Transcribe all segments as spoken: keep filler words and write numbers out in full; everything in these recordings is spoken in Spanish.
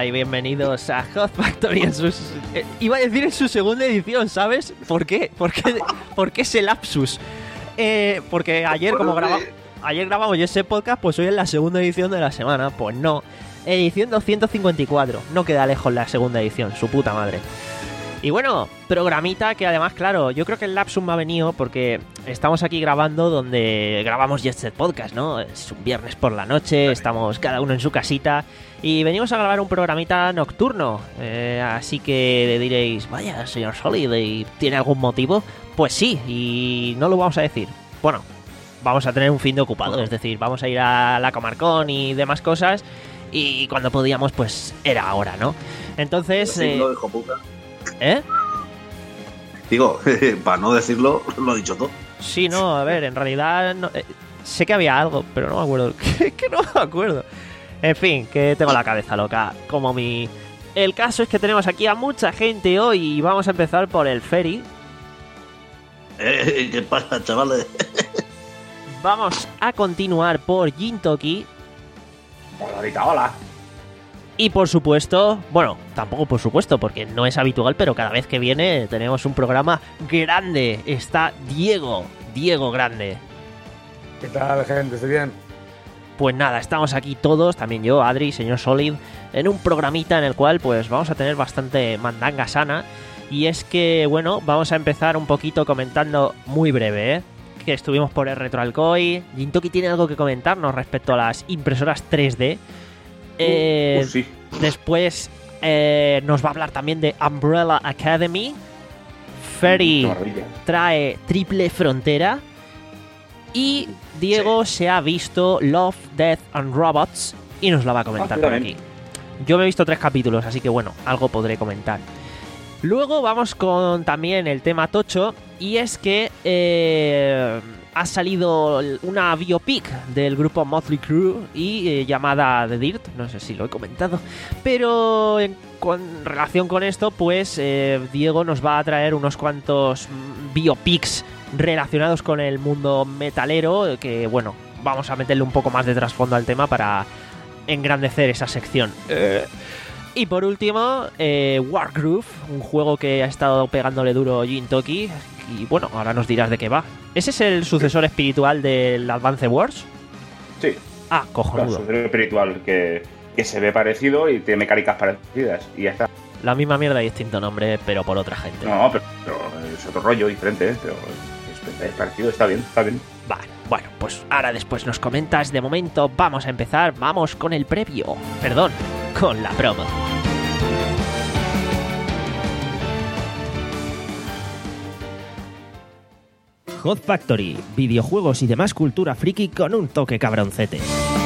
Hola y bienvenidos a Hot Factory en sus... Eh, iba a decir en su segunda edición, ¿sabes? ¿Por qué? ¿Por qué, ¿Por qué ese lapsus? Eh, porque ayer como graba... ayer grabamos ese podcast, pues hoy es la segunda edición de la semana. Pues no. Edición doscientos cincuenta y cuatro. No queda lejos la segunda edición, su puta madre. Y bueno, programita que además, claro, yo creo que el lapsus me ha venido porque estamos aquí grabando donde grabamos Jet Set Podcast, ¿no? Es un viernes por la noche, estamos cada uno en su casita y venimos a grabar un programita nocturno. Eh, así que diréis, vaya, señor Solid, ¿y tiene algún motivo? Pues sí, y no lo vamos a decir. Bueno, vamos a tener un fin de ocupado, es decir, vamos a ir a la Comarcon y demás cosas y cuando podíamos, pues era ahora, ¿no? Entonces... Eh... hijo puta. ¿Eh? Digo, para no decirlo, lo he dicho todo. Sí, no, a ver, en realidad no, eh, sé que había algo, pero no me acuerdo. que, que no me acuerdo. En fin, que tengo la cabeza loca, como mi... El caso es que tenemos aquí a mucha gente hoy y vamos a empezar por el Ferry. Eh, ¿Qué pasa, chavales? Vamos a continuar por Gintoki. Hola, hola. Y por supuesto, bueno, tampoco por supuesto, porque no es habitual, pero cada vez que viene tenemos un programa grande. Está Diego, Diego Grande. ¿Qué tal, gente? ¿Estoy bien? Pues nada, estamos aquí todos, también yo, Adri, señor Solid, en un programita en el cual pues vamos a tener bastante mandanga sana. Y es que, bueno, vamos a empezar un poquito comentando muy breve, ¿eh? Que estuvimos por el Retro Alcoy. Gintoki tiene algo que comentarnos respecto a las impresoras tres D. Eh, uh, uh, sí. Después eh, nos va a hablar también de Umbrella Academy. Ferry trae Triple Frontera. Y Diego sí. se ha visto Love, Death and Robots y nos la va a comentar ah, por aquí. Yo me he visto tres capítulos, así que bueno, algo podré comentar. Luego vamos con también el tema tocho, y es que eh, ha salido una biopic del grupo Motley Crue y eh, llamada The Dirt, no sé si lo he comentado, pero en con relación con esto, pues eh, Diego nos va a traer unos cuantos biopics relacionados con el mundo metalero, que bueno, vamos a meterle un poco más de trasfondo al tema para engrandecer esa sección. Eh. Y por último, eh, Wargroove, un juego que ha estado pegándole duro Gintoki. Y bueno, ahora nos dirás de qué va. ¿Ese es el sucesor espiritual del Advance Wars? Sí. Ah, cojonudo. El sucesor espiritual que, que se ve parecido y tiene mecánicas parecidas. Y ya está. La misma mierda y distinto nombre, pero por otra gente. No, pero, pero es otro rollo diferente, ¿eh? Pero es, es parecido, está bien, está bien. Vale, bueno, pues ahora después nos comentas. De momento vamos a empezar, vamos con el previo. Perdón, con la promo. Hot Factory, videojuegos y demás cultura friki con un toque cabroncete.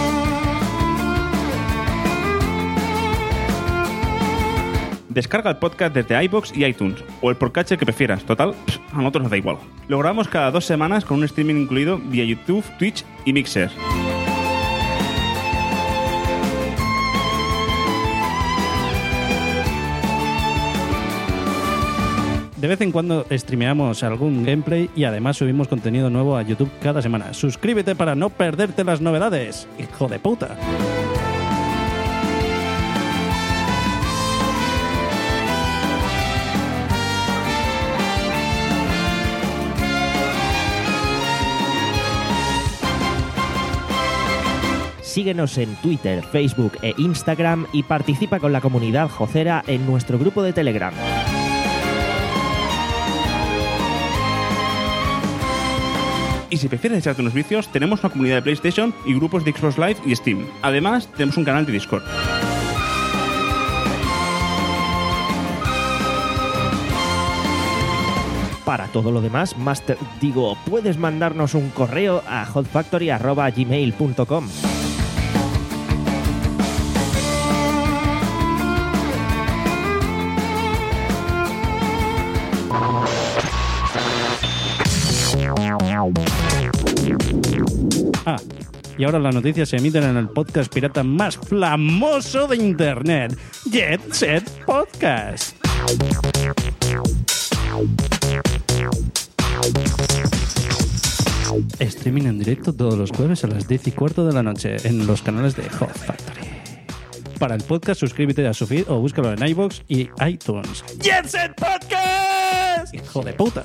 Descarga el podcast desde iVoox y iTunes, o el podcatcher que prefieras. Total, pff, a nosotros nos da igual. Lo grabamos cada dos semanas con un streaming incluido vía YouTube, Twitch y Mixer. De vez en cuando streameamos algún gameplay y además subimos contenido nuevo a YouTube cada semana. Suscríbete para no perderte las novedades, hijo de puta. Síguenos en Twitter, Facebook e Instagram y participa con la comunidad jocera en nuestro grupo de Telegram. Y si prefieres echarte unos vicios, tenemos una comunidad de PlayStation y grupos de Xbox Live y Steam. Además, tenemos un canal de Discord. Para todo lo demás, Master, digo, puedes mandarnos un correo a hotfactory arroba gmail punto com. Ah, y ahora las noticias se emiten en el podcast pirata más famoso de internet, Jet Set Podcast. Streaming en directo todos los jueves a las diez y cuarto de la noche en los canales de Hot Factory. para el podcast, suscríbete a su feed o búscalo en iVoox y iTunes. Jet Set Podcast. ¡Hijo de puta!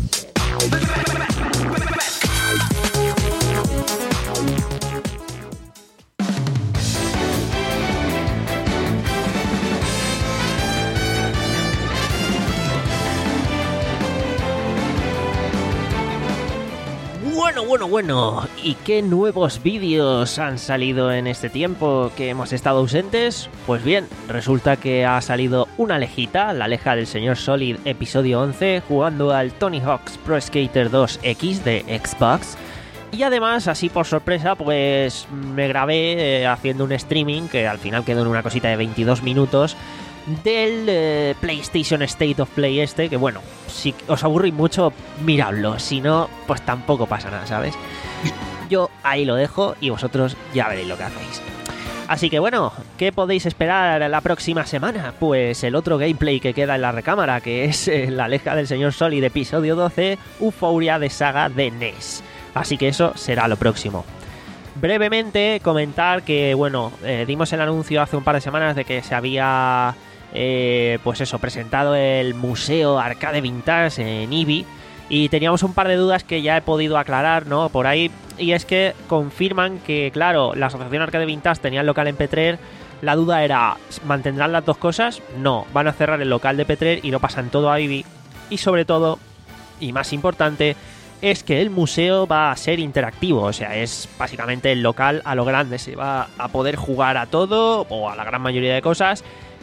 Bueno, bueno, bueno, ¿y qué nuevos vídeos han salido en este tiempo que hemos estado ausentes? Pues bien, resulta que ha salido una alejita, la aleja del señor Solid episodio once, jugando al Tony Hawk's Pro Skater dos X de Xbox. Y además, así por sorpresa, pues me grabé eh, haciendo un streaming, que al final quedó en una cosita de veintidós minutos, del eh, PlayStation State of Play este, que bueno, si os aburrís mucho, miradlo, si no, pues tampoco pasa nada, ¿sabes? Yo ahí lo dejo y vosotros ya veréis lo que hacéis. Así que bueno, ¿qué podéis esperar la próxima semana? Pues el otro gameplay que queda en la recámara, que es eh, la aleja del señor Solid episodio doce, Euphoria de Saga de N E S. Así que eso será lo próximo. Brevemente comentar que, bueno, eh, dimos el anuncio hace un par de semanas de que se había... Eh, pues eso, presentado el Museo Arcade Vintage en Eevee y teníamos un par de dudas que ya he podido aclarar, ¿no? Por ahí, y es que confirman que, claro, la Asociación Arcade Vintage tenía el local en Petrer. La duda era, ¿mantendrán las dos cosas? No, van a cerrar el local de Petrer y lo pasan todo a Eevee. Y sobre todo, y más importante, es que el museo va a ser interactivo, o sea, es básicamente el local a lo grande, se va a poder jugar a todo o a la gran mayoría de cosas.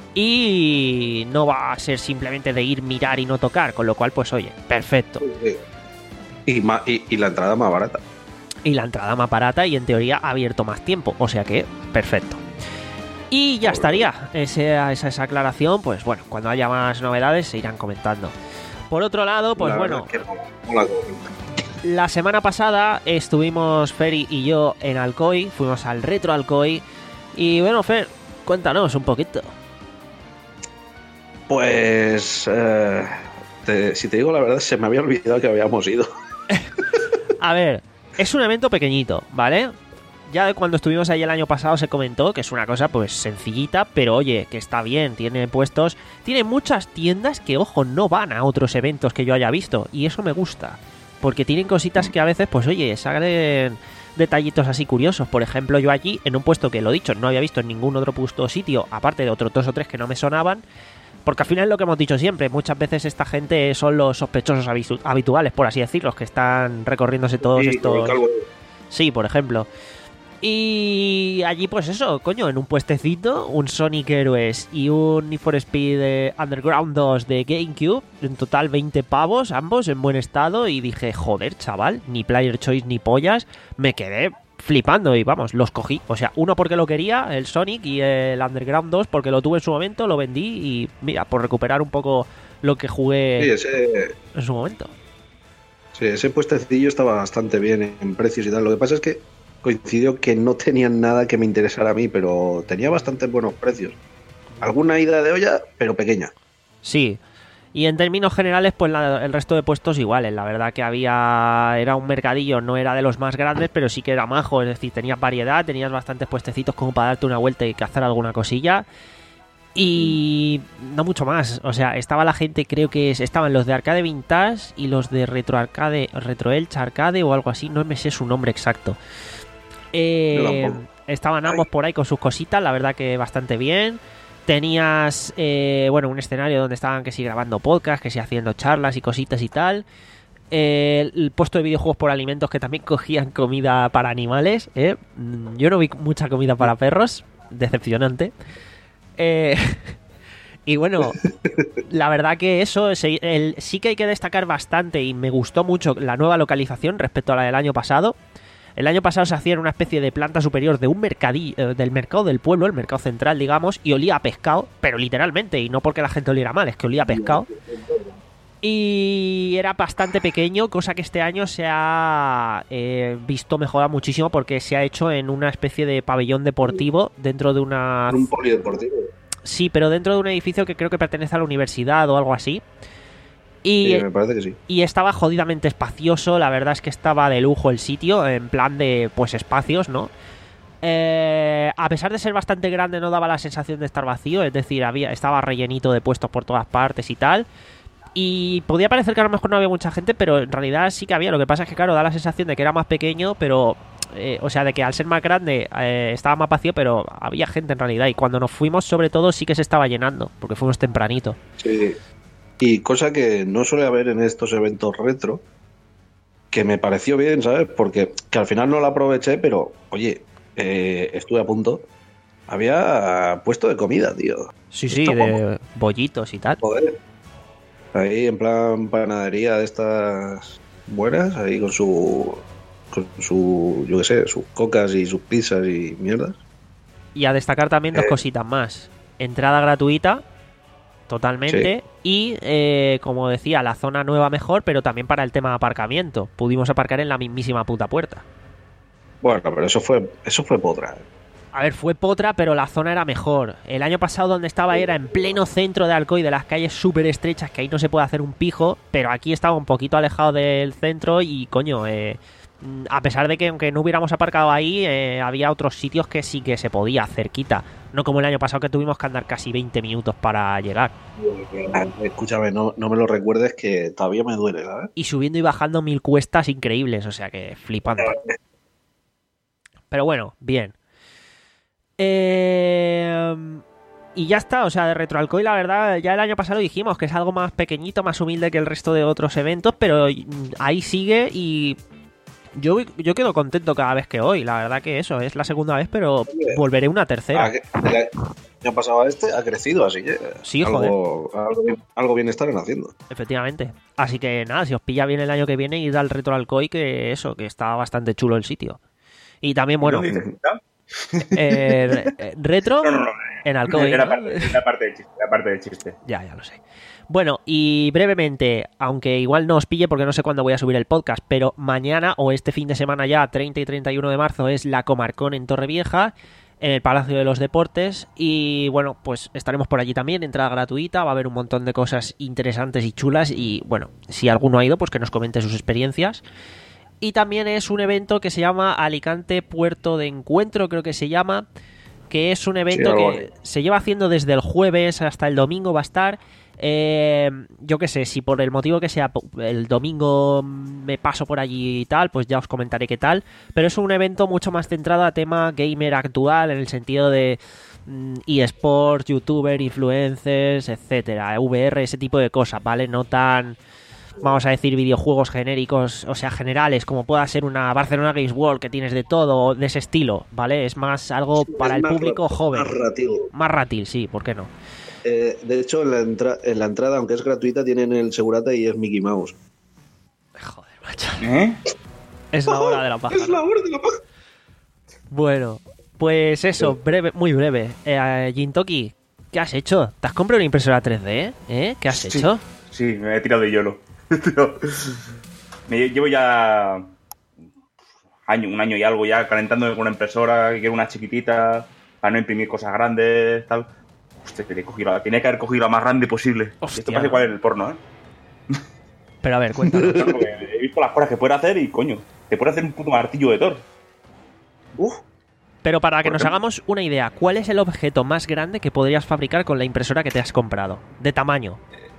Y no va a ser simplemente de ir, mirar y no tocar, con lo cual, pues oye, perfecto. Y, ma- y, y la entrada más barata. Y la entrada más barata y en teoría ha abierto más tiempo, o sea que perfecto. Y ya estaría, esa, esa, esa aclaración, pues bueno, cuando haya más novedades se irán comentando. Por otro lado, pues la bueno, que no, no la la semana pasada estuvimos Feri y yo en Alcoy, fuimos al Retro Alcoy. Y bueno, Fer, cuéntanos un poquito. Pues, eh, te, si te digo la verdad, se me había olvidado que habíamos ido. A ver, es un evento pequeñito, ¿vale? Ya cuando estuvimos ahí el año pasado se comentó que es una cosa pues sencillita, pero oye, que está bien, tiene puestos, tiene muchas tiendas que, ojo, no van a otros eventos que yo haya visto, y eso me gusta, porque tienen cositas que a veces, pues oye, salen detallitos así curiosos. Por ejemplo, yo allí, en un puesto que, lo dicho, no había visto en ningún otro puesto o sitio, aparte de otros dos o tres que no me sonaban, porque al final es lo que hemos dicho siempre, muchas veces esta gente son los sospechosos habitu- habituales, por así decirlo, los que están recorriéndose todos Sí, estos... calvo. Sí, por ejemplo. Y allí, pues eso, coño, en un puestecito, un Sonic Heroes y un Need for Speed eh, Underground dos de GameCube, en total veinte pavos, ambos en buen estado, y dije, joder, chaval, ni Player Choice ni pollas, me quedé flipando y vamos, los cogí. O sea, uno porque lo quería, el Sonic, y el Underground dos porque lo tuve en su momento, lo vendí y mira, por recuperar un poco lo que jugué Sí, ese, en su momento. sí, ese puestecillo estaba bastante bien en precios y tal. Lo que pasa es que coincidió que no tenían nada que me interesara a mí, pero tenía bastante buenos precios. Alguna ida de olla, pero pequeña. Sí. Y en términos generales, pues la, el resto de puestos iguales. La verdad que había... Era un mercadillo, no era de los más grandes, pero sí que era majo. Es decir, tenías variedad, tenías bastantes puestecitos como para darte una vuelta y cazar alguna cosilla. Y no mucho más. O sea, estaba la gente, creo que es, estaban los de Arcade Vintage y los de Retro Arcade, Retro Elch Arcade o algo así. No me sé su nombre exacto. Eh, estaban ambos por ahí con sus cositas, la verdad que bastante bien. Tenías, eh, bueno, un escenario donde estaban que sí grabando podcast, que sí haciendo charlas y cositas y tal. Eh, el puesto de videojuegos por alimentos que también cogían comida para animales. ¿eh? Yo no vi mucha comida para perros, decepcionante. Eh, y bueno, la verdad que eso, el, sí que hay que destacar bastante y me gustó mucho la nueva localización respecto a la del año pasado. El año pasado se hacía en una especie de planta superior de un mercadillo, del mercado del pueblo, el mercado central, digamos, y olía a pescado, pero literalmente, y no porque la gente oliera mal, es que olía a pescado. Y era bastante pequeño, cosa que este año se ha eh, visto mejorar muchísimo porque se ha hecho en una especie de pabellón deportivo dentro de una... Un polideportivo. Sí, pero dentro de un edificio que creo que pertenece a la universidad o algo así. Y, sí, me parece que sí. Y estaba jodidamente espacioso, la verdad es que estaba de lujo el sitio, en plan de, pues, espacios, ¿no? Eh, a pesar de ser bastante grande, no daba la sensación de estar vacío, es decir, había estaba rellenito de puestos por todas partes y tal. Y podía parecer que a lo mejor no había mucha gente, pero en realidad sí que había. Lo que pasa es que, claro, da la sensación de que era más pequeño, pero... Eh, o sea, de que al ser más grande eh, estaba más vacío, pero había gente en realidad. Y cuando nos fuimos, sobre todo, sí que se estaba llenando, porque fuimos tempranito. Sí. Y cosa que no suele haber en estos eventos retro, que me pareció bien, ¿sabes? Porque que al final no la aproveché, pero, oye, eh, estuve a punto. Había puesto de comida, tío. Sí, sí, Esto de como- bollitos y tal. Joder. Ahí en plan panadería de estas buenas, ahí con su... con su, yo qué sé, sus cocas y sus pizzas y mierdas. Y a destacar también dos Eh. cositas más. Entrada gratuita, totalmente. Y, eh, como decía, la zona nueva mejor, pero también para el tema de aparcamiento. Pudimos aparcar en la mismísima puta puerta. Bueno, pero eso fue eso fue potra. A ver, fue potra, pero la zona era mejor. El año pasado donde estaba era en pleno centro de Alcoy, de las calles súper estrechas, que ahí no se puede hacer un pijo, pero aquí estaba un poquito alejado del centro y, coño, eh, a pesar de que aunque no hubiéramos aparcado ahí, eh, había otros sitios que sí que se podía cerquita. No como el año pasado que tuvimos que andar casi veinte minutos para llegar. Escúchame, no, no me lo recuerdes que todavía me duele, ¿sabes? Y subiendo y bajando mil cuestas increíbles, o sea que flipante. Pero bueno, bien. Eh, y ya está, o sea, de Retro Alcoy, la verdad, ya el año pasado dijimos que es algo más pequeñito, más humilde que el resto de otros eventos, pero ahí sigue y yo, yo quedo contento cada vez que voy. La verdad que eso, es la segunda vez, pero volveré una tercera. Ah, que- el año pasado a este ha crecido, así que Sí, algo, algo, bien, algo bien estarán haciendo. Efectivamente. Así que nada, si os pilla bien el año que viene, id al Retro Alcoy, que eso, que está bastante chulo el sitio. Y también, bueno, ¿Dónde dices que está? eh, re- retro No, no, no. en Alcoy. Era ¿no? parte, era parte del chiste. Era parte del chiste. Ya, ya lo sé. Bueno, y brevemente, aunque igual no os pille porque no sé cuándo voy a subir el podcast, pero mañana o este fin de semana ya, treinta y treinta y uno de marzo, es la Comarcón en Torrevieja, en el Palacio de los Deportes, y bueno, pues estaremos por allí también, entrada gratuita, va a haber un montón de cosas interesantes y chulas, y bueno, si alguno ha ido, pues que nos comente sus experiencias. Y también es un evento que se llama Alicante Puerto de Encuentro, creo que se llama, que es un evento Sí, algo que así. se lleva haciendo desde el jueves hasta el domingo va a estar. Eh, yo qué sé, si por el motivo que sea el domingo me paso por allí y tal, pues ya os comentaré qué tal. Pero es un evento mucho más centrado a tema gamer actual, en el sentido de mm, eSports, youtuber, influencers, etcétera, V R, ese tipo de cosas, ¿vale? No tan, vamos a decir, videojuegos genéricos, o sea, generales, como pueda ser una Barcelona Games World, que tienes de todo, de ese estilo, ¿vale? Es más algo para Es el más público ra- joven. Más ratil. Más ratil, sí, ¿por qué no? Eh, de hecho, en la, entra- en la entrada, aunque es gratuita, tienen el segurata y es Mickey Mouse. Joder, macho. ¿Eh? Es la hora de la paja. Es la hora de la paja. Bueno, pues eso, breve, muy breve. Eh, Jintoki, ¿qué has hecho? ¿Te has comprado una impresora tres D? ¿Eh? ¿Qué has Sí. hecho? Sí, me he tirado de YOLO. Pero me llevo ya año, un año y algo ya calentándome con una impresora, que quiero una chiquitita para no imprimir cosas grandes, tal. Hostia, tenía que, coger la- tenía que haber cogido la más grande posible. Hostia. Esto pasa igual en el porno, ¿eh? Pero a ver, cuéntanos. No, porque he visto las cosas que puede hacer y, coño, te puede hacer un puto martillo de Thor. Uf. Pero para que Por nos ejemplo. hagamos una idea, ¿cuál es el objeto más grande que podrías fabricar con la impresora que te has comprado? De tamaño.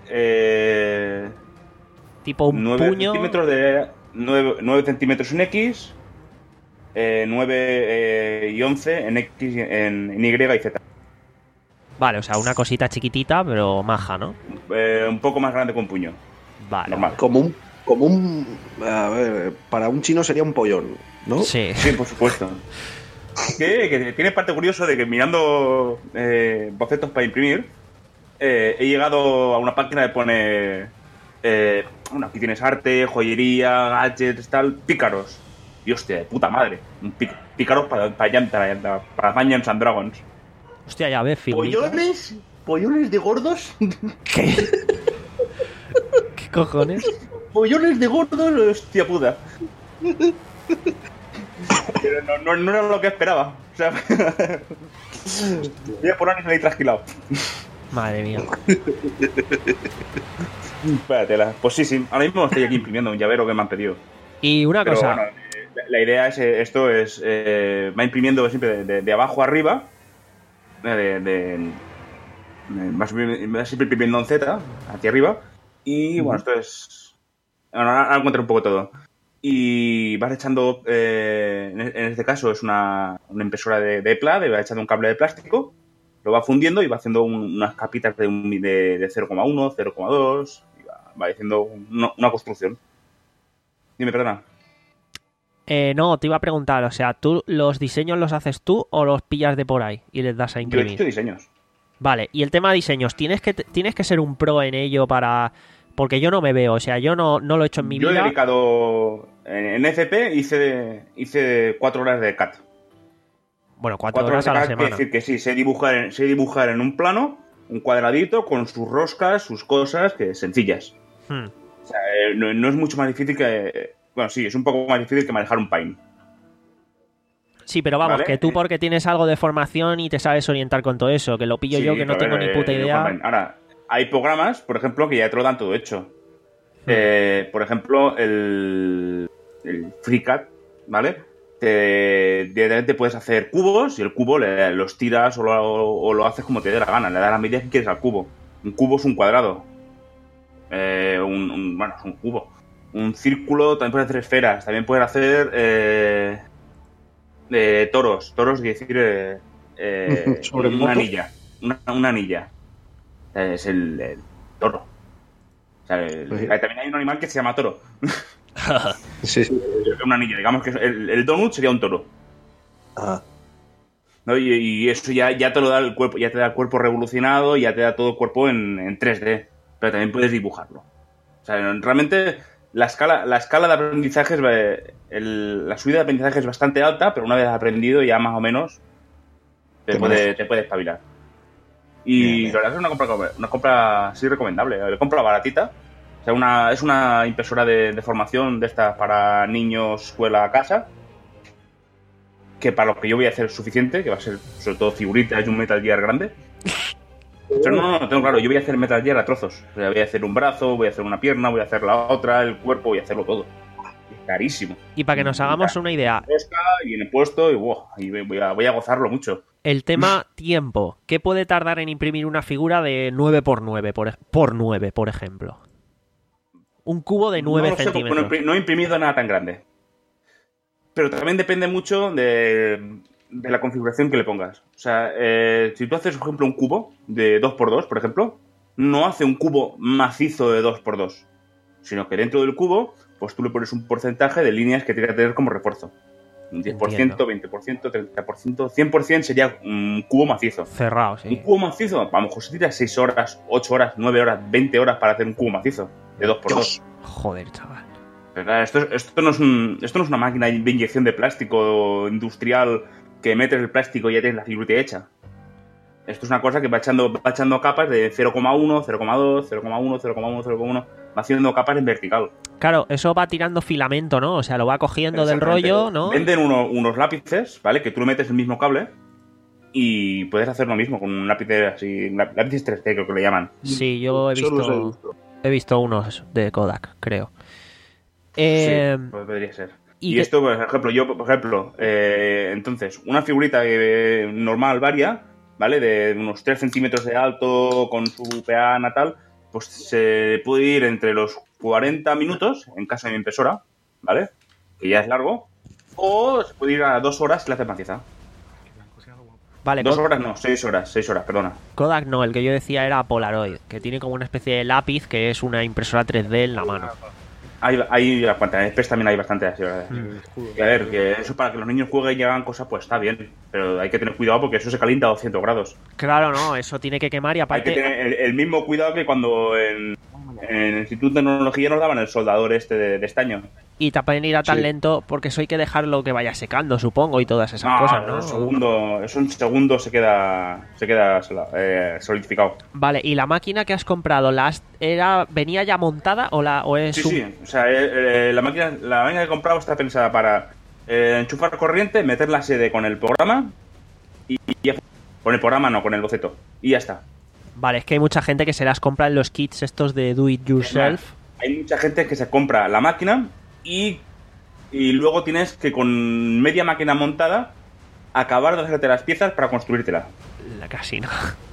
Eh, Tipo un nueve puño. centímetros de nueve centímetros en X, eh, nueve eh, y once en X, en, en Y y Z. Vale, o sea, una cosita chiquitita, pero maja, ¿no? Eh, un poco más grande que un puño. Vale. Normal. Como un, como un. A ver, para un chino sería un pollón, ¿no? Sí. Sí, por supuesto. que, que tiene parte curioso de que mirando eh, bocetos para imprimir, eh, he llegado a una página que pone. Eh, bueno, aquí tienes arte, joyería, gadgets, tal, pícaros. Y hostia, de puta madre. Un pí- Pícaros para, para, para, para Dungeons and Dragons. Hostia, ya ves, figuritas. ¿Pollones? ¿Pollones de gordos? ¿Qué? ¿Qué cojones? ¿Pollones de gordos? Hostia puta. Pero no, no, no era lo que esperaba. O sea, voy a poner y me he trasquilado. Madre mía. Espératela. Pues sí, sí. Ahora mismo estoy aquí imprimiendo un llavero que me han pedido. Y una Pero cosa. bueno, eh, la, la idea es, eh, esto es, eh, va imprimiendo siempre de, de, de abajo a arriba, de, de, de, va siempre imprimiendo en Z, hacia arriba, y uh-huh. bueno, esto es, ahora, ahora encuentro un poco todo. Y vas echando, eh, en, en este caso es una, una impresora de, de E P L A, de, va echando un cable de plástico, lo va fundiendo y va haciendo un, unas capitas de, un, de, de cero coma uno, cero coma dos, y va, va haciendo una, una construcción. Dime, perdona. Eh, no, te iba a preguntar, o sea, ¿tú los diseños los haces tú o los pillas de por ahí y les das a imprimir? Yo he hecho diseños. Vale, y el tema de diseños, ¿tienes que, tienes que ser un pro en ello para...? Porque yo no me veo, o sea, yo no, no lo he hecho en mi yo vida. Yo he dedicado... En F P hice, hice cuatro horas de C A D. Bueno, cuatro, cuatro horas, horas a la C A D, semana. Quiere decir que sí, sé dibujar, en, sé dibujar en un plano, un cuadradito, con sus roscas, sus cosas, que sencillas. Hmm. O sea, no, no es mucho más difícil que... Bueno, sí, es un poco más difícil que manejar un Paint. Sí, pero vamos, ¿vale? que tú porque tienes algo de formación y te sabes orientar con todo eso, que lo pillo sí, yo que no tengo ver, ni puta idea. Ahora, hay programas, por ejemplo, que ya te lo dan todo hecho. Hmm. Eh, por ejemplo, el, el FreeCAD, ¿vale? Te, directamente puedes hacer cubos y el cubo le, los tiras o lo, o lo haces como te dé la gana, le das las medidas que quieres al cubo. Un cubo es un cuadrado. Eh, un, un, bueno, es un cubo. Un círculo, también puedes hacer esferas, también puedes hacer eh, eh, toros. Toros, es decir, eh, eh, una motos? anilla. Una, una anilla. Es el, el toro. O sea, el, sí. También hay un animal que se llama toro. Sí, sí. Una anilla, digamos que el, el donut sería un toro. Ah. ¿No? Y, y eso ya, ya te lo da el cuerpo, ya te da el cuerpo revolucionado, ya te da todo el cuerpo en, en tres D. Pero también puedes dibujarlo. O sea, realmente la escala, la escala de aprendizaje es, el, la subida de aprendizaje es bastante alta, pero una vez aprendido ya más o menos te, puede, te puede espabilar. Y bien, bien. La verdad es una compra, una compra sí recomendable, una compra baratita. O sea, una, es una impresora de, de formación de estas para niños, escuela, casa, que para lo que yo voy a hacer es suficiente, que va a ser sobre todo figuritas y un Metal Gear grande. Pero no, no, no, tengo claro, yo voy a hacer Metal Gear a trozos. O sea, voy a hacer un brazo, voy a hacer una pierna, voy a hacer la otra, el cuerpo, voy a hacerlo todo. Es carísimo. Y para que nos hagamos una idea... Y en el puesto y, wow, y voy, a, voy a gozarlo mucho. El tema tiempo. ¿Qué puede tardar en imprimir una figura de nueve por nueve, por, por nueve, por ejemplo? Un cubo de nueve no centímetros. Sé, no he imprimido nada tan grande. Pero también depende mucho de... de la configuración que le pongas. O sea, eh, si tú haces, por ejemplo, un cubo de dos por dos, por ejemplo, no hace un cubo macizo de dos por dos, sino que dentro del cubo, pues tú le pones un porcentaje de líneas que tiene que tener como refuerzo. Un diez por ciento, Entiendo. veinte por ciento, treinta por ciento, cien por ciento sería un cubo macizo. Cerrado, sí. Un cubo macizo, a lo mejor se tira seis horas, ocho horas, nueve horas, veinte horas para hacer un cubo macizo de dos por dos. Joder, chaval. Pero claro, esto, esto, no es un, esto no es una máquina de inyección de plástico industrial que metes el plástico y ya tienes la figurita hecha. Esto es una cosa que va echando, va echando capas de cero coma uno, cero coma dos, cero coma uno, cero coma uno, cero coma uno, va haciendo capas en vertical. Claro, eso va tirando filamento, ¿no? O sea, lo va cogiendo del rollo, ¿no? Venden uno, unos lápices, ¿vale? Que tú le metes el mismo cable y puedes hacer lo mismo con un lápiz así, lápices tres D creo que le llaman. Sí, yo he visto, he visto unos de Kodak, creo. Eh, sí, pues podría ser. Y, y esto, por ejemplo, yo, por ejemplo, eh, entonces, una figurita eh, normal, varia, ¿vale? De unos tres centímetros de alto, con su peana, tal, pues se puede ir entre los cuarenta minutos, en caso de mi impresora, ¿vale? Que ya es largo, o se puede ir a dos horas si le hace maciza. Vale, dos horas no, seis horas, seis horas, perdona. Kodak no, el que yo decía era Polaroid, que tiene como una especie de lápiz que es una impresora tres D en la mano. Hay, hay cuantas, en Spes también hay bastantes así, ¿verdad? Mm. A ver, que eso para que los niños jueguen y hagan cosas, pues está bien, pero hay que tener cuidado porque eso se calienta a doscientos grados. Claro, no, eso tiene que quemar y aparte... Hay que tener el, el mismo cuidado que cuando en, en el Instituto de Tecnología nos daban el soldador este de, de estaño. Y también irá tan sí. lento porque eso hay que dejarlo que vaya secando, supongo, y todas esas no, cosas, ¿no? Un segundo, eso en segundo se queda se queda eh, solidificado. Vale, ¿y la máquina que has comprado, la has, era venía ya montada o la o es Sí, un... sí, o sea, eh, la máquina la máquina que he comprado está pensada para eh, enchufar corriente, meter la sede con el programa y, y ya, con el programa no, con el boceto, y ya está. Vale, es que hay mucha gente que se las compra en los kits estos de do it yourself. Hay mucha gente que se compra la máquina y y luego tienes que con media máquina montada acabar de hacerte las piezas para construírtela. La casina.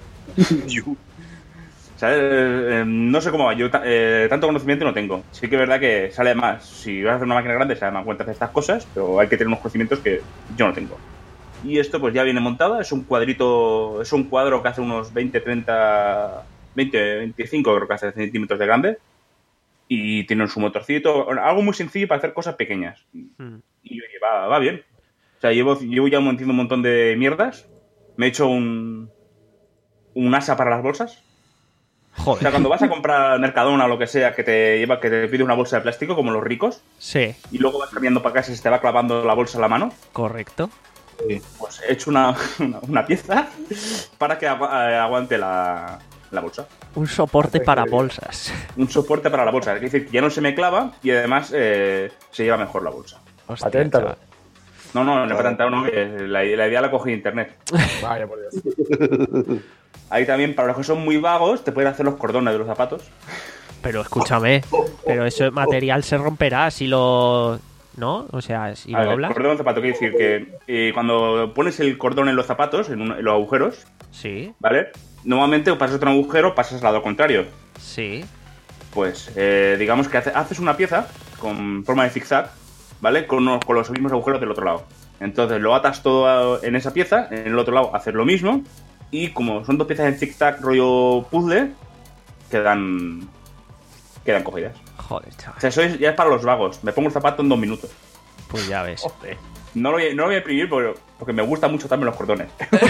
¿Sabes? Eh, no sé cómo va. Yo eh, tanto conocimiento no tengo. Sí que es verdad que sale más. Si vas a hacer una máquina grande, sale más cuenta de estas cosas, pero hay que tener unos conocimientos que yo no tengo. Y esto pues ya viene montada. Es un cuadrito, es un cuadro que hace unos veinte, treinta, veinte, veinticinco creo que hace centímetros de grande. Y tiene su motorcito. Algo muy sencillo para hacer cosas pequeñas. Mm. Y oye, va, va bien. O sea, llevo, llevo ya metiendo un montón de mierdas. Me he hecho un, un asa para las bolsas. Joder. O sea, cuando vas a comprar Mercadona o lo que sea, que te lleva, que te pide una bolsa de plástico, como los ricos, Sí, y luego vas cambiando para casa y se te va clavando la bolsa en la mano, correcto. pues he hecho una, una, una pieza para que agu eh, aguante la, la bolsa. Un soporte para bolsas. Un soporte para la bolsa. Es decir, que ya no se me clava y además eh, se lleva mejor la bolsa. Hostia, Paténtalo. chaval. No, no, no he patentado, no, que la, la idea la cogí de internet. Vaya, por Dios. Ahí también, para los que son muy vagos, te pueden hacer los cordones de los zapatos. Pero escúchame, pero ese material se romperá si lo... ¿No? O sea, si A lo ver, doblas. cordón de zapato, quiere decir que eh, cuando pones el cordón en los zapatos, en, un- en los agujeros, Sí, ¿vale? Normalmente pasas otro agujero, pasas al lado contrario. sí. Pues eh, digamos que hace- haces una pieza con forma de zigzag, ¿vale? Con, unos- con los mismos agujeros del otro lado. Entonces lo atas todo en esa pieza, en el otro lado haces lo mismo, y como son dos piezas en zigzag rollo puzzle, quedan quedan cogidas. Joder, O chaval. sea, eso es- ya es para los vagos. Me pongo el zapato en dos minutos. Pues ya ves. No lo voy, no lo voy a imprimir porque, porque me gustan mucho también los cordones.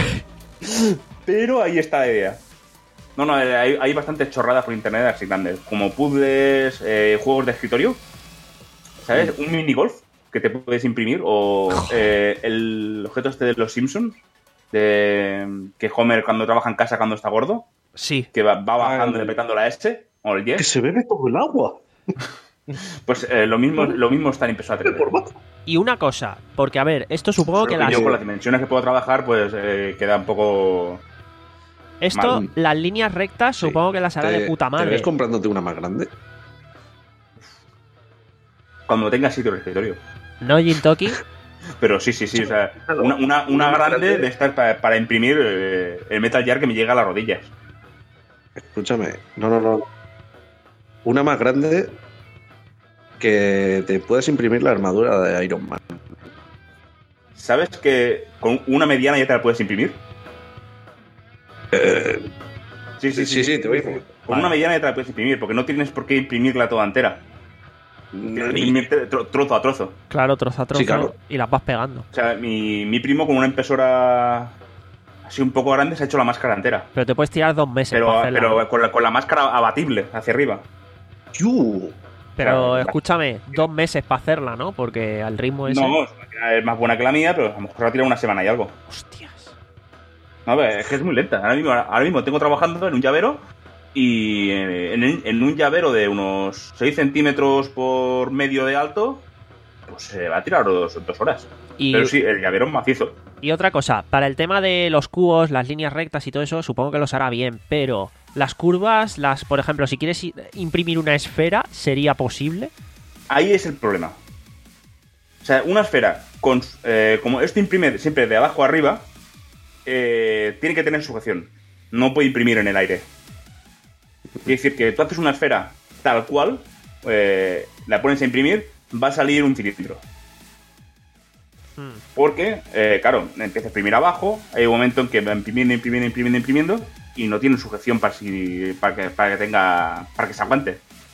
Pero ahí está la idea. No, no, hay, hay bastantes chorradas por internet así grandes. Como puzzles, eh, juegos de escritorio. ¿Sabes? Un minigolf que te puedes imprimir. O eh, el objeto este de los Simpsons. De que Homer cuando trabaja en casa cuando está gordo. Sí. Que va, va bajando Ah, y apretando la S. O el Que Y. se bebe todo el agua. Pues eh, lo mismo lo mismo está en impresora tres D. Por bajo. Y una cosa, porque a ver, esto supongo que Solo que las... yo con las dimensiones que puedo trabajar, pues eh, queda un poco... Esto, mal. las líneas rectas, Sí. supongo que las hará ¿Te- de puta ¿Te madre. ves comprándote una más grande? Cuando tenga sitio en el escritorio. ¿No, Jintoki? Pero sí, sí, sí. O sea, una, una, una grande de estar para, para imprimir eh, el Metal Gear que me llega a las rodillas. Escúchame. No, no, no. Una más grande que te puedes imprimir la armadura de Iron Man. ¿Sabes que con una mediana ya te la puedes imprimir? Sí, Sí, sí, sí, te oigo. Con Vale. una mediana ya te la puedes imprimir, porque no tienes por qué imprimirla toda entera. Tienes que Nani. imprimirte tro- trozo a trozo. Claro, trozo a trozo. Sí, claro. Y las vas pegando. O sea, mi, mi primo con una impresora así un poco grande se ha hecho la máscara entera. Pero te puedes tirar dos meses Pero, para hacerla. pero con, la, con la máscara abatible hacia arriba. ¡Yu! Pero claro, escúchame, dos meses para hacerla, ¿no? Porque al ritmo ese... No, es una máquina- es más buena que la mía, pero a lo mejor la tira una semana y algo. Hostias. No, pero es que es muy lenta. Ahora mismo, ahora mismo tengo trabajando en un llavero y en, en- en un llavero de unos seis centímetros por medio de alto, pues se va a tirar dos, dos horas. Y, Pero sí, el llavero es macizo. y otra cosa, para el tema de los cubos, las líneas rectas y todo eso, supongo que los hará bien, pero las curvas, las, por ejemplo, si quieres i- imprimir una esfera, ¿sería posible? Ahí es el problema. O sea, una esfera, con, eh, como esto imprime siempre de abajo a arriba, eh, tiene que tener sujeción. No puede imprimir en el aire. Quiere decir que tú haces una esfera tal cual, eh, la pones a imprimir, va a salir un cilindro. Hmm. Porque, eh, claro, empieza a imprimir abajo, hay un momento en que va imprimiendo, imprimiendo, imprimiendo, imprimiendo, y no tiene sujeción para, si, para, que, para que tenga. Para que se aguante.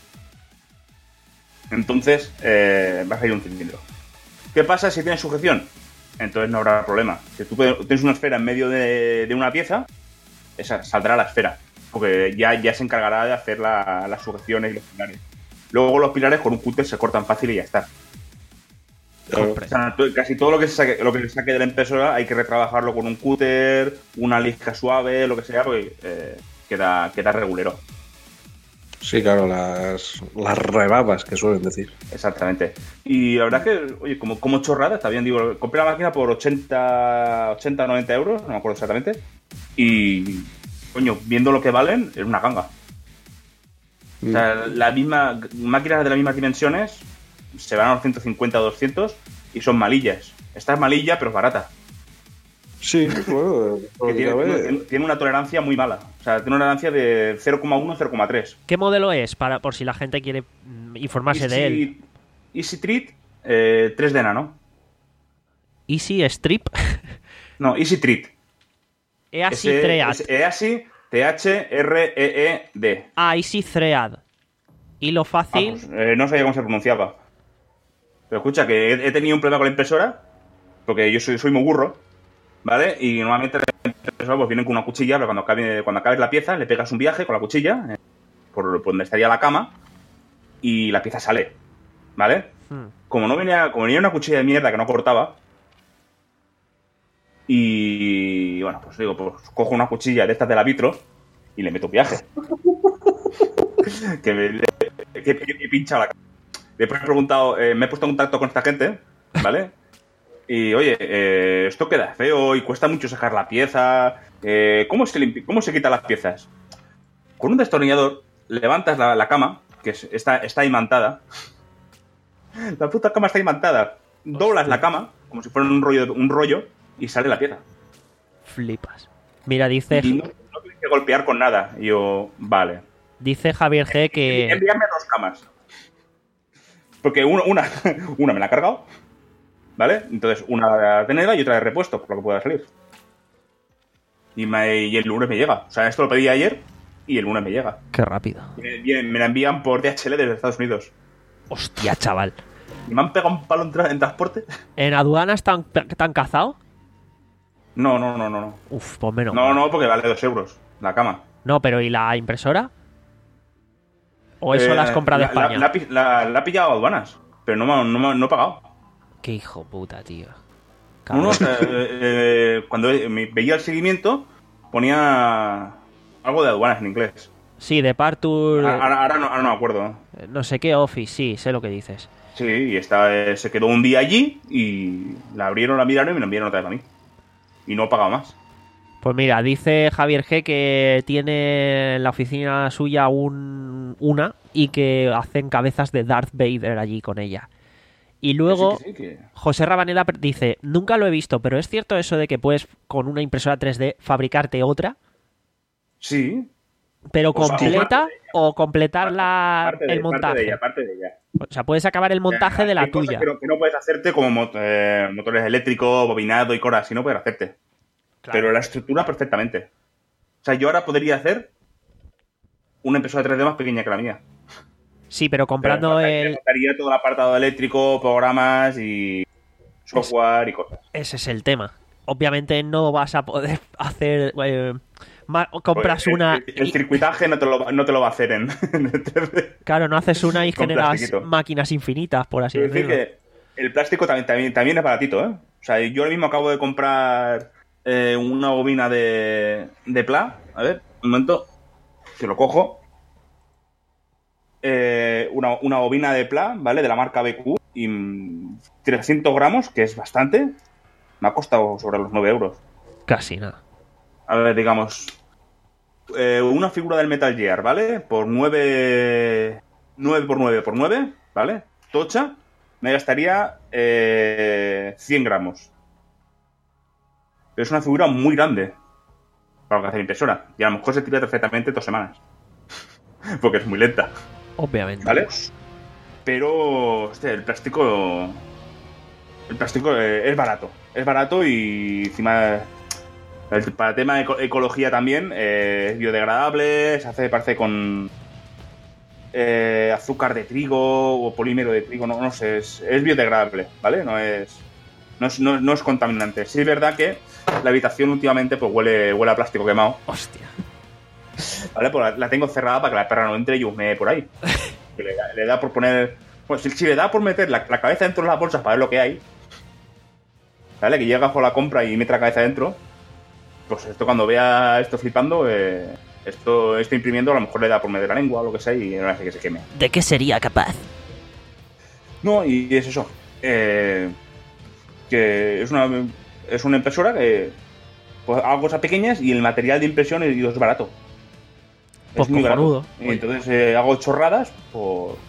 Entonces, eh, va a salir un cilindro. ¿Qué pasa si tiene sujeción? Entonces no habrá problema. Si tú tienes una esfera en medio de, de una pieza, esa saldrá la esfera. Porque ya, ya se encargará de hacer la- las sujeciones y los pilares. Luego los pilares con un cúter se cortan fácil y ya está. Compre. O sea, to- casi todo lo que se saque, lo que se saque de la impresora hay que retrabajarlo con un cúter, una lija suave, lo que sea, porque eh, queda, queda regulero. Sí, claro, las, las rebabas que suelen decir. Exactamente. Y la verdad es que, oye, como, como chorrada, está bien, digo, compré la máquina por ochenta, ochenta o noventa euros, no me acuerdo exactamente. Y, coño, viendo lo que valen, es una ganga. O sea, la misma, máquinas de las mismas dimensiones se van a los ciento cincuenta o doscientos y son malillas. Esta es malilla, pero es barata. Sí, bueno, que tiene, tiene, tiene una tolerancia muy mala. O sea, tiene una tolerancia de cero coma uno a cero coma tres. ¿Qué modelo es? Para, por si la gente quiere informarse Easy, de él. Easy Treat eh, tres D Nano. Easy Strip. No, Easy Treat. Easy Thread. Easy T H R E E D. Ah, Easy Thread. Y lo fácil. Ah, pues, eh, no sabía cómo se pronunciaba. Pero escucha, que he, he tenido un problema con la impresora. Porque yo soy, soy muy burro. ¿Vale? Y normalmente las impresoras pues, vienen con una cuchilla. Pero cuando acabe, cuando acabes la pieza, le pegas un viaje con la cuchilla. Eh, por, por donde estaría la cama. Y la pieza sale. ¿Vale? Hmm. Como no venía, como venía una cuchilla de mierda que no cortaba. Y bueno, pues digo, pues cojo una cuchilla de estas de la Vitro y le meto viaje. que me que, que, que pincha la cara. Después he preguntado, eh, me he puesto en contacto con esta gente, ¿vale? Y oye, eh, esto queda feo y cuesta mucho sacar la pieza. Eh, ¿cómo, se limpi- ¿Cómo se quitan las piezas? Con un destornillador levantas la, la cama, que es, está, está imantada. La puta cama está imantada. Doblas la cama, como si fuera un rollo, un rollo y sale la pieza. Flipas. Mira, dice... Y no, no tienes que golpear con nada. Y yo, vale. Dice Javier G que... Envíame dos camas. Porque una, una, una me la ha cargado, ¿vale? Entonces, una de teneda y otra de repuesto, por lo que pueda salir. Y, me, y el lunes me llega. O sea, esto lo pedí ayer y el lunes me llega. Qué rápido. Me, me la envían por D H L desde Estados Unidos. Hostia, chaval. ¿Y me han pegado un palo en, tra- en transporte? ¿En aduanas tan, tan cazado? No, no, no, no. no. Uf, pues menos. No, no, porque vale dos euros la cama. No, pero ¿y la impresora? ¿O eso Eh, la has comprado de la, España? La, la, la, la he pillado a aduanas, pero no, no, no, no he pagado. Qué hijo puta, tío. No, no, eh, eh, cuando me veía el seguimiento, ponía algo de aduanas en inglés. Sí, de Partour... Ahora, ahora, no, ahora no me acuerdo. No sé qué Office, sí, sé lo que dices. Sí, y esta, eh, se quedó un día allí y la abrieron, la miraron y me la enviaron otra vez a mí. Y no he pagado más. Pues mira, dice Javier G que tiene en la oficina suya un, una y que hacen cabezas de Darth Vader allí con ella. Y luego, que sí, que sí, que... José Rabaneda dice, nunca lo he visto, pero ¿es cierto eso de que puedes con una impresora tres D fabricarte otra? Sí. ¿Pero o completa sea, o completar la, parte de, el montaje? Parte de ella, parte de ella. O sea, puedes acabar el montaje de la Hay cosas tuya. Que no, que no puedes hacerte como mot eh, motores eléctricos, bobinado y cosas, si no puedes hacerte. Claro. Pero la estructura perfectamente. O sea, yo ahora podría hacer una impresora tres D más pequeña que la mía. Sí, pero comprando pero el... Montaría todo el apartado eléctrico, programas y software y cosas. Ese es el tema. Obviamente no vas a poder hacer... Eh, compras pues el, una... El, el circuitaje no te, lo, no te lo va a a hacer en, en el tres D. Claro, no haces una y Con generas plastiquito. máquinas infinitas, por así Quiero decirlo. decir que el plástico también, también, también es baratito, ¿eh? O sea, yo ahora mismo acabo de comprar eh, una bobina de, de Pla. A ver, un momento. Que lo cojo. Eh, una, una bobina de Pla, ¿vale? De la marca B Q. Y mmm, trescientos gramos, que es bastante. Me ha costado sobre los nueve euros. Casi nada. A ver, digamos, eh, una figura del Metal Gear, ¿vale? Por nueve... nueve por nueve por nueve, ¿vale? Tocha, me gastaría eh, cien gramos. Pero es una figura muy grande para lo que hace la impresora. Y a lo mejor se tira perfectamente dos semanas. Porque es muy lenta. Obviamente. ¿Vale? Pero, hostia, el plástico... El plástico es barato. Es barato y encima... Para el tema de eco ecología también, eh, es biodegradable, se hace, parece, con eh, azúcar de trigo o polímero de trigo, no, no sé, es, es biodegradable, ¿vale? No es, no es, no, no es contaminante. Sí es verdad que la habitación últimamente pues huele, huele a plástico quemado. Hostia. ¿Vale? Pues la, la tengo cerrada para que la perra no entre y husmee por ahí. Que le, le da por poner... Pues si, si le da por meter la, la cabeza dentro de las bolsas para ver lo que hay, ¿vale? Que llega por la compra y mete la cabeza dentro... Pues esto cuando vea esto flipando, eh, esto, esto imprimiendo, a lo mejor le da por meter la lengua o lo que sea y no hace que se queme. ¿De qué sería capaz? No, y es eso. Eh, que es una, es una impresora que pues, hago cosas pequeñas y el material de impresión es, es barato. Pues es muy cojonudo. barato. Y entonces eh, hago chorradas por,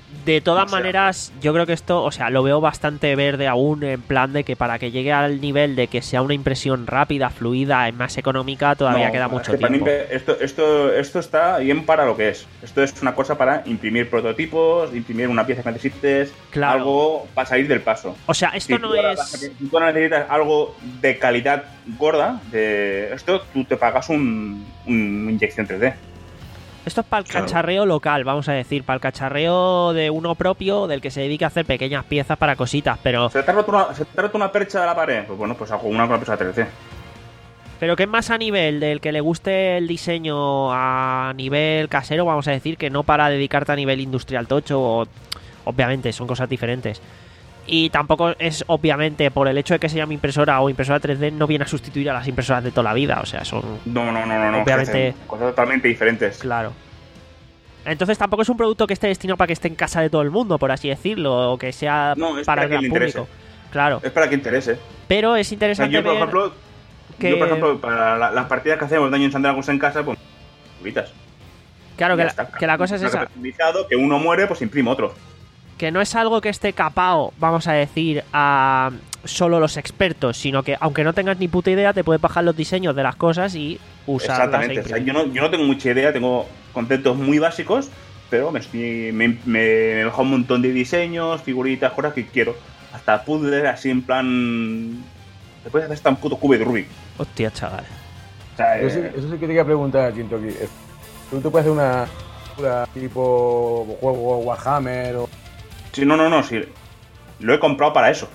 De todas O sea, maneras, yo creo que esto, o sea, lo veo bastante verde aún, en plan de que para que llegue al nivel de que sea una impresión rápida, fluida, más económica, todavía no, queda es mucho que para tiempo. mí esto, esto, esto está bien para lo que es. Esto es una cosa para imprimir prototipos, imprimir una pieza que necesites, Claro. algo para salir del paso. O sea, esto Si no tú ahora- es... Si tú ahora necesitas algo de calidad gorda, de esto tú te pagas un, un- una inyección tres D. Esto es para el Claro. cacharreo local, vamos a decir, para el cacharreo de uno propio, del que se dedica a hacer pequeñas piezas para cositas, pero, ¿Se te ha roto una, se te ha roto una percha de la pared? Pues bueno, pues hago una con la percha tres D. pero que es más a nivel del que le guste el diseño a nivel casero, vamos a decir, que no para dedicarte a nivel industrial tocho, o, obviamente son cosas diferentes. Y tampoco es, obviamente, por el hecho de que se llame impresora o impresora tres D, no viene a sustituir a las impresoras de toda la vida, o sea, son... No, no, no, no. no Obviamente- que hacen cosas totalmente diferentes. Claro. Entonces tampoco es un producto que esté destinado para que esté en casa de todo el mundo, por así decirlo, o que sea No, es para para el gran quien le interese. público. Claro. Es para que interese. Pero es O sea, interesante yo, por ver ejemplo, que... yo, por ejemplo, para la- las partidas que hacemos Dungeons and Dragons en casa, pues, figuritas. Claro, que Ya la, está. que la cosa es esa, Personalizado, que uno muere, pues imprimo otro. que no es algo que esté capado, vamos a decir, a solo los expertos, sino que aunque no tengas ni puta idea, te puedes bajar los diseños de las cosas y usarlas. Exactamente. e O sea, imprimir. yo, no, yo no tengo mucha idea, tengo conceptos muy básicos, pero me, estoy- me, me, me he bajado un montón de diseños, figuritas, cosas que quiero. Hasta puzzles así en plan... Te puedes hacer hasta un puto cubo de Rubik. Hostia, chaval. O sea, Eso, sí- eh, eso sí que te quería preguntar, Tinto, aquí. Es- ¿Tú te puedes hacer una, una tipo juego Warhammer o...? sí, no, no, no, sí. Lo he comprado para eso.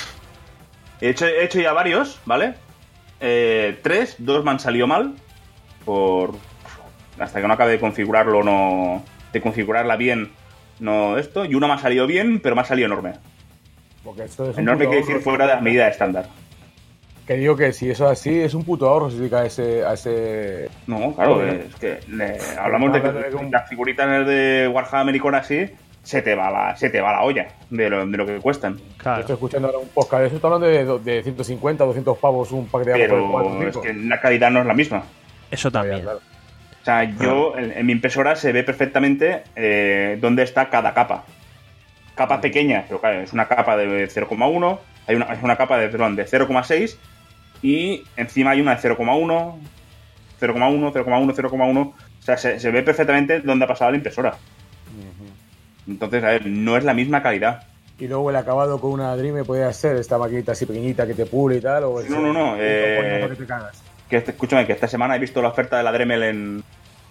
He hecho, he hecho ya varios, ¿vale? Eh, tres, dos me han salido mal. Por. Hasta que no acabe de configurarlo, no. De configurarla bien, no esto. Y una me ha salido bien, pero me ha salido enorme. Porque esto es un Enorme puto quiere decir ahorro. fuera de la medida estándar. Que digo que si eso es así, es un puto ahorro si se dedica a ese... A ese... No, claro, Joder. es que le- hablamos de Hablando de que un- las figuritas de Warhammer y cosas así, se te va la, se te va la olla de lo, de lo que cuestan. Yo Claro. estoy escuchando ahora un podcast de eso, está hablando de, do- de ciento cincuenta, doscientos pavos un pack de agua por el cuatro, Pero es cinco. que la calidad no es la misma. Eso Ah, ya, también. claro. O sea, yo en, en mi impresora se ve perfectamente eh, dónde está cada capa. Capa pequeña, pero claro, es una capa de cero coma uno, hay una, es una capa de, perdón, de cero coma seis y encima hay una de cero coma uno, cero coma uno, cero coma uno, cero coma uno. O sea, se, se ve perfectamente dónde ha pasado la impresora. Entonces, a ver, no es la misma calidad. Y luego el acabado con una Dream puede hacer esta maquinita así pequeñita que te pule y tal. O No, no, no, eh, que te cagas. Que este- escúchame, que esta semana he visto la oferta de la Dremel en,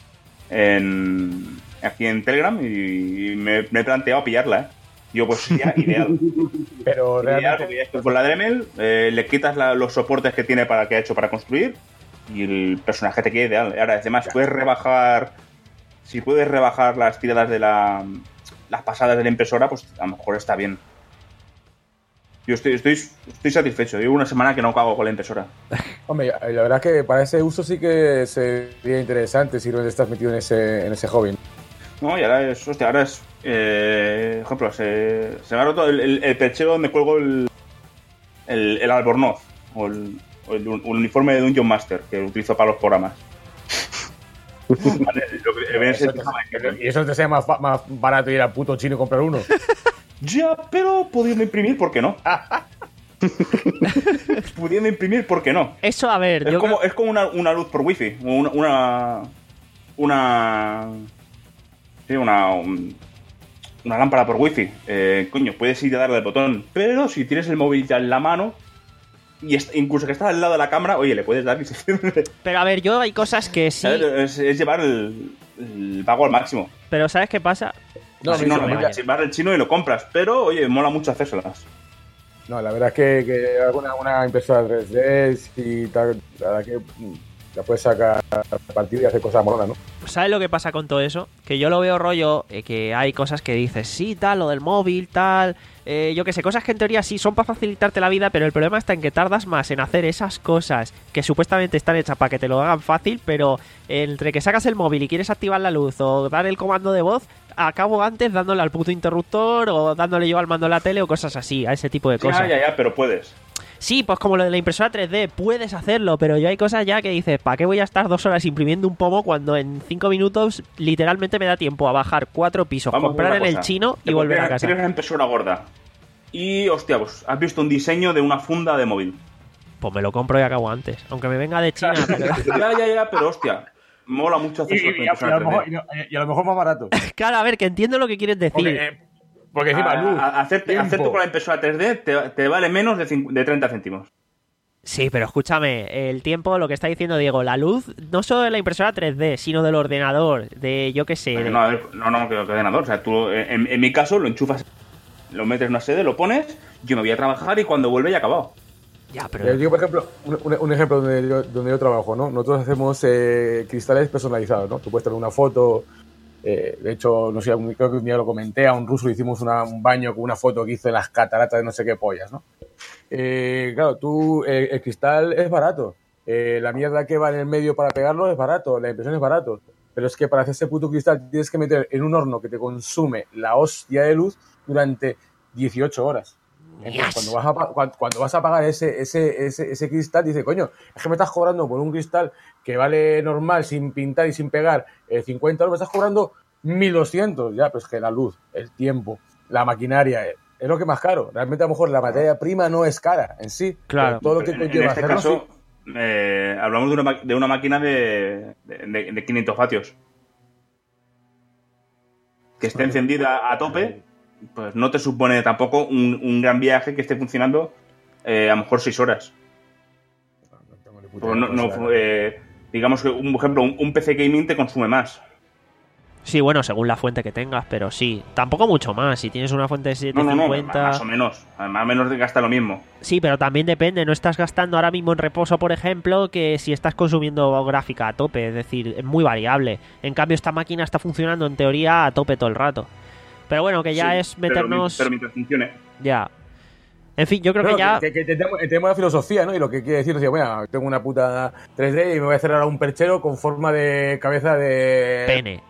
en aquí en Telegram y me, me he planteado pillarla, ¿eh? Yo, pues sería ideal. Pero Ideal, realmente porque ya estoy con la Dremel, eh, le quitas la- los soportes que tiene para que ha hecho para construir y el personaje te queda ideal. Ahora, además, puedes rebajar, si puedes rebajar las tiradas de la, las pasadas de la impresora, pues a lo mejor está bien. Yo estoy, estoy, estoy satisfecho. Llevo una semana que no cago con la impresora. Hombre, la verdad es que para ese uso sí que sería interesante si realmente estás metido en ese, en ese hobby. No, y ahora es, hostia, ahora es, eh, por ejemplo, se, se me ha roto el, el, el perchero donde cuelgo el, el, el albornoz o el, o el, el uniforme de Dungeon Master que utilizo para los programas. Vale, lo que- viene a ser- Y eso te sea más, fa- más barato ir al puto chino y comprar uno. Ya, pero pudiendo imprimir, ¿por qué no? Pudiendo imprimir, ¿por qué no? Eso, a ver, Es yo como, creo- es como una, una luz por wifi, o una, una, una, sí, una, un- una lámpara por wifi. Eh, coño, puedes ir a darle al botón, pero si tienes el móvil ya en la mano y est- incluso que está al lado de la cámara, oye, le puedes dar y se Pero a ver, yo hay cosas que sí, ¿sabes? Es, es llevar el, el pago al máximo. pero ¿sabes qué pasa? No, Así a mí no, sí no, me no, vaya. llevar el chino y lo compras, pero oye, mola mucho hacérselas. No, la verdad es que, que alguna una impresora tres D y tal, la verdad que mm, la puedes sacar partido y hacer cosas molonas, ¿no? ¿Sabes lo que pasa con todo eso? Que yo lo veo rollo, eh, que hay cosas que dices, sí, tal, lo del móvil, tal, eh, yo qué sé, cosas que en teoría sí son para facilitarte la vida, pero el problema está en que tardas más en hacer esas cosas que supuestamente están hechas para que te lo hagan fácil, pero entre que sacas el móvil y quieres activar la luz o dar el comando de voz, acabo antes dándole al puto interruptor o dándole yo al mando de la tele o cosas así, a ese tipo de cosas. Ya, ya, ya, pero puedes. Sí, pues como lo de la impresora tres D, puedes hacerlo, pero yo hay cosas ya que dices, ¿para qué voy a estar dos horas imprimiendo un pomo cuando en cinco minutos literalmente me da tiempo a bajar cuatro pisos, Vamos, comprar en una el cosa. chino y Te volver a tienes- casa? Tienes una impresora gorda. Y, hostia, pues has visto un diseño de una funda de móvil. Pues me lo compro y acabo antes, aunque me venga de China. Pero... Ya, ya, ya, pero hostia, mola mucho hacer Y, cosas con y- y a, impresora lo mejor, tres D. y no- y a lo mejor más barato. Claro, a ver, que entiendo lo que quieres decir. Porque, eh, porque encima, A- luz, a- hacerte, tiempo. hacerte con la impresora tres D te, te vale menos de, cin- de treinta céntimos. Sí, pero escúchame, el tiempo, lo que está diciendo Diego, la luz, no solo de la impresora tres D, sino del ordenador, de yo qué sé. de- No, a ver, no, no, que que ordenador. O sea, tú, en, en mi caso, lo enchufas, lo metes en una sede, lo pones, yo me voy a trabajar y cuando vuelve ya he acabado. Ya, Eh, pero... Yo, por ejemplo, un, un- un ejemplo donde yo, donde yo trabajo, ¿no? Nosotros hacemos eh, cristales personalizados, ¿no? Tú puedes tener una foto, eh, de hecho, no sé, un- creo que un día lo comenté, a un ruso le hicimos una- un baño con una foto que hizo en las cataratas de no sé qué pollas, ¿no? Eh, claro, tú, eh, el cristal es barato, eh, la mierda que va en el medio para pegarlo es barato, la impresión es barato, pero es que para hacer ese puto cristal tienes que meter en un horno que te consume la hostia de luz durante dieciocho horas. Entonces, Yes. cuando vas a, pa- cuan- cuando vas a pagar ese, ese, ese, ese cristal, dices, coño, es que me estás cobrando por un cristal que vale normal, sin pintar y sin pegar, eh, cincuenta euros, me estás cobrando mil doscientos. Ya, pues que la luz, el tiempo, la maquinaria, eh, es lo que es más caro. Realmente, a lo mejor, la materia prima no es cara en sí. Claro. pero todo lo que En, en conlleva este hacerlo, caso, sí. eh, hablamos de una, ma- de una máquina de, de, de quinientos vatios. Que esté encendida a tope, pues no te supone tampoco un, un gran viaje que esté funcionando eh, a lo mejor seis horas. No tengo ni puta Pues idea no, cómo no, será. eh, digamos que, un por ejemplo, un, un P C gaming te consume más. Sí, bueno, según la fuente que tengas, pero sí. Tampoco mucho más. Si tienes una fuente de No, no, no, setecientos cincuenta... más o menos. Más o menos gasta lo mismo. Sí, pero también depende. No estás gastando ahora mismo en reposo, por ejemplo, que si estás consumiendo gráfica a tope. Es decir, es muy variable. En cambio, esta máquina está funcionando en teoría a tope todo el rato. Pero bueno, que ya Sí, es pero meternos... mi- Pero, mientras funcione. Ya. En fin, yo creo No, que ya... que, que- que tenemos, tenemos la filosofía, ¿no? Y lo que quiere decir es, bueno, tengo una puta tres D y me voy a hacer ahora un perchero con forma de cabeza de... Pene.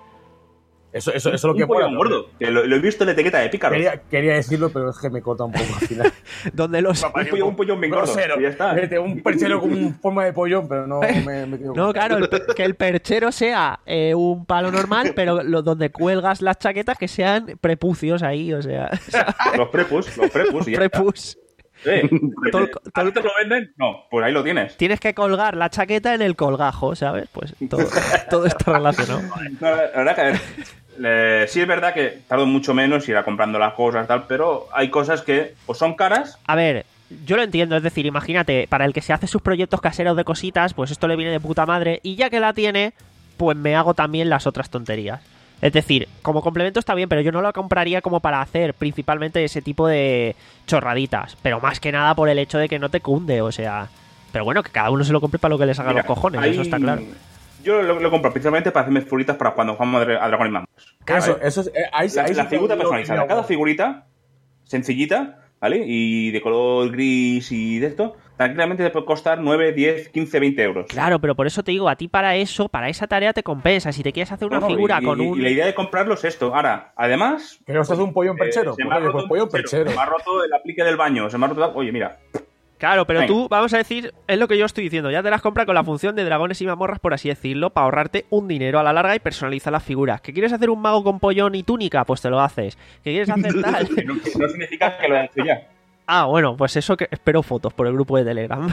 Eso, eso, eso es lo que un pollo mola, ¿no? gordo. Que lo, lo he visto en la etiqueta de pícaros. Quería, quería decirlo, pero es que me corta un poco al final. Donde los... Un pollo, un pollo bien gordo. Grosero. y ya está. Vete, un perchero con forma de pollón, pero no me, me quedo- No, claro, el pe- que el perchero sea eh, un palo normal, pero lo, donde cuelgas las chaquetas que sean prepucios ahí, o sea... Los prepus, los prepus. y ya está. prepus. Eh, Todo el- ¿a ti te lo venden? No, pues ahí lo tienes. Tienes que colgar la chaqueta en el colgajo, ¿sabes? Pues todo, todo está relacionado. No, la verdad que, a ver, eh, sí es verdad que tardo mucho menos ir a comprando las cosas tal, pero hay cosas que o son caras. A ver, yo lo entiendo, es decir, imagínate, para el que se hace sus proyectos caseros de cositas, pues esto le viene de puta madre, y ya que la tiene, pues me hago también las otras tonterías. Es decir, como complemento está bien, pero yo no lo compraría como para hacer principalmente ese tipo de chorraditas. Pero más que nada por el hecho de que no te cunde, o sea... Pero bueno, que cada uno se lo compre para lo que les haga Mira, los cojones, hay- eso está claro. Yo lo, lo compro principalmente para hacerme figuritas para cuando jugamos a Dragon y Mamos. Eso, eso es, eh, ahí, La, ahí la sí figura que- personalizada. Cada figurita, sencillita, ¿vale? Y de color gris y de esto, tranquilamente te puede costar nueve, diez, quince, veinte euros. Claro, pero por eso te digo, a ti para eso, para esa tarea te compensa. Si te quieres hacer una No, no, figura y, con y- un... y la idea de comprarlo es esto. Ahora, además... Que no estás un pollón perchero. eh, se pues, me ha oye, roto pues un pollón perchero, perchero. se me ha roto el aplique del baño, se me ha roto... Oye, mira, Claro, pero Venga. tú, vamos a decir, es lo que yo estoy diciendo, ya te las compras con la función de dragones y mazmorras, por así decirlo, para ahorrarte un dinero a la larga y personalizar las figuras. ¿Que quieres hacer un mago con pollón y túnica? Pues te lo haces. ¿Que quieres hacer tal? no, no significa que lo haya hecho ya. Ah, bueno, pues eso que espero fotos por el grupo de Telegram.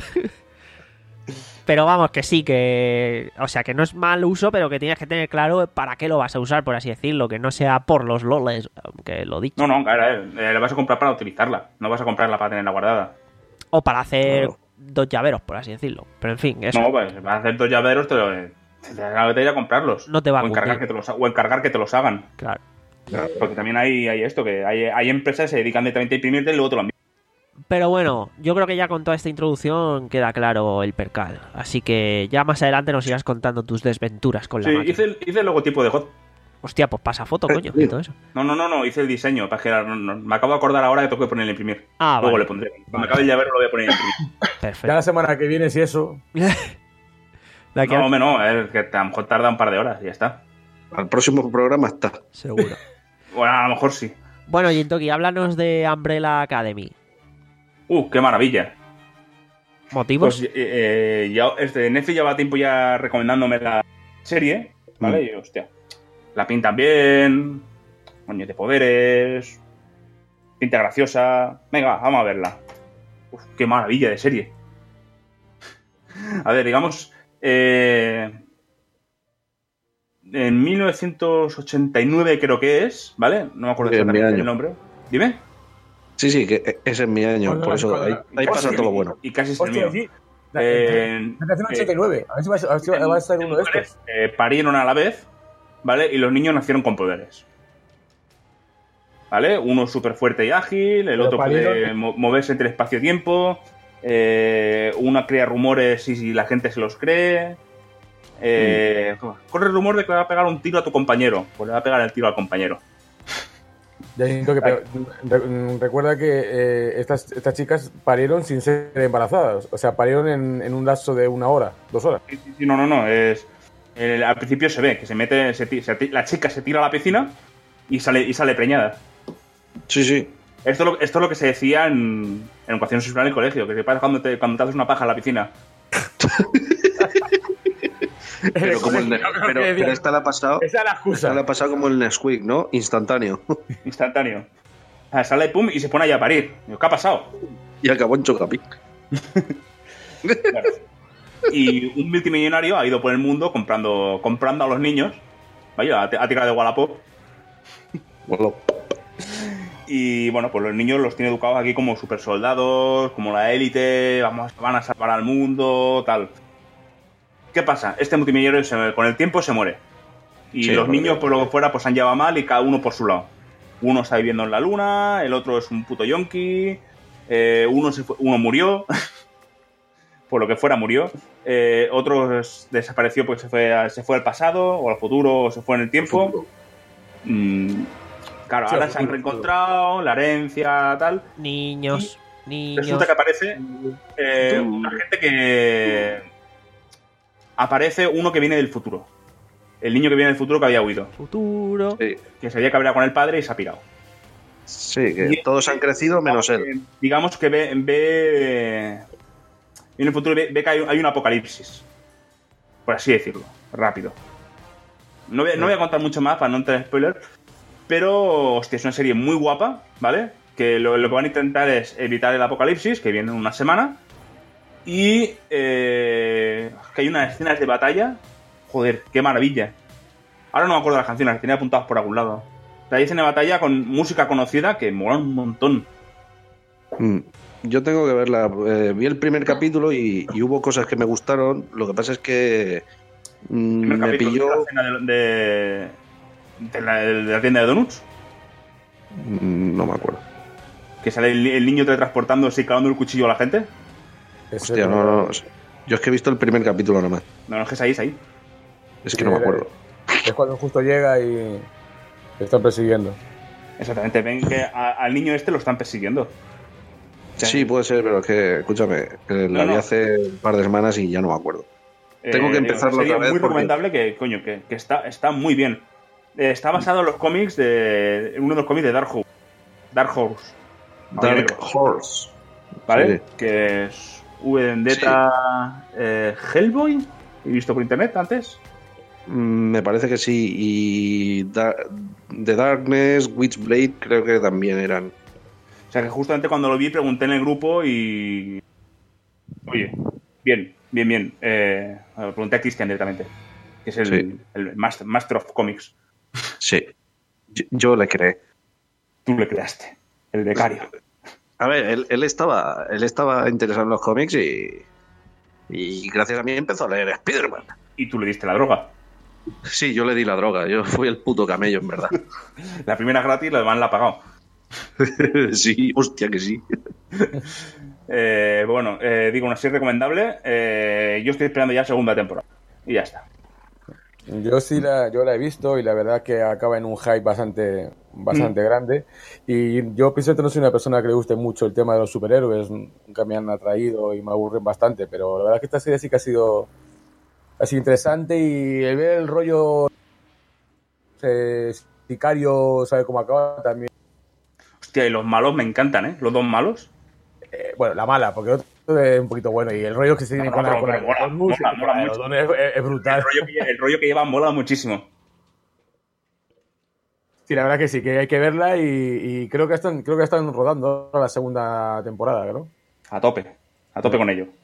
Pero vamos, que sí, que... O sea, que no es mal uso, pero que tienes que tener claro para qué lo vas a usar, por así decirlo. Que no sea por los loles, que lo dicho. No, no, claro, eh, la vas a comprar para utilizarla. No vas a comprarla para tenerla guardada. O para hacer Claro. dos llaveros, por así decirlo. Pero en fin, eso. No, pues vas a hacer dos llaveros, te, lo- te da la ir a comprarlos. No te va a o encargar, cundir. que te los, o encargar que te los hagan. Claro. Porque también hay, hay esto, que hay, hay empresas que se dedican directamente a imprimirte y luego te lo envían. Pero bueno, yo creo que ya con toda esta introducción queda claro el percal. Así que ya más adelante nos irás contando tus desventuras con la Sí, máquina. hice el, hice el logotipo de Hot. Hostia, pues pasa foto, coño, y todo eso. No, no, no, no, hice el diseño. Para que, no, no, me acabo de acordar ahora que tengo que ponerle a imprimir. Ah, Luego vale. le pondré. Cuando me acabe el llavero lo voy a poner a imprimir. Ya Perfecto. la semana que viene, si eso. De aquí No, a- hombre, no, es que a lo mejor tarda un par de horas y ya está. Al próximo programa está. Seguro. Bueno, a lo mejor sí. Bueno, Jintoki, háblanos de Umbrella Academy. Uh, qué maravilla. ¿Motivos? Pues eh, ya, este, Netflix lleva tiempo ya recomendándome la serie, ¿vale? Mm. Y hostia, la pintan bien, coño de poderes, pinta graciosa. Venga, vamos a verla. Uf, qué maravilla de serie. A ver, digamos, eh, en mil novecientos ochenta y nueve creo que es, ¿vale? No me acuerdo exactamente el nombre. Dime. Sí, sí, que ese es mi año, bueno, por eso ahí, ahí pasa todo lo bueno. Y casi es el mío. Sí. En ochenta y nueve, a ver si va a, si va a ser uno de estos. Eh, parieron a la vez, ¿vale? Y los niños nacieron con poderes. ¿Vale? Uno súper fuerte y ágil, el Pero otro puede moverse entre espacio-tiempo, eh, una crea rumores y la gente se los cree. Eh, mm. Corre el rumor de que le va a pegar un tiro a tu compañero. Pues le va a pegar el tiro al compañero. Ya siento que, pero, recuerda que eh, estas, estas chicas parieron sin ser embarazadas. O sea, parieron en, en un lapso de una hora, dos horas. Sí, sí, sí, no, no, no. Es, eh, al principio se ve que se mete, se, se, la chica se tira a la piscina y sale, y sale preñada. Sí, sí. Esto, esto es lo que se decía en, en educación sexual en el colegio, que te pasa cuando te, cuando te haces una paja en la piscina. Pero, como el, pero, pero esta la ha pasado. Esa es la excusa. Esta la ha pasado como el Nesquik, ¿no? Instantáneo. Instantáneo. O sea, sale pum y se pone ahí a parir. Digo, ¿qué ha pasado? Y acabó en Chocapic. Claro. Y un multimillonario ha ido por el mundo comprando, comprando a los niños. Vaya, ha tirado de Wallapop. Wallapop. Y bueno, pues los niños los tiene educados aquí como super soldados, como la élite, vamos, van a salvar al mundo, tal. ¿Qué pasa? Este multimillonario se, con el tiempo se muere. Y sí, los niños, por lo que fuera, pues han llevado mal y cada uno por su lado. Uno está viviendo en la luna, el otro es un puto yonki, eh, uno, se fue, uno murió, por lo que fuera murió, eh, otro desapareció porque se fue, se fue al pasado o al futuro o se fue en el tiempo. Mm, claro, sí, ahora se han reencontrado, la herencia, tal. Niños, niños. Resulta que aparece eh, una gente que... Aparece uno que viene del futuro. El niño que viene del futuro que había huido. Futuro. Sí. Que se había cabreado con el padre y se ha pirado. Sí, que y todos han crecido menos él. Digamos que ve... ve en el futuro ve, ve que hay, hay un apocalipsis. Por así decirlo. Rápido. No voy, no voy a contar mucho más para no entrar en spoiler. Pero, hostia, es una serie muy guapa, ¿vale? Que lo, lo que van a intentar es evitar el apocalipsis, que viene en una semana. Y eh, que hay unas escenas de batalla. Joder, qué maravilla. Ahora no me acuerdo de las canciones, las tenía apuntadas por algún lado. Pero hay escenas de batalla con música conocida que mola un montón. Mm. Yo tengo que verla. Eh, vi el primer capítulo y, y hubo cosas que me gustaron. Lo que pasa es que mm, me capítulo, pilló... ¿La escena de, de, de, la, de la tienda de donuts? Mm, no me acuerdo. Que sale el, el niño teletransportando así clavando el cuchillo a la gente. Hostia, no, no, no. Yo es que he visto el primer capítulo nomás. No, no, es que es ahí, es ahí. Es que no me acuerdo. Es cuando justo llega y te están persiguiendo. Exactamente, ven que a, al niño este lo están persiguiendo. O sea, sí, puede ser, pero es que, escúchame, la no, vi no. hace un par de semanas y ya no me acuerdo. Eh, Tengo que empezarlo otra vez. Es muy porque... recomendable que, coño, que, que está, está muy bien. Eh, está basado en los cómics de. En uno de los cómics de Dark Horse. Dark Horse. Dark Horse. ¿Vale? Sí. Que es. V Vendetta, sí. eh, Hellboy, ¿he visto por internet antes? Me parece que sí. Y da- The Darkness, Witchblade creo que también eran. O sea que justamente cuando lo vi pregunté en el grupo y... Oye, bien, bien, bien. Eh, pregunté a Cristian directamente, que es el, sí. el master, master of Comics. Sí, yo, yo le creé. Tú le creaste, el becario. A ver, él, él estaba él estaba interesado en los cómics y, y gracias a mí empezó a leer Spider-Man. ¿Y tú le diste la droga? Sí, yo le di la droga. Yo fui el puto camello, en verdad. La primera gratis, la demás la ha pagado. Sí, hostia que sí. eh, bueno, eh, digo, una serie recomendable. Eh, yo estoy esperando ya segunda temporada. Y ya está. Yo sí la, yo la he visto y la verdad que acaba en un hype bastante, bastante mm. grande. Y yo pienso que no soy una persona que le guste mucho el tema de los superhéroes. Nunca me han atraído y me aburren bastante. Pero la verdad que esta serie sí que ha sido, ha sido interesante. Y el ver el rollo eh, sicario, sabe cómo acaba también. Hostia, y los malos me encantan, ¿eh? Los dos malos. Eh, bueno, la mala, porque es un poquito bueno. Y el rollo que se tiene No, con no, la con pero la- mola, con música, mola, mola con la mucho. Don es, es- es brutal. El rollo, que, el rollo que lleva mola muchísimo. Sí, la verdad que sí, que hay que verla y, y creo que están creo que están rodando ahora la segunda temporada, ¿no? A tope. A tope con ello.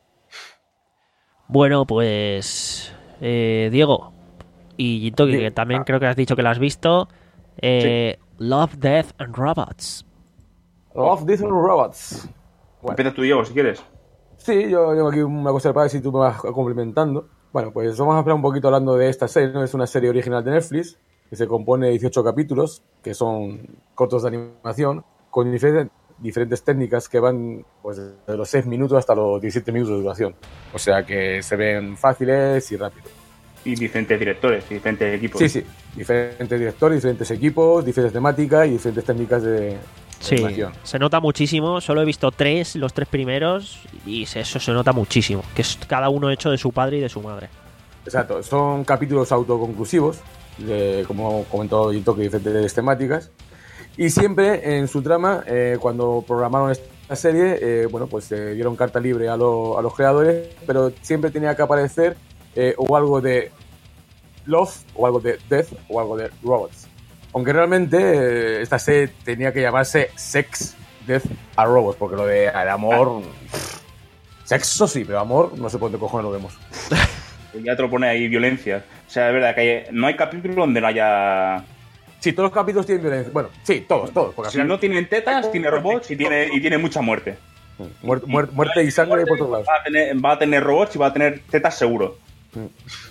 Bueno, pues. eh, Diego y Jintoki, Sí. que también Ah. creo que has dicho que la has visto. eh, Love, Death and Robots. Love, Death and Robots. Bueno. Empieza tú, Diego, si quieres. Sí, yo tengo aquí una cosa para si tú me vas complementando. Bueno, pues vamos a hablar un poquito hablando de esta serie, ¿no? Es una serie original de Netflix que se compone de dieciocho capítulos, que son cortos de animación, con diferentes, diferentes técnicas que van pues, desde los seis minutos hasta los diecisiete minutos de duración. O sea que se ven fáciles y rápidos. Y diferentes directores, y diferentes equipos. Sí, sí, diferentes directores, diferentes equipos, diferentes temáticas y diferentes técnicas de, de Sí, animación. se nota muchísimo. Solo he visto tres, los tres primeros, y eso se nota muchísimo. Que es cada uno hecho de su padre y de su madre. Exacto, son capítulos autoconclusivos, de, como comentó Jintoki, diferentes temáticas. Y siempre en su trama, eh, cuando programaron esta serie, eh, bueno, pues eh, dieron carta libre a, lo- a los creadores, pero siempre tenía que aparecer eh, o algo de Love, o algo de Death, o algo de Robots. Aunque realmente eh, esta serie tenía que llamarse Sex, Death a Robots, porque lo de el amor... pff, sexo sí, pero amor no sé por dónde cojones lo vemos. Ya te lo pone ahí violencia. O sea, es verdad que hay- no hay capítulo donde no haya... Sí, todos los capítulos tienen violencia. Bueno, sí, todos, todos. Porque al Si final, no tienen tetas, tiene robots y tiene, y tiene mucha muerte. muerte, muerte- muerte y sangre por todos lados. Va a, tener, va a tener robots y va a tener tetas seguro. Mm.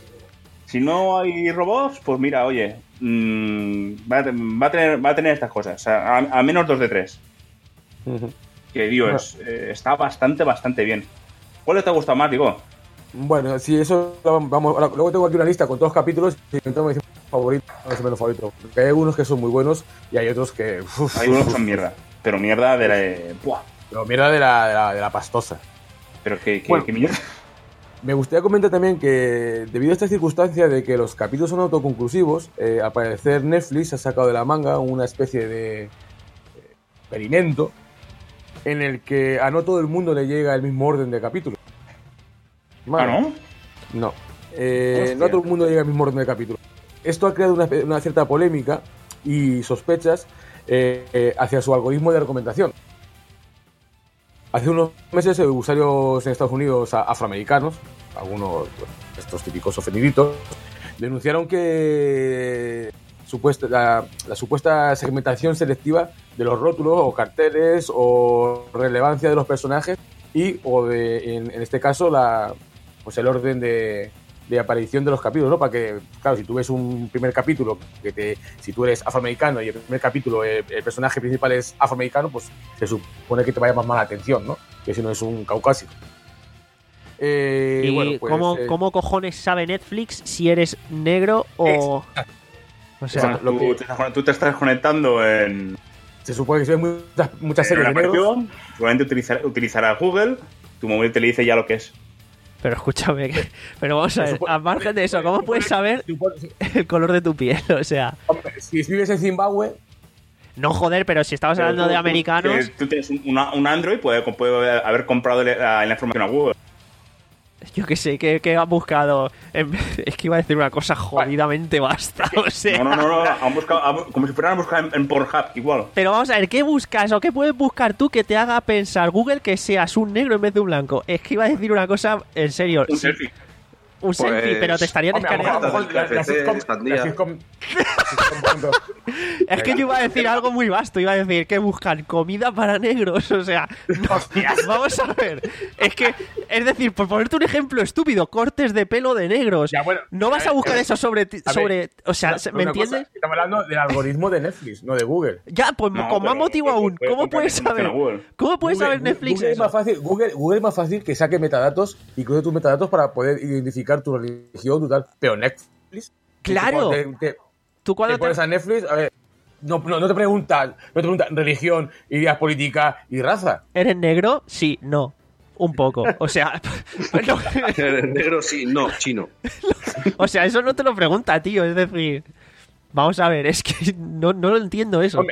Si no hay robots, pues mira, oye, mmm, va, a, te- va, a tener, va a tener estas cosas. O sea, a, a menos dos de tres. Ujú. Que Dios, eh, está bastante, bastante bien. ¿Cuál te ha gustado más, digo? Bueno, sí, eso vamos. Ahora, luego tengo aquí una lista con todos los capítulos y intentamos decir favorito, más o menos favorito. Porque hay algunos que son muy buenos y hay otros que. Uf, Hay unos que son mierda. Pero mierda de la... eh, ¡buah! Pero mierda de la, de la, de la pastosa. Pero que, que, Bueno. que mierda. Me gustaría comentar también que, debido a esta circunstancia de que los capítulos son autoconclusivos, eh, al parecer Netflix ha sacado de la manga una especie de eh, experimento en el que a no todo el mundo le llega el mismo orden de capítulos. Ah, ¿no? No. Eh, Hostia. no a todo el mundo llega al mismo orden de capítulos. Esto ha creado una, una cierta polémica y sospechas eh, eh, hacia su algoritmo de recomendación. Hace unos meses, eh, usuarios en Estados Unidos a- afroamericanos, algunos pues, estos típicos ofendiditos, denunciaron que supuesta, la, la supuesta segmentación selectiva de los rótulos o carteles o relevancia de los personajes y, o de, en, en este caso, la, pues el orden de, de aparición de los capítulos, ¿no? Para que, claro, si tú ves un primer capítulo, que te, si tú eres afroamericano y el primer capítulo el, el personaje principal es afroamericano, pues se supone que te va a llamar más la atención, ¿no? Que si no es un caucásico. Eh, ¿Y bueno, pues, cómo, eh, cómo cojones sabe Netflix si eres negro o...? O O sea, sea, lo tú, que- te estás, tú te estás conectando en, se supone que si ves muchas, muchas en series una de negros, aplicación, seguramente utilizar, utilizará Google, tu móvil te le dice ya lo que es. pero escúchame, que- pero vamos a Se ver, supone- a margen de eso, ¿cómo puedes saber se supone- se- el color de tu piel? O sea, hombre, si vives en Zimbabue, no joder, pero si estamos hablando Pero tú- de tú- americanos, que Tú tienes un, una- un Android, puede, puede haber comprado la, la información a Google. yo qué sé, ¿qué, qué han buscado? En- Es que iba a decir una cosa jodidamente basta, o sea... No, no, no, no, han buscado, han- como si fueran a buscar en, en Pornhub, igual. Pero vamos a ver, ¿qué buscas o qué puedes buscar tú que te haga pensar Google que seas un negro en vez de un blanco? Es que iba a decir una cosa en serio. Un sí, selfie. un selfie, Pues, pero te estarían hombre, a lo mejor- a lo escaneando. mejor la- la G P T, sitcom- expandida. la sitcom- la sitcom- Es que yo iba a decir algo muy vasto. Iba a decir que buscan comida para negros. O sea, no, vamos a ver. Es que, es decir, por ponerte un ejemplo estúpido, cortes de pelo de negros. Ya, bueno, no vas a buscar eh, eso sobre. ti- a ver, sobre o sea, Pero ¿me una cosa, entiendes? estamos hablando del algoritmo de Netflix, no de Google. Ya, pues No, con más pero- motivo pero aún. puede ¿Cómo comprar puedes información saber? a Google. ¿Cómo puedes Google, saber Netflix Google es eso? más fácil, Google, Google es más fácil que saque metadatos y cruce tus metadatos para poder identificar tu religión, tu tal. Pero Netflix. Claro. Te, te- Tú te cuando te, pones a Netflix, a ver, no, no, no te preguntan, no te preguntan religión, ideas políticas y raza. ¿Eres negro? Sí, no. Un poco. O sea, no, Negro sí, no, chino. o sea, eso no te lo pregunta, tío. Es decir, vamos a ver, es que no, no lo entiendo eso. Hombre,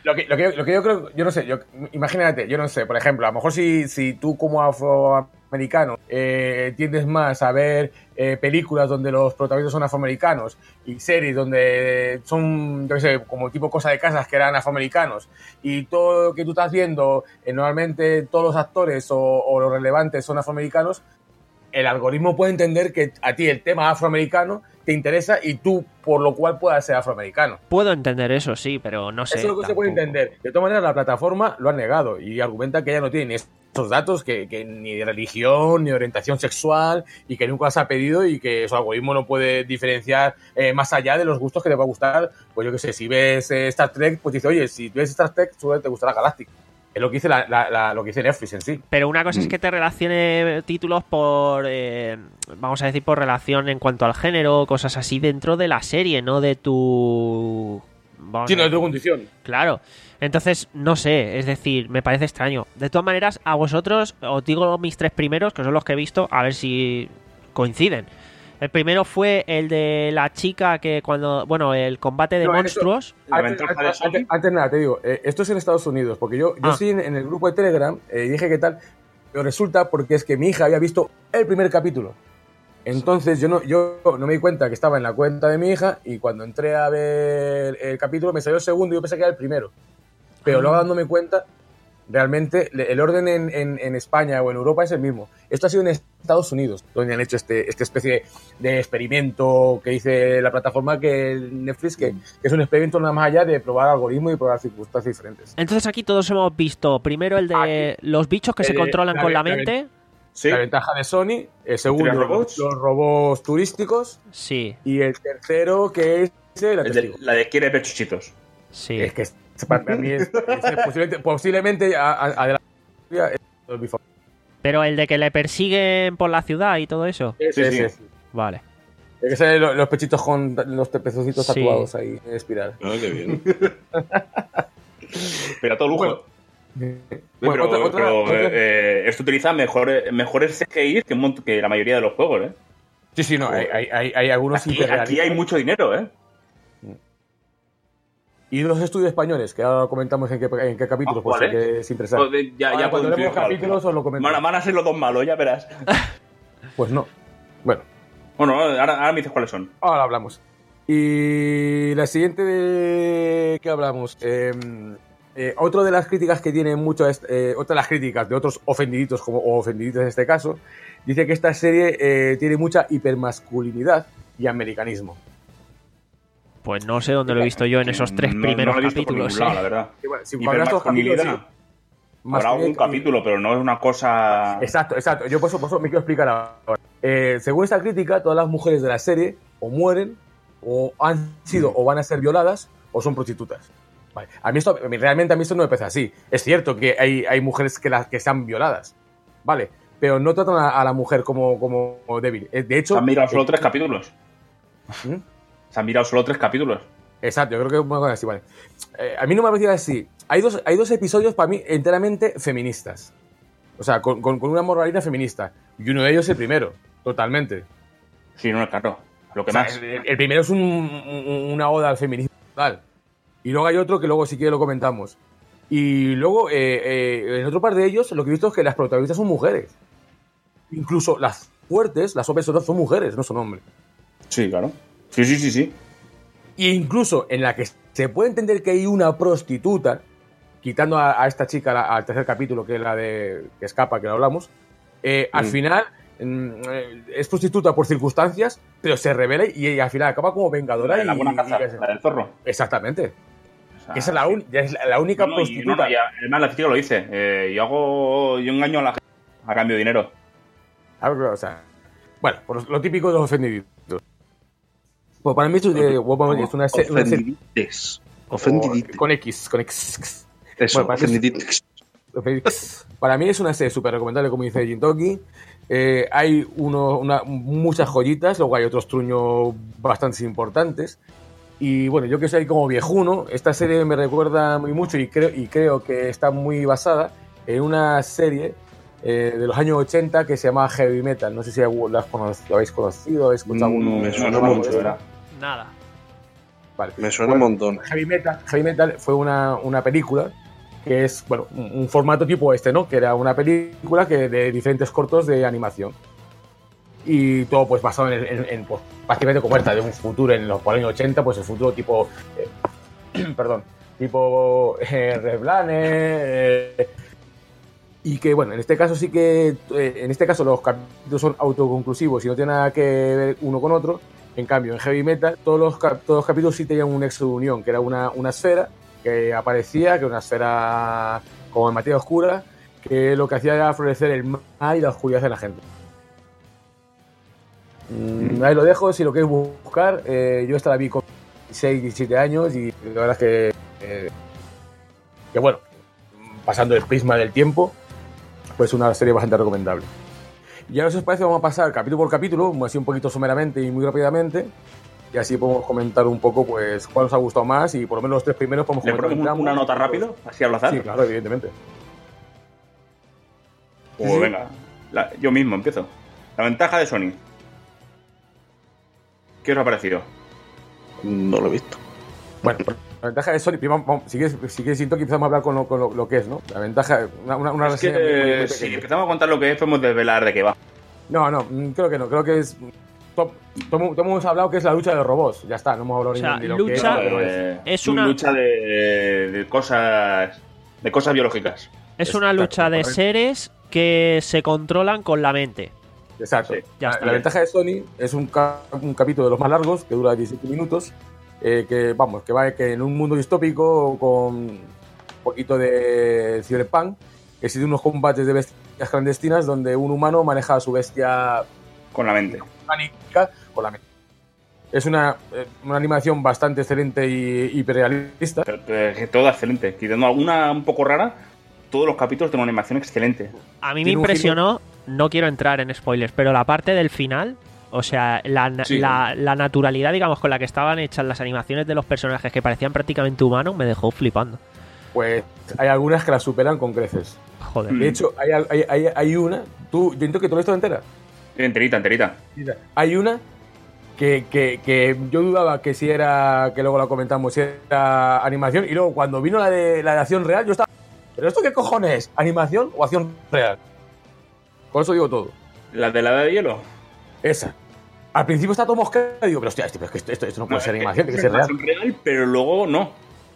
Lo que, lo, que, lo que yo creo, yo no sé, yo, imagínate, yo no sé, por ejemplo, a lo mejor si, si tú como afroamericano eh, tiendes más a ver eh, películas donde los protagonistas son afroamericanos y series donde son, yo qué sé, como tipo Cosa de Casas que eran afroamericanos y todo lo que tú estás viendo, eh, normalmente todos los actores o, o los relevantes son afroamericanos, el algoritmo puede entender que a ti el tema afroamericano te interesa y tú, por lo cual, puedas ser afroamericano. Puedo entender eso, sí, pero no sé. Eso es lo que tampoco. se puede entender. De todas maneras, la plataforma lo ha negado y argumenta que ella no tiene ni esos datos, que, que ni de religión, ni de orientación sexual, y que nunca las ha pedido y que su algoritmo no puede diferenciar eh, más allá de los gustos que te va a gustar. Pues yo qué sé, si ves eh, Star Trek, pues dice, oye, si ves Star Trek, seguro te gustará Galactic. Es lo que dice la, la, la, lo que dice Netflix en sí. Pero una cosa mm. es que te relacione títulos por, eh, vamos a decir, por relación en cuanto al género, cosas así dentro de la serie, no de tu... Vamos sí, no de tu condición. Claro. Entonces, no sé, es decir, me parece extraño. De todas maneras, a vosotros os digo mis tres primeros, que son los que he visto, a ver si coinciden. El primero fue el de la chica que cuando... Bueno, el combate de no, monstruos... Esto, antes, antes, antes, antes nada, te digo, eh, esto es en Estados Unidos, porque yo, yo ah. sí en, en el grupo de Telegram eh, dije qué tal, pero resulta porque es que mi hija había visto el primer capítulo. Entonces yo no, yo no me di cuenta que estaba en la cuenta de mi hija y cuando entré a ver el capítulo me salió el segundo y yo pensé que era el primero. Pero ah. luego dándome cuenta... Realmente el orden en, en, en España o en Europa es el mismo. Esto ha sido en Estados Unidos, donde han hecho este, esta especie de experimento que dice la plataforma que Netflix, que, que es un experimento nada más allá de probar algoritmos y probar circunstancias diferentes. Entonces aquí todos hemos visto primero el de aquí, los bichos que eh, se controlan la, con la, la mente. ¿Sí? La ventaja de Sony, el segundo robots? los robots turísticos, sí. Y el tercero que es el, el de, la de quiere ver chuchitos. Sí. Es que para mí es, es posiblemente, posiblemente a, a, a de la... Pero el de que le persiguen por la ciudad y todo eso. Sí, sí, sí. sí. Vale. Hay que ser los, los pechitos con los pececitos sí. tatuados ahí en espiral. Ah, qué bien. Pero a todo lujo. Bueno, bueno, pero, otra, otra, pero otra... Eh, esto utiliza mejor, mejores C G I que, que la mayoría de los juegos, ¿eh? Sí, sí, no. Hay, hay, hay algunos aquí, aquí hay mucho dinero, ¿eh? Y los estudios españoles, que ahora comentamos en qué, en qué capítulos, ah, pues ¿vale? Que es interesante. Pues ya, ahora, ya cuando leemos capítulos os lo comentamos. Van a ser los dos malos, ya verás. Pues no. Bueno. Bueno, ahora, ahora me dices cuáles son. Ahora hablamos. Y la siguiente de... ¿Qué hablamos? Eh, eh, otra de las críticas que tiene mucho... Eh, otra de las críticas de otros ofendiditos, como, o ofendiditos en este caso, dice que esta serie eh, tiene mucha hipermasculinidad y americanismo. Pues no sé dónde lo he visto yo en esos tres no, primeros no lo he visto capítulos. Por ningún lado, la verdad. Sí, bueno, si capítulos, sí. Habrá algún capítulo, pero no es una cosa... Exacto, exacto. Yo por eso, por eso me quiero explicar ahora. Eh, según esta crítica, todas las mujeres de la serie o mueren, o han sido o van a ser violadas, o son prostitutas. Vale. A mí esto, realmente a mí esto no me parece así. Es cierto que hay, hay mujeres que, las, que están violadas, ¿vale? Pero no tratan a, a la mujer como, como débil. De hecho... Han mirado solo eh, tres capítulos. ¿Mm? Se han mirado solo tres capítulos. Exacto, yo creo que es una cosa así, vale. Eh, a mí no me ha parecido así. Hay dos, hay dos episodios para mí enteramente feministas. O sea, con, con, con una moralina feminista. Y uno de ellos es el primero, totalmente. Sí, no, claro. Lo que o sea, más. El, el primero es un, un, una oda al feminismo total. Y luego hay otro que luego sí que lo comentamos. Y luego, eh, eh, en otro par de ellos, lo que he visto es que las protagonistas son mujeres. Incluso las fuertes, las obesonas, son mujeres, no son hombres. Sí, claro. Sí, sí, sí, sí. E incluso en la que se puede entender que hay una prostituta, quitando a, a esta chica la, al tercer capítulo, que es la de que escapa, que lo hablamos, eh, mm. al final eh, es prostituta por circunstancias, pero se revela y, y al final acaba como vengadora. La, y, la buena caza, y, la del zorro. Exactamente. O sea, esa es la, un, es la, la única no, prostituta. No, no, y además la chica lo dice. Eh, yo hago. Yo engaño a la gente a cambio de dinero. O sea, bueno, por lo típico de los ofendiditos. Pues para mí esto eh, es una serie... Ofendidites. Ofendidites. Con X, con X. Eso, bueno, para, ofendidites. Es, para mí es una serie súper recomendable, como dice Jintoki. Eh, hay uno, una, muchas joyitas, luego hay otros truños bastante importantes. Y bueno, yo que soy como viejuno, esta serie me recuerda muy mucho y creo, y creo que está muy basada en una serie Eh, de los años ochenta que se llama Heavy Metal. No sé si lo habéis conocido, habéis conocido, habéis escuchado mm, alguno. Me suena mucho, ¿verdad? Nada. Vale. Me suena bueno, un montón. Heavy Metal, Heavy Metal fue una, una película que es, bueno, un, un formato tipo este, ¿no? Que era una película que de diferentes cortos de animación. Y todo pues basado en, en, en pues, prácticamente como esta de un futuro en los años ochenta, pues el futuro tipo eh, perdón, tipo eh, Reblane eh, y que bueno, en este caso sí que eh, en este caso los capítulos son autoconclusivos y no tienen nada que ver uno con otro. En cambio, en Heavy Metal todos los, todos los capítulos sí tenían un nexo de unión, que era una, una esfera que aparecía, que era una esfera como en materia oscura, que lo que hacía era florecer el mal y la oscuridad de la gente. Mm, ahí lo dejo, si lo queréis buscar. Eh, yo esta la vi con dieciséis, diecisiete años y la verdad es que, eh, que bueno, pasando el prisma del tiempo, pues una serie bastante recomendable. Y ahora, si os parece, vamos a pasar capítulo por capítulo, así un poquito someramente y muy rápidamente, y así podemos comentar un poco pues cuál nos ha gustado más y por lo menos los tres primeros podemos ¿Le comentar. ponemos una nota rápido? Así al azar. Sí, claro, evidentemente. Pues Sí. venga, la- yo mismo empiezo. La ventaja de Sony. ¿Qué os ha parecido? No lo he visto. Bueno, la ventaja de Sony, primero, vamos, si quieres, si quieres siento que empezamos a hablar con lo, con lo, lo que es, ¿no? La ventaja, una, una, una Es que, reseña muy, muy, muy si pequeña. empezamos a contar lo que es, podemos desvelar de qué va. No, no, mm, creo que no, creo que es... Todo hemos hablado que es la lucha de los robots, ya está, no hemos hablado O sea, ni de lo que es, lucha- pero es. Eh, es una- lucha de, de cosas de cosas biológicas. Es una lucha de correcto. seres que se controlan con la mente. Exacto. Sí, ya la, está. la ventaja de Sony es un, ca- un capítulo de los más largos, que dura diecisiete minutos, eh, que vamos, que va que en un mundo distópico con un poquito de cyberpunk, existen unos combates de bestias clandestinas donde un humano maneja a su bestia Con la mente. mecánica con la mente. Es una, eh, una animación bastante excelente y hiperrealista. Pero, pero, que todo excelente. Quitando alguna un poco rara, todos los capítulos tienen una animación excelente. A mí me Tiene un impresionó, no quiero entrar en spoilers, pero la parte del final, o sea, la, na- Sí. la, la naturalidad, digamos, con la que estaban hechas las animaciones de los personajes que parecían prácticamente humanos, me dejó flipando. Pues hay algunas que la superan con creces. Joder. Mm. De hecho, hay, hay, hay, hay una, tú, yo entiendo que tú lo has visto entera. Enterita, enterita. Hay una que, que, que yo dudaba que si era, que luego la comentamos, si era animación, y luego cuando vino la de, la de acción real, yo estaba, ¿pero esto qué cojones? ¿Animación o acción real? Con eso digo todo. La de la edad de hielo. Esa. Al principio está todo mosqueado y digo, pero hostia, esto, esto, esto, esto no puede No, ser es animación, que tiene que ser real. animación real, pero luego no.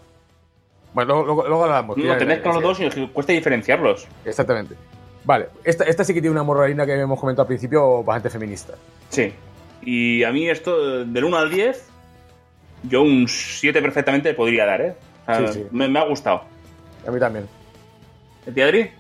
Bueno, luego, luego, luego hablamos. que No, ya- te mezclan ya- los dos y es que cuesta diferenciarlos. Exactamente. Vale, esta, esta sí que tiene una moralina que hemos comentado al principio bastante feminista. Sí. Y a mí esto, del uno al diez, yo un siete perfectamente podría dar, ¿eh? O sea, Sí, sí. Me, me ha gustado. A mí también. ¿A ti, Adri?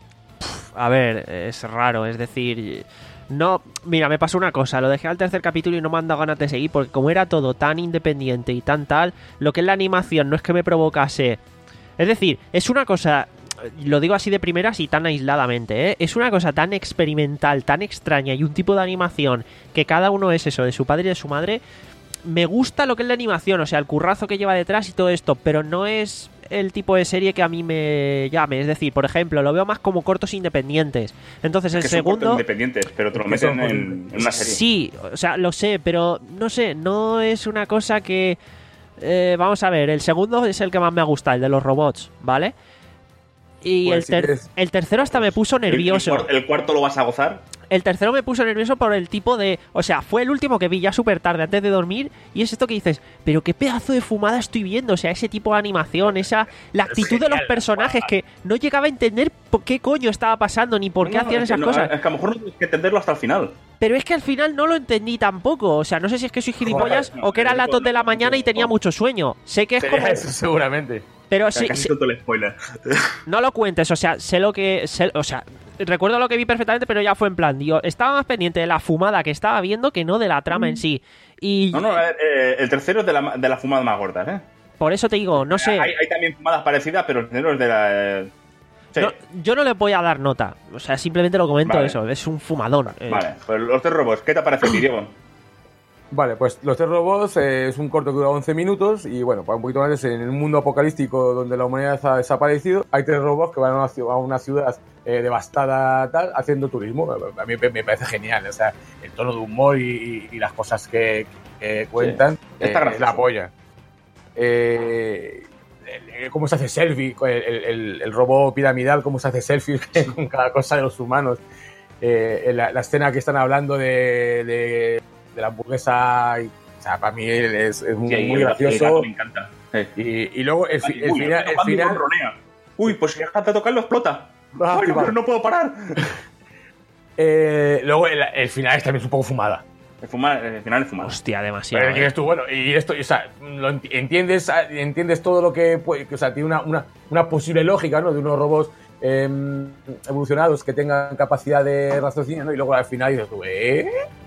A ver, es raro, es decir, no, mira, me pasó una cosa, lo dejé al tercer capítulo y no me han dado ganas de seguir porque como era todo tan independiente y tan tal, lo que es la animación no es que me provocase, es decir, es una cosa, lo digo así de primeras y tan aisladamente, ¿eh? Es una cosa tan experimental, tan extraña y un tipo de animación que cada uno es eso, de su padre y de su madre. Me gusta lo que es la animación, o sea, el currazo que lleva detrás y todo esto, pero no es el tipo de serie que a mí me llame. Es decir, por ejemplo, lo veo más como cortos independientes. Entonces, el que son cortos segundo... independientes, pero te lo que meten son en, cortos. en una serie. Sí, o sea, lo sé, pero no sé, no es una cosa que... eh, vamos a ver, el segundo es el que más me ha gustado, el de los robots, ¿vale? Y Pues el, si ter- quieres- el tercero hasta me puso El- el nervioso. cuar- El, cuarto lo vas a gozar. El tercero me puso nervioso por el tipo de... O sea, fue el último que vi ya súper tarde antes de dormir y es esto que dices, pero qué pedazo de fumada estoy viendo. O sea, ese tipo de animación, esa... La actitud de los personajes que no llegaba a entender por qué coño estaba pasando ni por qué No, no, hacían es que esas no, cosas. Es que a lo mejor no tienes que entenderlo hasta el final. Pero es que al final no lo entendí tampoco. O sea, no sé si es que soy gilipollas Joder, o que eran no, las dos de la no, mañana y tenía no. mucho sueño. Sé que es como... Eso seguramente. Pero sí, Casi sí, todo el spoiler. no lo cuentes, o sea, sé lo que... sé- o sea, recuerdo lo que vi perfectamente, pero ya fue en plan, digo, estaba más pendiente de la fumada que estaba viendo que no de la trama en sí. Y No, no, eh, el tercero es de la, de la fumada más gorda, ¿eh? por eso te digo, no sé... Hay, hay también fumadas parecidas, pero el tercero es de la... eh, sí. No, yo no le voy a dar nota, o sea, simplemente lo comento Vale. eso, es un fumadón. eh. Vale, pues los tres robots, ¿qué te parece, Diego? Vale, pues Los Tres Robots eh, es un corto que dura once minutos y bueno, para un poquito más en un mundo apocalíptico donde la humanidad ha desaparecido, hay tres robots que van a una, ciu- a una ciudad eh, devastada tal, haciendo turismo. A mí me, me parece genial, o sea, el tono de humor y, y- y las cosas que, que cuentan Está eh, gracioso. la polla. eh, cómo se hace selfie, el, el, el robot piramidal, cómo se hace selfie con cada cosa de los humanos. Eh, la, la escena que están hablando de, de, de la hamburguesa, y, o sea, para mí es, es muy, sí, muy gracioso. Me encanta. Sí. Y, y luego el, Ay, el uy, final... El final uy, pues si dejas de tocarlo, explota. Ah, Uy, pero no puedo parar. Eh, luego el, el final es también un poco fumada. El, fumar, el final es fumada. Hostia, demasiado. Pero, eh. tú, bueno, y esto, o sea, lo entiendes, entiendes todo lo que puede, o sea, tiene una, una, una posible lógica, ¿no? De unos robots eh, evolucionados que tengan capacidad de raciocinio, ¿no? Y luego al final dices tú, ¿eh?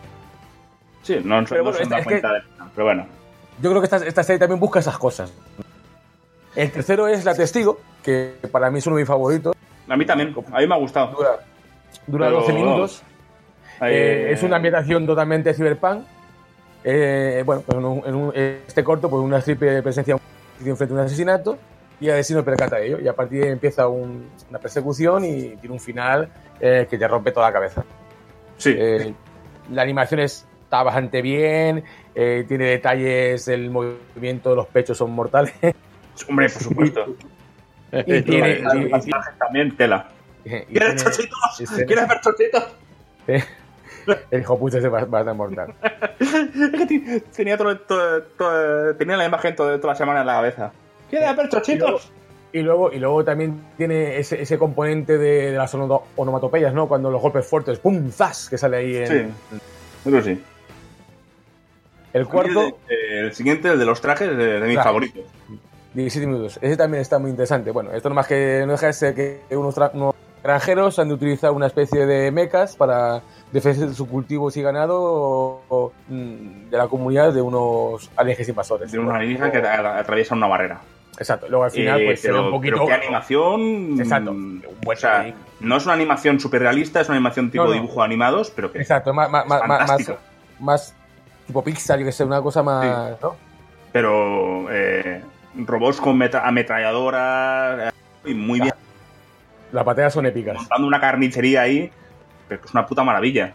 Sí, no, no, pero no bueno, se da cuenta que, de pero bueno. Yo creo que esta, esta serie también busca esas cosas. El tercero es La Testigo, que para mí es uno de mis favoritos. A mí también, a mí me ha gustado. Dura, dura pero... doce minutos. Eh, es una ambientación totalmente cyberpunk. Eh, bueno, pues en, un, en un, este corto, pues una triple presencia frente a un asesinato y el asesino percata de ello. Y a partir de ahí empieza un, una persecución y tiene un final eh, que te rompe toda la cabeza. Sí. Eh, la animación está bastante bien, eh, tiene detalles, el movimiento de los pechos son mortales. Hombre, por supuesto. y, y tiene, y, y, y, también tela. ¿Quieres chochitos? ¿Quieres ver chochitos? El hijo puta se va, va a estar mortal. Es que tenía, todo, todo, todo, tenía la imagen toda, toda la semana en la cabeza. ¿Quieres ver chochitos? Y luego, y luego también tiene ese, ese componente de, de las onomatopeyas, ¿no? Cuando los golpes fuertes, ¡pum! ¡Zas! Que sale ahí en... Sí, eso sí. El cuarto... El, el siguiente, el de los trajes, de, de mis claro. favoritos. diecisiete minutos. Ese también está muy interesante. Bueno, esto no más que no deja de ser que unos, tra- unos granjeros han de utilizar una especie de mechas para defender sus cultivos y ganado o, o, de la comunidad de unos alienígenas invasores. De unos alienígenas que atraviesan una barrera. Exacto. Luego al final eh, pues pero, se ve un poquito... Pero qué animación... Exacto. Bueno, o sea, no es una animación súper realista, es una animación tipo no, no. dibujo animados, pero que exacto, más, más, más, más tipo Pixar, yo que sé, una cosa más... Sí. ¿no? Pero eh, robots con metra- ametralladoras y muy bien. Las batallas son épicas. Montando una carnicería ahí, pero que es una puta maravilla.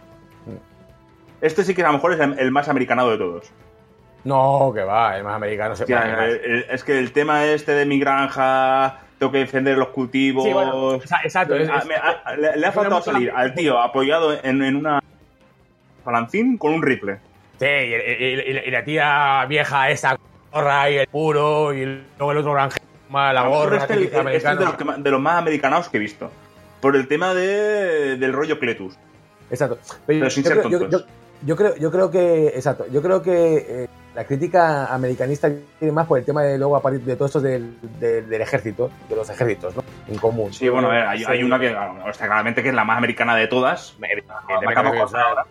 Este sí que a lo mejor es el más americanado de todos. No, que va, el más americano se puede. El, es que el tema este de mi granja, tengo que defender los cultivos. Sí, bueno, exacto. Es, es, me, a, le, le ha faltado salir al tío apoyado en, en una palancín con un rifle. Sí, y, y, y, y la tía vieja esa gorra y el puro, y luego el otro granjero, la gorra. Este, el, este es de los, que, de los más americanados que he visto. Por el tema de, del rollo Cletus. Exacto. Pero, Pero sin yo, ser creo, yo, yo, yo, creo, yo creo que. Exacto. Yo creo que eh, la crítica americanista tiene más por el tema de luego a partir de todo esto del, del, del ejército, de los ejércitos, ¿no? En común. Sí, bueno, a ver, hay, hay una que está claramente que es la más americana de todas. Me, me, me, me acabo con ahora.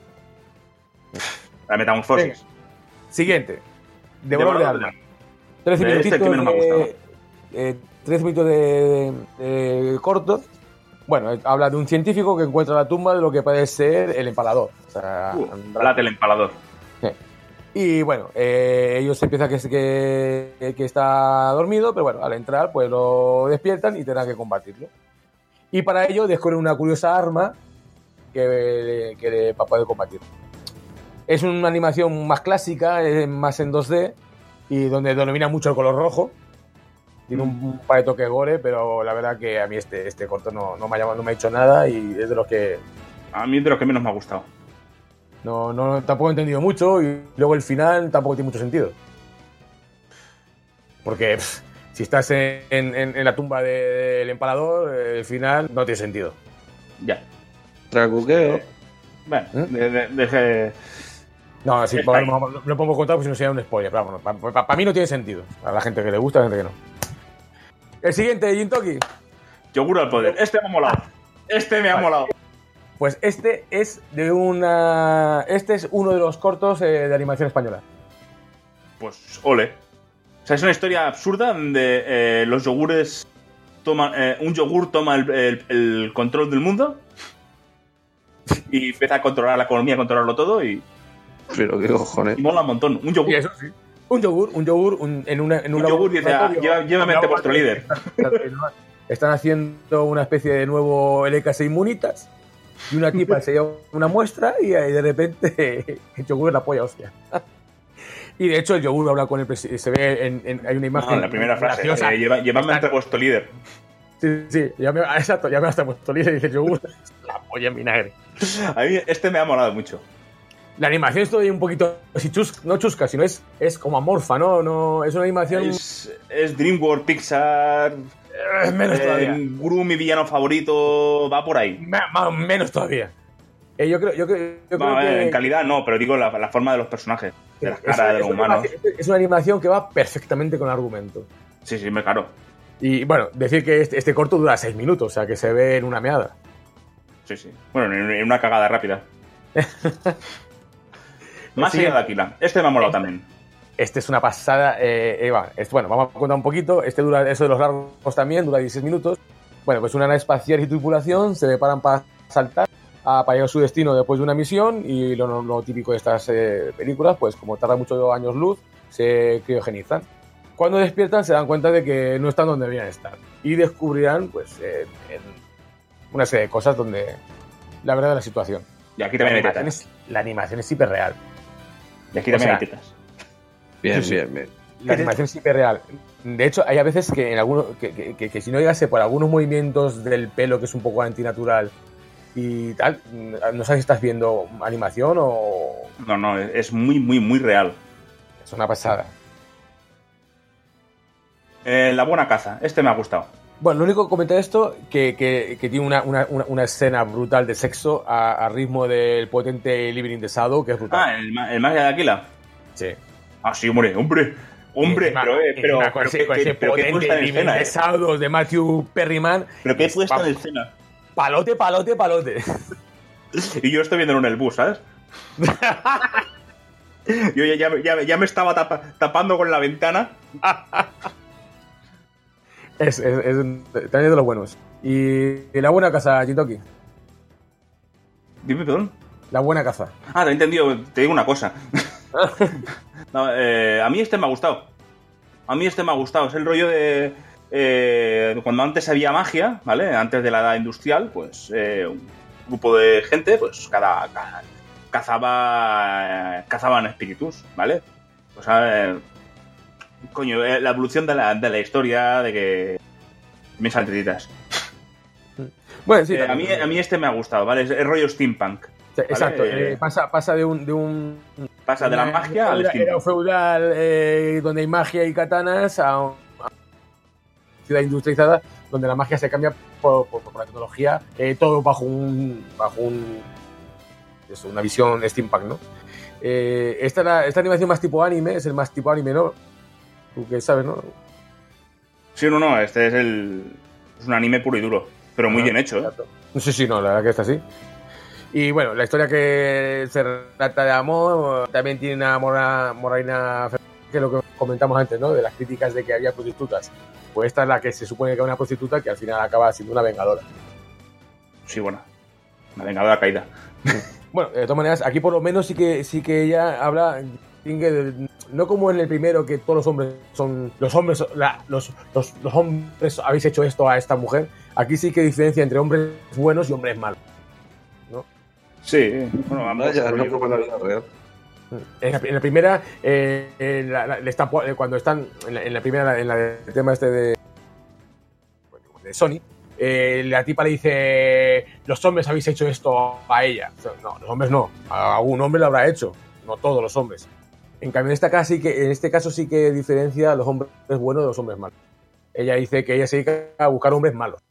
La metamorfosis. Sí. Siguiente. Devorador de alma. Trece minutitos este de, eh, trece minutos de, de, de corto. Bueno, habla de un científico que encuentra la tumba de lo que puede ser el empalador. O sea, uh, el empalador. Sí. Y bueno, eh, ellos empiezan que, que, que está dormido, pero bueno, al entrar pues lo despiertan y tendrán que combatirlo. Y para ello descubren una curiosa arma que, que para poder combatirlo. Es una animación más clásica, es más en dos D y donde domina mucho el color rojo. Tiene un, un par de toques gore, pero la verdad que a mí este, este corto no, no, me ha llamado, no me ha hecho nada y es de los que... A mí es de los que menos me ha gustado. No, no, tampoco he entendido mucho y luego el final tampoco tiene mucho sentido. Porque pff, si estás en, en, en la tumba del de, de empalador, el final no tiene sentido. Ya. Tracuqueo. Eh, bueno, ¿Mm? de, de, de, No, sí, no, no, no lo pongo contar porque si no sería un spoiler. Pero bueno, para pa, pa mí no tiene sentido. A la gente que le gusta, a la gente que no. El siguiente, Jintoki. Yogur al poder. Este me ha molado. Este me ha vale. molado. Pues este es de una. Este es uno de los cortos eh, de animación española. Pues ole. O sea, es una historia absurda donde eh, los yogures toman. Eh, un yogur toma el, el, el control del mundo y empieza a controlar la economía, a controlarlo todo y. Pero qué cojones. Y mola un montón. Un yogur. Y eso sí. Un yogur, un yogur un, en, una, en un, un yogur dice, ah, llévame a vuestro líder. Están haciendo una especie de nuevo L K seis munitas y una tipa se lleva una muestra y ahí de repente el yogur la polla, hostia. Y de hecho el yogur habla con el presidente. Se ve en, en, hay una imagen. No, en la primera frase. Eh, lleva, llevadme entre vuestro líder. Sí, sí, ya me, exacto, ya me hasta vuestro líder y dice el yogur. La polla en vinagre. A mí este me ha molado mucho. La animación es todavía un poquito, si chus, no chusca, sino es, es como amorfa, ¿no? no Es una animación... Es, es DreamWorks, Pixar... Eh, menos eh, todavía. Gru, mi villano favorito, va por ahí. Más, menos todavía. Eh, yo creo, yo creo, yo no, creo que... En calidad no, pero digo la, la forma de los personajes, de las caras, de los humanos. Es una animación que va perfectamente con el argumento. Sí, sí, me claro. Y bueno, decir que este, este corto dura seis minutos, o sea que se ve en una meada. Sí, sí. Bueno, en, en una cagada rápida. Más allá de Aquila. Este me ha molado también. Este es una pasada. Eh, Eva, es, bueno, vamos a contar un poquito. Este dura, eso de los largos también, dura dieciséis minutos. Bueno, pues una nave espacial y tripulación se preparan para saltar, a, para llegar a su destino después de una misión. Y lo, lo, lo típico de estas eh, películas, pues como tarda muchos años luz, se criogenizan. Cuando despiertan se dan cuenta de que no están donde deberían estar. Y descubrirán, pues, eh, en una serie de cosas donde la verdad de la situación. Y aquí también la hay tetas. Es, la animación es hiperreal. Y aquí también o sea, hay tetas. Bien, sí, bien, bien. La animación es hiperreal. De hecho, hay a veces que en algunos que, que, que, que si no llegase por algunos movimientos del pelo que es un poco antinatural y tal, no sabes si estás viendo animación o... No, no, es muy, muy, muy real. Es una pasada. Eh, la buena caza. Este me ha gustado. Bueno, lo único que comenté esto, que, que, que tiene una, una, una escena brutal de sexo a, a ritmo del potente Living in the Shadow, que es brutal. Ah, el, el magia de Aquila. Sí. Ah, sí, hombre, hombre. Hombre, encima, pero, eh, pero, con pero, ese, que, con ese pero qué puesta en escena, de eh. Shadow de Matthew Perryman. Pero qué puesta en escena. Palote, palote, palote. Y yo estoy viéndolo en el bus, ¿sabes? Yo ya, ya, ya, ya me estaba tapa, tapando con la ventana. Es, es, es también de los buenos. Y, y la buena caza, Jitoki. Dime, perdón. La buena caza. Ah, te he entendido. Te digo una cosa. No, eh, a mí este me ha gustado. A mí este me ha gustado. Es el rollo de... Eh, cuando antes había magia, ¿vale? Antes de la edad industrial, pues eh, un grupo de gente, pues cada... cada cazaba... Eh, cazaban espíritus, ¿vale? O sea... Eh, coño, eh, la evolución de la, de la historia, de que... Mis saltetitas. Bueno, sí. Eh, a, mí, a mí este me ha gustado, ¿vale? Es el rollo steampunk. Sí, exacto. ¿vale? Eh, pasa, pasa de un... De un pasa de la magia al steampunk. Era feudal eh, donde hay magia y katanas a una ciudad industrializada donde la magia se cambia por, por, por la tecnología, eh, todo bajo un... bajo un eso, una visión steampunk, ¿no? Eh, esta, esta animación más tipo anime, es el más tipo anime, ¿no? Tú que sabes, ¿no? Sí, no, no, este es el... Es un anime puro y duro, pero muy ah, bien hecho, ¿eh? No sé si no, la verdad que está así. Y bueno, la historia que se trata de amor también tiene una mora, moraina, que es lo que comentamos antes, ¿no? De las críticas de que había prostitutas. Pues esta es la que se supone que es una prostituta que al final acaba siendo una vengadora. Sí, bueno. Una vengadora caída. Bueno, de todas maneras, aquí por lo menos sí que sí que ella habla, no como en el primero que todos los hombres son los hombres, la, los, los, los hombres habéis hecho esto a esta mujer. Aquí sí que diferencia entre hombres buenos y hombres malos, ¿no? Sí, bueno, vamos. Ya, no como en la vida real. En la, en la primera, eh, en la, la, le está, cuando están en la, en la primera, en la del tema este de, de Sony. Eh, la tipa le dice, los hombres habéis hecho esto a ella. No, los hombres no. Algún hombre lo habrá hecho. No todos los hombres. En cambio, en, esta caso sí que, en este caso sí que diferencia a los hombres buenos de los hombres malos. Ella dice que ella se dedica a buscar hombres malos.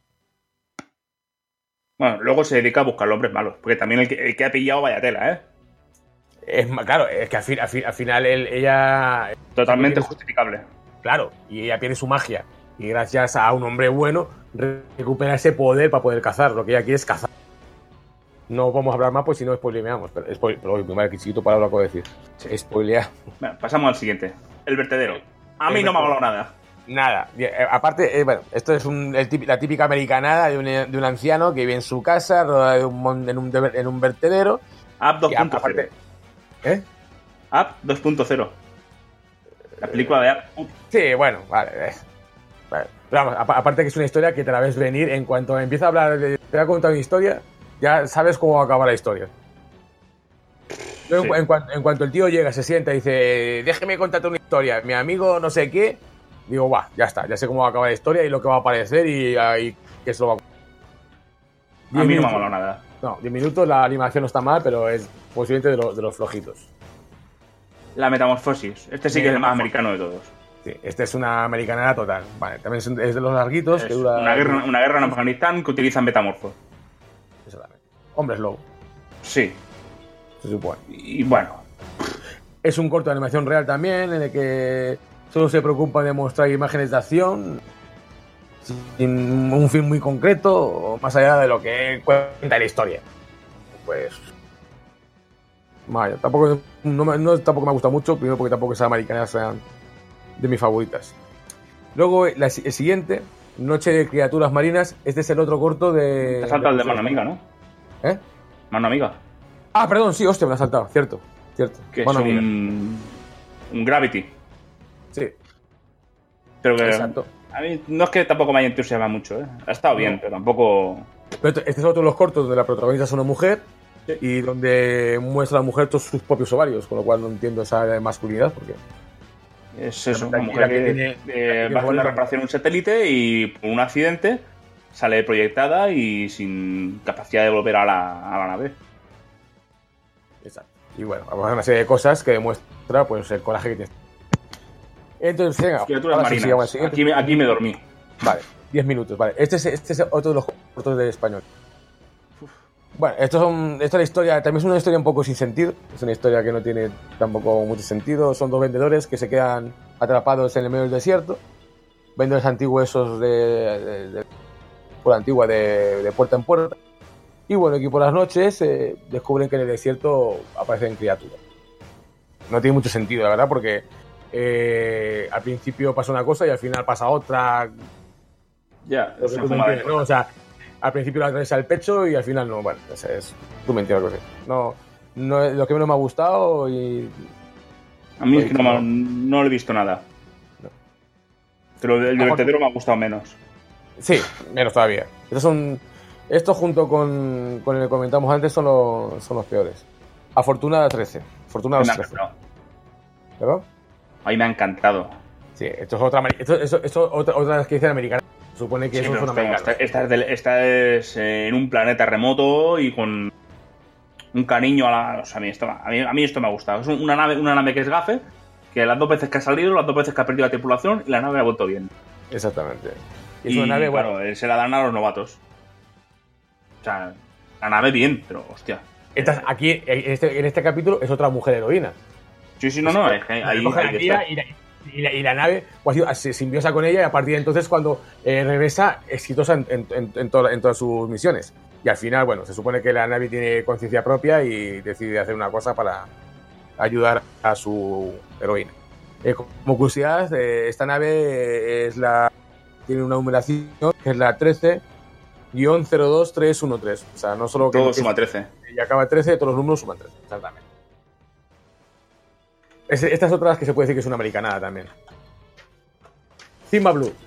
Bueno, luego se dedica a buscar hombres malos. Porque también el que, el que ha pillado vaya tela, ¿eh? Es, claro, es que al, fin, al, fin, al final él, ella... Totalmente pierde, justificable. Claro, y ella pierde su magia. Y gracias a un hombre bueno recupera ese poder para poder cazar. Lo que ella quiere es cazar. No vamos a hablar más, pues si no spoileamos. Pero, spoil, pero mi madre, que chiquito palabra acabo de decir. Sí. Spoilea. Bueno, pasamos al siguiente. El vertedero. A mí el no me ha hablado nada. Nada. Aparte, eh, bueno, esto es un, el típico, la típica americanada de un, de un anciano que vive en su casa, rodeado de un, en, un, en un vertedero. App dos punto cero. ¿Eh? App dos punto cero. La película de App. Sí, bueno, vale. Vale. Pero vamos, aparte que es una historia que te la ves venir en cuanto empieza a hablar de... Te voy a contar una historia, ya sabes cómo acaba la historia. Luego, Sí. en, en cuanto, en cuanto el tío llega, se sienta y dice, déjeme contarte una historia, mi amigo no sé qué, digo, va, ya está, ya sé cómo va a acabar la historia y lo que va a aparecer y, y que se lo va a... A mí no me ha minutos. molado nada. No, diez minutos, la animación no está mal, pero es posiblemente de, los de los flojitos. La metamorfosis. Este sí que es el más americano de todos. Sí, este es una americanada total. Vale, también es es de los larguitos Es que dura... una, guerra, una guerra en Afganistán que utilizan metamorfos. Exactamente. Hombres lobo, Sí. se supone. Y bueno, Es un corto de animación real también, en el que solo se preocupa de mostrar imágenes de acción, sin un fin muy concreto, o más allá de lo que cuenta la historia. Pues. Vaya, tampoco, no, me- no, tampoco me gusta mucho, primero porque tampoco esas americanas sean de mis favoritas. Luego, la- el siguiente, Noche de Criaturas Marinas, este es el otro corto de. te salta el de de- Mano Amiga, ¿no? ¿Eh? Mano Amiga. Ah, perdón, sí, hostia, me lo ha saltado, cierto. Cierto. Que Mano es amiga. un, un Gravity. Sí, Pero que exacto. a mí no es que tampoco me haya entusiasmado mucho, ¿eh? Ha estado bien, No. pero tampoco... Pero este es otro de los cortos donde la protagonista es una mujer Sí. y donde muestra a la mujer todos sus propios ovarios, con lo cual no entiendo esa masculinidad. Porque Es eso, La- una la mujer que que, tiene- eh, la que va tiene a hacer una ovarios. reparación en un satélite y por un accidente sale proyectada y sin capacidad de volver a la, a la nave. Exacto. Y bueno, vamos a hacer una serie de cosas que demuestra pues el coraje que tiene. Entonces, venga, Criaturas ahora sí, marinas. sigamos al siguiente. Aquí, me- aquí me dormí. Vale, diez minutos, vale. Este es, este es otro de los cortos de español. Bueno, esto, son, esto es la historia, también es una historia un poco sin sentido. Es una historia que no tiene tampoco mucho sentido. Son dos vendedores que se quedan atrapados en el medio del desierto. Vendedores antiguos esos de, de, de por antigua de, de puerta en puerta. Y bueno, aquí por las noches eh, descubren que en el desierto aparecen criaturas. No tiene mucho sentido, la verdad, porque eh, al principio pasa una cosa y al final pasa otra. Ya, Lo es que una tú me fumada de entiendes, ¿no? O sea, al principio la atraviesa el pecho y al final no. Bueno, ese es. Tú me entiendes lo que sé. No, no es lo que menos me ha gustado y. A mí es que no, me- no le he visto nada. No. Pero el Mejor- vertedero me ha gustado menos. Sí, menos todavía. Estos son. Estos junto con, con el que comentamos antes son los, son los peores. Afortunada trece. Afortunada Me ha trece. encantado. ¿Verdad? A mí me ha encantado. Sí, esto es otra. ameri- Esto, esto, esto otra, otra de las que dicen americanas. Supone que Sí, eso pero son esta, americanos. esta- esta es del- esta es eh, en un planeta remoto y con un cariño a la... O sea, a mí esto, a mí, a mí esto me ha gustado. Es un- una nave, una nave que es gafe, que las dos veces que ha salido, las dos veces que ha perdido la tripulación, y la nave ha vuelto bien. Exactamente. Y es Y, una nave, bueno. claro, eh, se la dan a los novatos. O sea, la nave bien, pero hostia. Esta- aquí, en este, en este capítulo, es otra mujer heroína. Sí, sí, no, no, es que ahí, Coge ahí la tía está. y, la, y, la, y la nave pues, ha sido- se simbiosa con ella y a partir de entonces cuando eh, regresa exitosa en, en, en, en toda- en todas sus misiones. Y al final, bueno, se supone que la nave tiene conciencia propia y decide hacer una cosa para ayudar a su heroína. Eh, como curiosidad, eh, esta nave eh, es la tiene una numeración que es la trece guión cero dos tres uno tres. O sea, no solo que Todo que- suma trece. y acaba trece, todos los números suman trece. Exactamente. Es- esta es otra que se puede decir que es una americanada también. Simba Blue.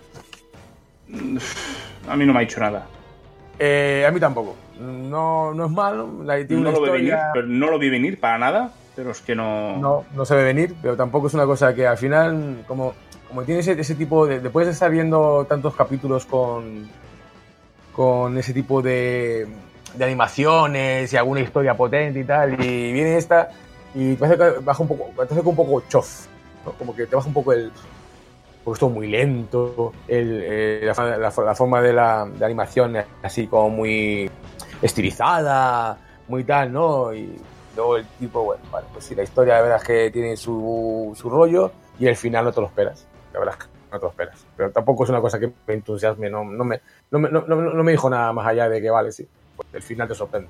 A mí no me ha dicho nada. Eh, a mí tampoco. No, no es malo. La, tiene No una lo, vi venir, historia. pero no lo vi venir para nada, pero es que no... No, no se ve venir, pero tampoco es una cosa que al final, como, como tiene ese, ese tipo de. Después de estar viendo tantos capítulos con. con ese tipo de. de animaciones y alguna historia potente y tal, y viene esta y te parece que baja un poco. Te hace un poco chof, ¿no? Como que te baja un poco el. Porque es todo muy lento, el, eh, la, la- la forma de la de animación es así como muy estilizada, muy tal, ¿no? Y luego el tipo, bueno, vale, pues sí, la historia la verdad es que tiene su, su rollo y el final no te lo esperas, la verdad es que no te lo esperas. Pero tampoco es una cosa que me entusiasme, no, no, me, no, me, no, no- no me dijo nada más allá de que, vale, sí, pues el final te sorprende.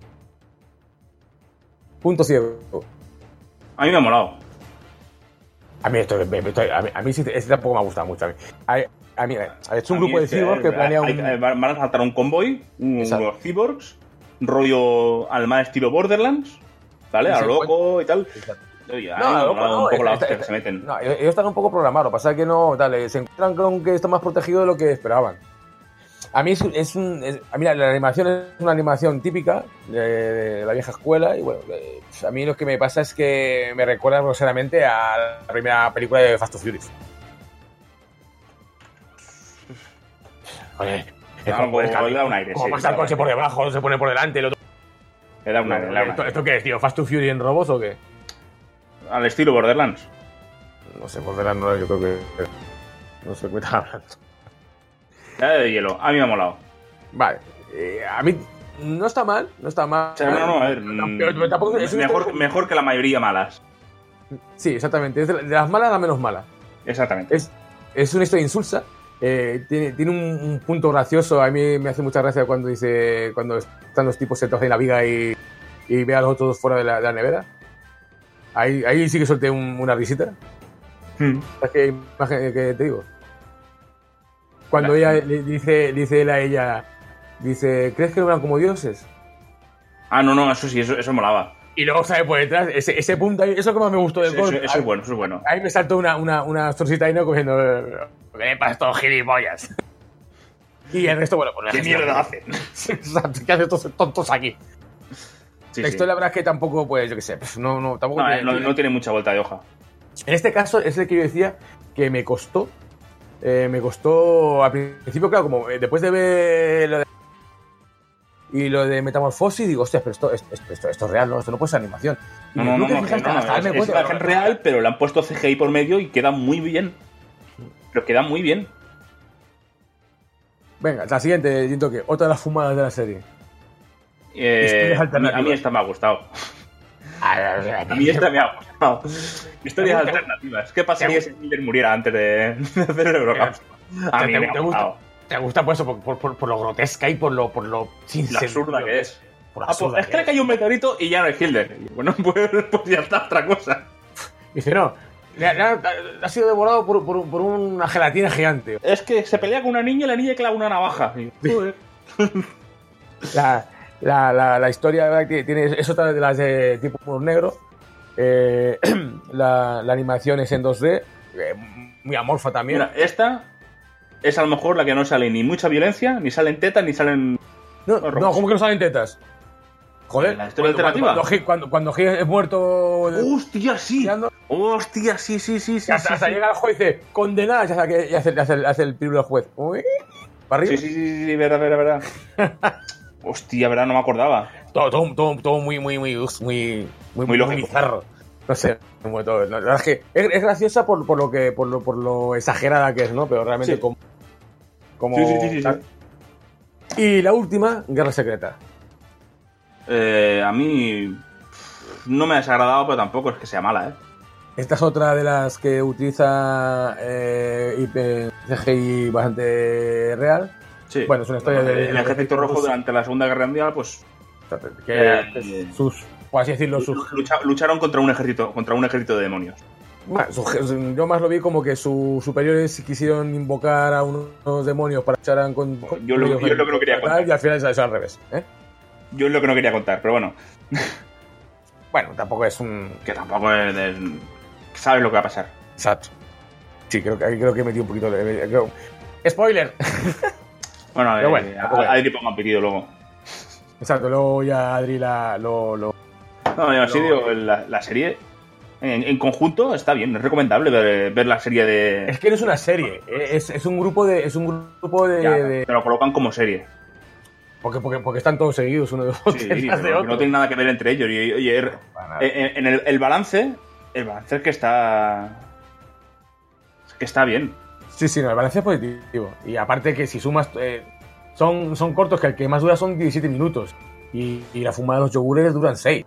Punto ciego. A mí me ha molado. A mí esto, me- me- esto- a mí, a mí sí, este tampoco me ha gustado mucho. A mí, a, a mí, a- es un A mí grupo de es que, cyborgs que eh, planea hay- un... hay- van a saltar un convoy, un- Exacto. unos cyborgs, rollo al más estilo Borderlands, ¿vale? Sí, A sí, lo loco y tal. Oye, a mí me ha loco, molado no, un poco la está- hostia que está- se meten. No, ellos ellos están un poco programados. Lo que pasa es que no, dale, se encuentran con que está más protegido de lo que esperaban. A mí es, es un... Es, a mí la, la animación es una animación típica de, de la vieja escuela y bueno, eh, a mí lo que me pasa es que me recuerda groseramente a la primera película de Fast and Furious. Oye, es Algo- como, le da un aire, como sí, pasa le el da coche un por aire. debajo, no se pone por delante, el otro... Le da un aire, le da un ¿Esto, aire. ¿Esto qué es, tío? ¿Fast and Furious en robots o qué? Al estilo Borderlands. No sé, por delante no, yo creo que... No sé qué me estás hablando. Ya de hielo. A mí me ha molado. Vale, eh, a mí no está mal, no está mal. O sea, no, no, a ver. Pero- mm, pero tampoco es un- mejor, mejor que la mayoría malas. Sí, exactamente, es de, de las malas a las menos malas. Exactamente. Es, es una historia insulsa, eh, tiene, tiene un, un punto gracioso, a mí me hace mucha gracia cuando dice, cuando están los tipos sentados en la viga y, y ve a los otros fuera de la, de la nevera. Ahí, ahí sí que solté un- una risita. Mm. ¿Sabes qué imagen que te digo? Cuando ella le dice, dice él a ella, dice, ¿crees que no eran como dioses? Ah, no, no, eso sí, eso, eso molaba. Y luego sale por detrás, ese, ese punto ahí, eso es lo que más me gustó del Eso, eso- corto. eso es bueno, eso es bueno. Ahí me saltó una, una, una sonrisita ahí, ¿no? Cogiendo, ¿qué pasa estos gilipollas? Y el resto, bueno, pues no ¿Qué es mierda hacen? Exacto, ¿qué hacen estos tontos aquí? Sí, la sí. historia, la verdad es que tampoco, pues, yo qué sé, pues, no, no, tampoco... No, tiene- eh, no, no tiene mucha vuelta de hoja. En este caso, es el que yo decía que me costó, eh, me costó, al principio, claro, como eh, después de ver lo de... Y lo de Metamorfosis, digo, hostia, pero esto, esto, esto, esto es real, ¿no? Esto no puede ser animación. Y No, me no, no, tuve que no, fijar no, no, hasta darme es, es cuenta de- imagen real, pero le han puesto C G I por medio y queda muy bien. Pero queda muy bien. Venga, la siguiente, Jinto, que otra de las fumadas de la serie. Eh, Historias a, mí, a mí alternativas. esta me ha gustado. A mí esta me ha gustado. Historias ¿Te gusta? alternativas. ¿Qué pasaría si Miller muriera antes de, de hacer el Eurocup? A ¿Te- mí te- me ha te gusta? gustado. ¿Te gusta por eso? Por, por, por, por lo grotesca y por lo, por lo sin Lo sentido absurda que es. Por lo Ah, pues, absurda es que le cayó un meteorito y ya no es Hilder. Y bueno, pues, pues ya está otra cosa. Dice, no, le ha, le ha- ha sido devorado por, por, por una gelatina gigante. Es que se pelea con una niña y la niña clava una navaja. Y, joder. La, la, la, la historia, la verdad, que tiene, es otra de las de tipo humor negro. Eh, la, la animación es en dos D, eh, muy amorfa también. Mira, esta es a lo mejor la que no sale ni mucha violencia, ni salen tetas, ni salen... no, no, no, ¿cómo que no salen tetas? Joder, La historia cuando, alternativa. Cuando, Gil- cuando, cuando Gil es muerto... ¡Hostia, sí! tirando, ¡Hostia, sí, sí, sí! sí, hasta, sí, hasta sí. llega el juez y dice, condenada, ya sabe que y hace, hace, hace el pirulo al juez. Uy, para arriba. Sí, sí, sí, sí, verdad, verdad, verdad. Hostia, verdad, no me acordaba. Todo, todo, todo, todo muy, muy, muy, muy, muy, Muy lógico. bizarro. No sé, como todo. La verdad es que es, es graciosa por, por lo que, por lo, por lo exagerada que es, ¿no? Pero realmente Sí. como, como Sí, sí, sí, sí, tal. Y la última, Guerra Secreta. Eh, a mí no me ha desagradado, pero tampoco es que sea mala, ¿eh? Esta es otra de las que utiliza eh, I P C G I bastante real. Sí. Bueno, es una historia de- El ejército rojo ruso. durante la Segunda Guerra Mundial, pues Que, Eh, que sus, por así decirlo, sus lucha- lucharon contra un ejército, contra un ejército de demonios. Bueno, su- yo más lo vi como que sus superiores quisieron invocar a unos demonios para que lucharan con, con Yo lo- ellos yo lo que no quería tal, contar. y al final se hizo al revés. ¿eh? Yo es lo que no quería contar, pero bueno, Bueno, tampoco es un... que tampoco es de- sabes lo que va a pasar. Exacto. Sí, creo que ahí creo que metí un poquito de... creo- ¡Spoiler! Bueno, Pero eh, bueno, a- tampoco es. a Adri ponga un pitido luego. Exacto, luego ya Adri la, lo, lo... No, yo así No. digo, la, la serie en, en conjunto está bien, es recomendable ver, ver la serie de... Es que no es una serie, es, es un grupo de... Es un grupo de... Ya, de- te lo colocan como serie. porque, porque, porque están todos seguidos uno de otro. Sí, detrás de pero que otro. no tienen nada que ver entre ellos. Y, oye, er- Para nada. en, en el, el balance, el balance es que está... es que está bien. Sí, sí, no, el balance es positivo. Y aparte que si sumas... eh, son, son cortos, que el que más dura son diecisiete minutos. Y, y la fumada de los yogures duran seis.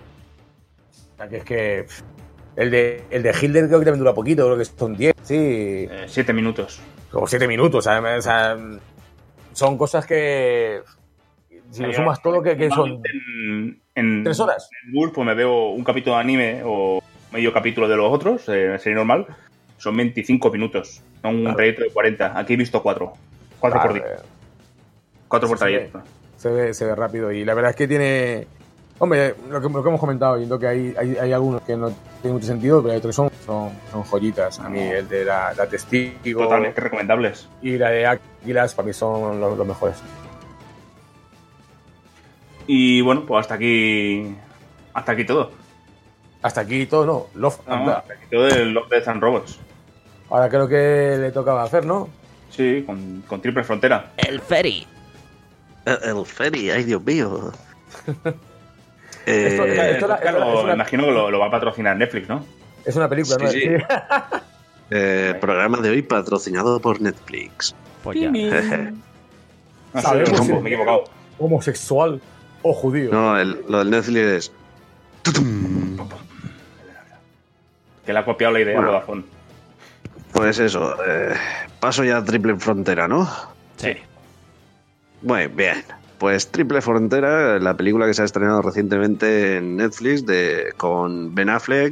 O sea, que es que... pff, El de, el de Hilder creo que también dura poquito, creo que son diez, sí. Eh, siete minutos. O siete minutos, ¿sabes? O sea, son cosas que... Si lo sumas todo, que, que son... En, en, ¿Tres horas? En Bull, pues me veo un capítulo de anime o medio capítulo de los otros, eh, serie normal. Son veinticinco minutos. Son un Claro. trayecto de cuarenta. Aquí he visto cuatro. Cuatro por Claro, día. eh, Cuatro por sí, sí. trayecto. Se ve, se ve rápido y la verdad es que tiene Hombre, lo que, lo que hemos comentado, yo creo que hay, hay, hay algunos que no tienen mucho sentido, pero hay otros que son, son, son joyitas. A mí el de la, la Testigo Totalmente recomendables. y la de Águilas para mí son los, los mejores. Y bueno, pues hasta aquí. Hasta aquí todo. Hasta aquí todo, ¿no? Love No, and no, Death. hasta aquí todo el Love, Death and Robots. Ahora creo que le tocaba hacer, ¿no? Sí, con, con Triple Frontera. El Ferry. El, el Ferry, ay Dios mío. Esto- Eh, esto- la- Claro, es una- imagino que lo, lo va a patrocinar Netflix, ¿no? Es una película, ¿no? Sí, sí. eh, programa de hoy patrocinado por Netflix. Pues ya. No, Sabemos sí, si- me he equivocado. Homosexual o judío. No, el- lo del Netflix es. ¡Tutum! Que le ha copiado la idea a Bueno. Vodafone. Pues eso, eh, paso ya a Triple Frontera, ¿no? Sí. Muy bien. Pues Triple Frontera, la película que se ha estrenado recientemente en Netflix de, con Ben Affleck,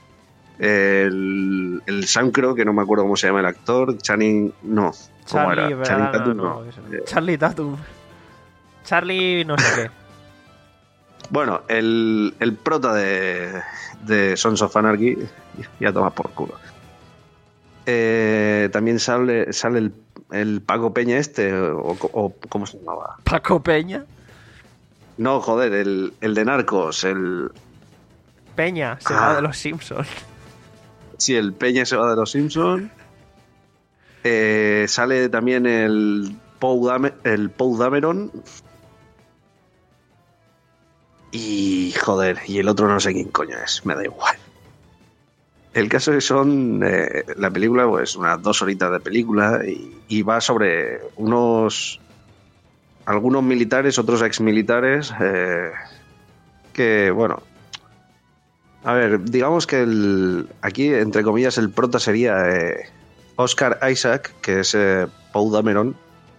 el, el Sam Crow, que no me acuerdo cómo se llama el actor, Channing, no, ¿cómo Charlie, era? ¿verdad? Channing No, Tatum, no, no. eso. Eh, Charlie Tatum. Charlie no sé qué. Bueno, el, el prota de, de Sons of Anarchy, ya toma por culo. Eh, también sale, sale el, el Paco Peña este, o, o ¿cómo se llamaba? Paco Peña. No, joder, el, el de Narcos, el... Peña, se Ah. va de los Simpsons. Sí, el Peña se va de los Simpsons. Eh, sale también el Poe Dame- el Poe Dameron. Y joder, y el otro no sé quién coño es, me da igual. El caso es que son eh, la película, pues unas dos horitas de película y, y va sobre unos algunos militares, otros exmilitares eh, que bueno, a ver, digamos que el, aquí entre comillas el prota sería eh, Oscar Isaac, que es eh, Poe Dameron,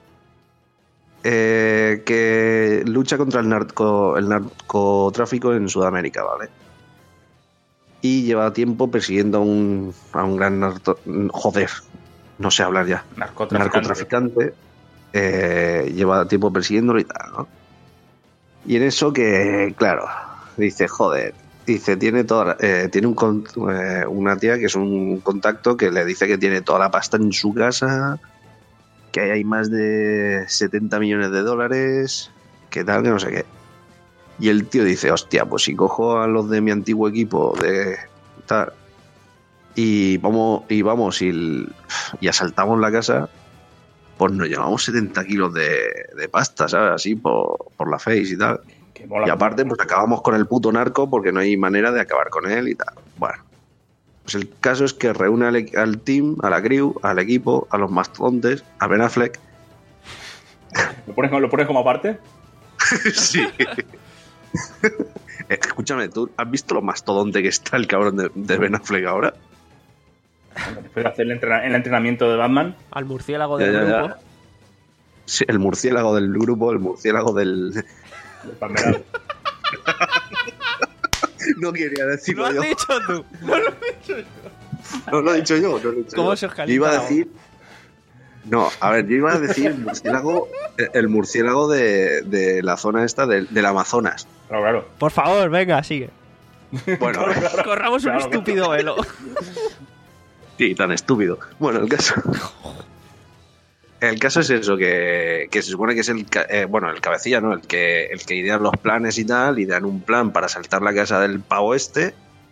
eh, que lucha contra el, narco, el narcotráfico en Sudamérica, ¿vale? Y lleva tiempo persiguiendo a un, a un gran narco, joder, no sé hablar ya, Narcotraficante. narcotraficante, eh, lleva tiempo persiguiéndolo y tal, ¿no? Y en eso que, claro, dice, joder, dice, tiene toda la- eh, tiene un con- eh, una tía que es un contacto que le dice que tiene toda la pasta en su casa, que hay más de setenta millones de dólares, que tal, que no sé qué. Y el tío dice, hostia, pues si cojo a los de mi antiguo equipo de tal y vamos y vamos y, el- y asaltamos la casa, pues nos llevamos setenta kilos de, de pasta, ¿sabes? Así por, por la face y tal. Que mola. Y aparte, pues acabamos con el puto narco porque no hay manera de acabar con él y tal. Bueno, pues el caso es que reúne al, e- al team, a la crew, al equipo, a los mastodontes, a Ben Affleck. ¿Lo pones, ¿Lo pones como aparte? Sí. Escúchame, ¿tú has visto lo mastodonte que está el cabrón de, de Ben Affleck ahora? Después de hacer el, entrena- el entrenamiento de Batman. Al murciélago Ya, del ya, ya. grupo. Sí, el murciélago del grupo, el murciélago del... de Palmeral. No quería Lo decirlo has yo. dicho tú. No lo he dicho yo. No lo he dicho ¿Cómo yo. se os Yo calienta iba a la decir... No, a ver, yo iba a decir el murciélago, el murciélago de, de la zona esta del, del Amazonas. Claro, claro. Por favor, venga, sigue. Bueno, Corramos un Claro que- estúpido velo. sí, tan estúpido. Bueno, el caso... El caso es eso, que, que se supone que es el, ca- eh, bueno, el cabecilla, ¿no? El que, el que idea los planes y tal, idean un plan para asaltar la casa del pavo este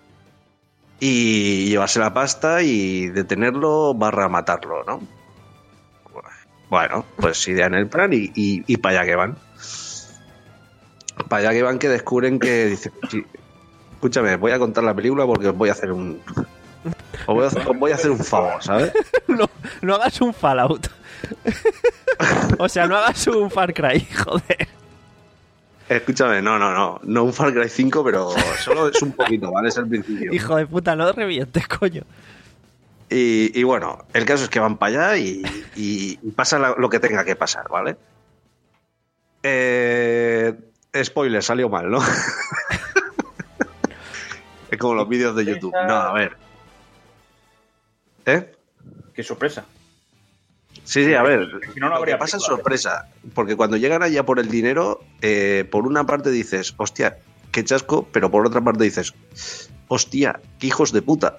y llevarse la pasta y detenerlo barra matarlo, ¿no? Bueno, pues idean el plan y, y, y para allá que van. Para allá que van que descubren que dice, sí, escúchame, voy a contar la película porque os voy a hacer un... Os voy a, os voy a hacer un favor, ¿sabes? No, no hagas un Fallout. O sea, no hagas un Far Cry, joder. Escúchame, no, no, no. No un Far Cry cinco, pero solo es un poquito, ¿vale? Es el principio. Hijo de puta, no revientes, coño. Y, y bueno, el caso es que van para allá y, y- y pasa la- lo que tenga que pasar, ¿vale? Eh, spoiler, salió mal, ¿no? Es como los vídeos de YouTube. No, a ver. ¿Eh? Qué sorpresa. Sí, sí, a ver. Si no, no lo habría que pasa es película. sorpresa. Porque cuando llegan allá por el dinero, eh, por una parte dices, hostia, qué chasco, pero por otra parte dices, hostia, qué hijos de puta.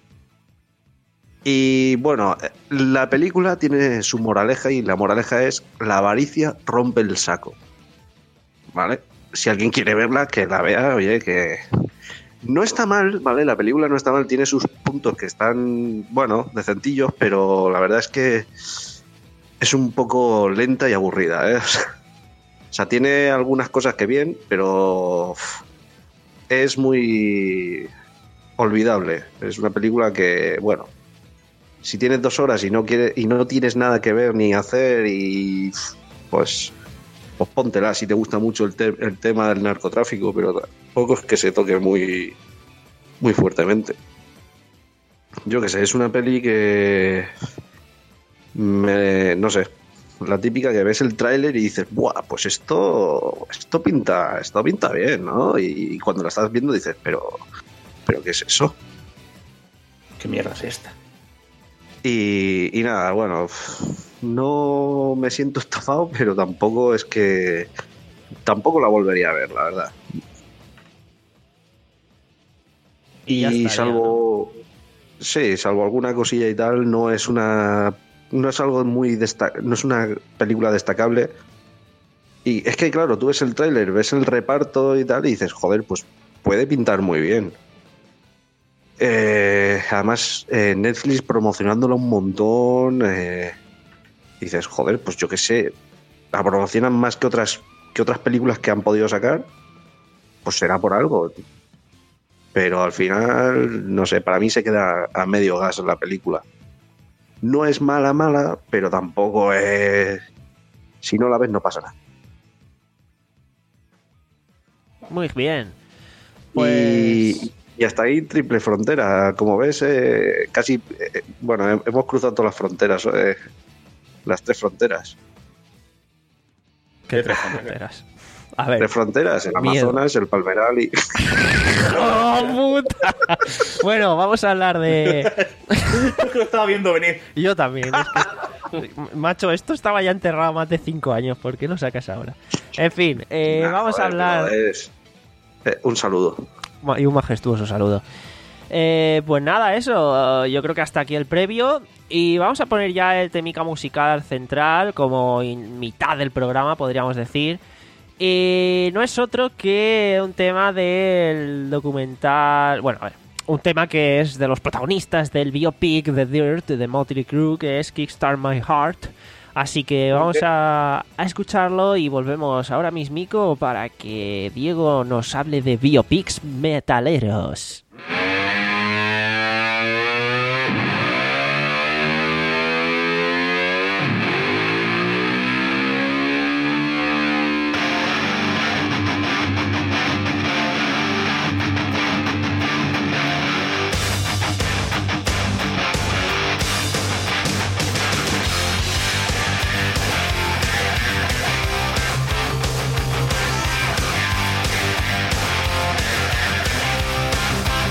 Y bueno, la película tiene su moraleja y la moraleja es la avaricia rompe el saco. ¿Vale? Si alguien quiere verla, que la vea, oye, que no está mal, ¿vale? La película no está mal, tiene sus puntos que están, bueno, decentillos, pero la verdad es que es un poco lenta y aburrida, ¿eh? O sea, tiene algunas cosas que bien, pero es muy olvidable. Es una película que, bueno, si tienes dos horas y no quieres y no tienes nada que ver ni hacer y pues pues póntela si te gusta mucho el, te- el tema del narcotráfico, pero tampoco es que se toque muy muy fuertemente. Yo qué sé, es una peli que me, no sé, la típica que ves el tráiler y dices, buah, pues esto esto pinta esto pinta bien, ¿no? Y cuando la estás viendo dices, pero pero ¿qué es eso? ¿Qué mierda es esta? Y, y nada, bueno, no me siento estafado, pero tampoco es que tampoco la volvería a ver, la verdad. Y ya Y estaría, salvo sí, salvo alguna cosilla y tal, no es una no es algo muy desta- no es una película destacable. Y es que claro, tú ves el tráiler, ves el reparto y tal y dices, joder, pues puede pintar muy bien. Eh, además, eh, Netflix promocionándolo un montón. Eh, dices, joder, pues yo qué sé, la promocionan más que otras que otras películas que han podido sacar, pues será por algo. Pero al final, no sé, para mí se queda a medio gas la película. No es mala, mala, pero tampoco es... Si no la ves, no pasa nada. Muy bien. Pues... Y, y hasta ahí Triple Frontera. Como ves, eh, casi... eh, bueno, he- hemos cruzado todas las fronteras. eh, las tres fronteras. ¿Qué tres fronteras? A ver. Tres fronteras, el Miedo. Amazonas, el Palmeral y... ¡Oh, puta! Bueno, vamos a hablar de... Es que lo estaba viendo venir. Yo también. Es que... Macho, esto estaba ya enterrado más de cinco años. ¿Por qué lo sacas ahora? En fin, eh, Nah, vamos a joder, hablar... pero es- eh, un saludo. Y un majestuoso saludo. Eh, pues nada, eso. eh, Yo creo que hasta aquí el previo. Y vamos a poner ya el temica musical central, como en mitad del programa, podríamos decir. Y no es otro que un tema del documental. Bueno, a ver. Un tema que es de los protagonistas del biopic The Dirt de Motley Crue, que es Kickstart My Heart. Así que vamos a, a escucharlo y volvemos ahora mismico para que Diego nos hable de biopics metaleros. Thank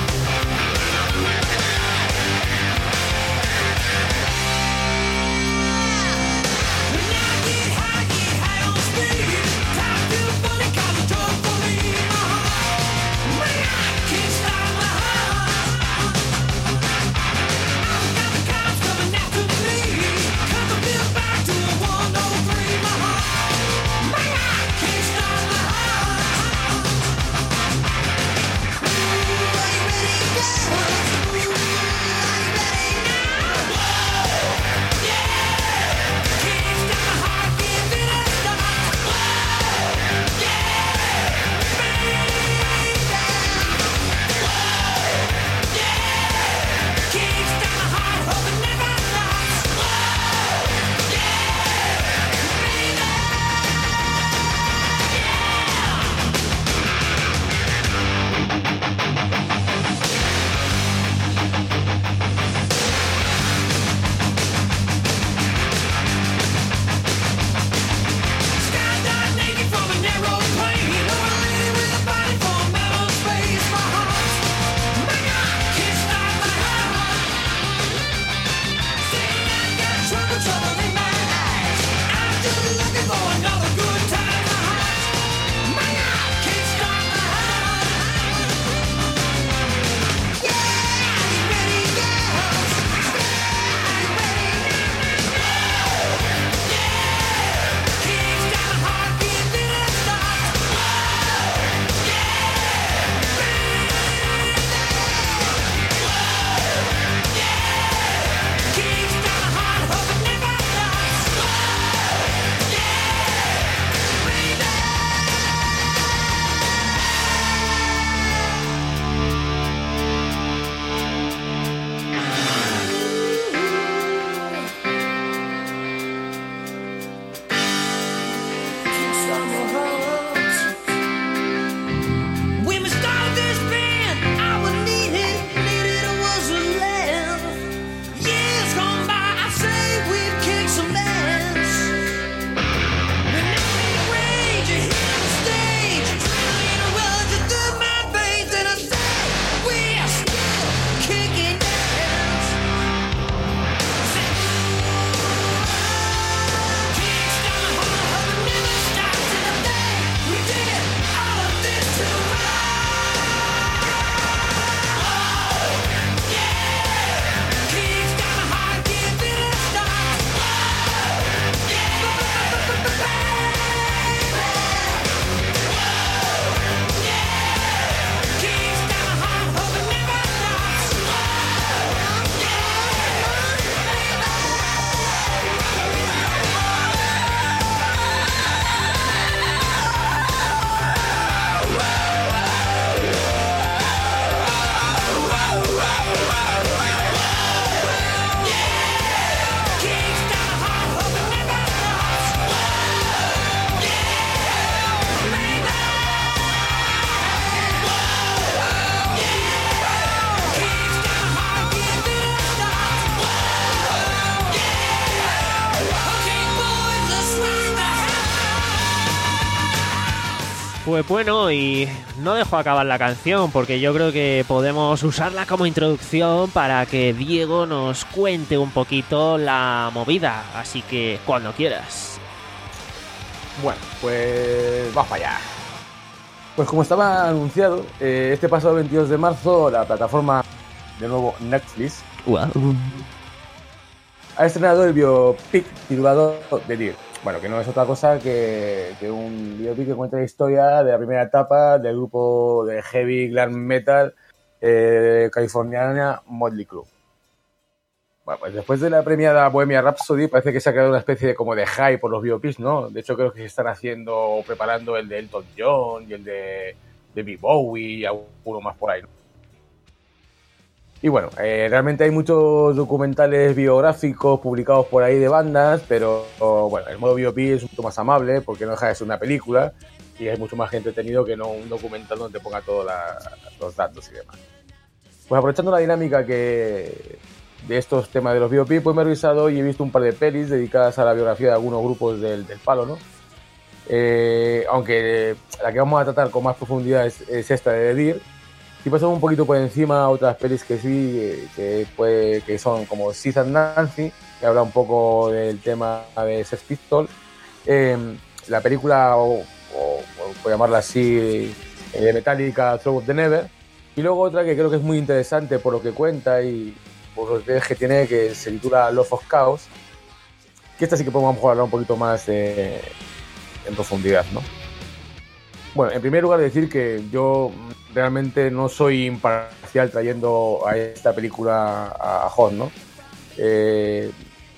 Pues bueno, y no dejo acabar la canción porque yo creo que podemos usarla como introducción para que Diego nos cuente un poquito la movida, así que cuando quieras. Bueno, pues vamos para allá. Pues como estaba anunciado, eh, este pasado veintidós de marzo la plataforma, de nuevo Netflix, Wow. ha estrenado el biopic titulado The Deer. Bueno, que no es otra cosa que, que un biopic que cuenta la historia de la primera etapa del grupo de heavy glam metal eh, californiana Motley Crue. Bueno, pues después de la premiada Bohemian Rhapsody parece que se ha creado una especie de como de hype por los biopics, ¿no? De hecho creo que se están haciendo o preparando el de Elton John y el de David Bowie y alguno más por ahí, ¿no? Y bueno, eh, realmente hay muchos documentales biográficos publicados por ahí de bandas, pero bueno, el modo biopic es un poco más amable porque no deja de ser una película y es mucho más entretenido que no un documental donde te ponga todos los datos y demás. Pues aprovechando la dinámica que de estos temas de los biopic, pues me he revisado y he visto un par de pelis dedicadas a la biografía de algunos grupos del, del palo, ¿no? Eh, aunque la que vamos a tratar con más profundidad es, es esta de The Deer. Y pasamos un poquito por encima a otras pelis que sí, que, puede, que son como Sid and Nancy, que habla un poco del tema de Sex Pistols. Eh, la película, o, o, o por llamarla así, de Metallica, Through the Never. Y luego otra que creo que es muy interesante por lo que cuenta y por los detalles que tiene, que se titula Love of Chaos. Que esta sí que podemos hablar un poquito más eh, en profundidad, ¿no? Bueno, en primer lugar decir que yo realmente no soy imparcial trayendo a esta película a Hot, ¿no? Eh,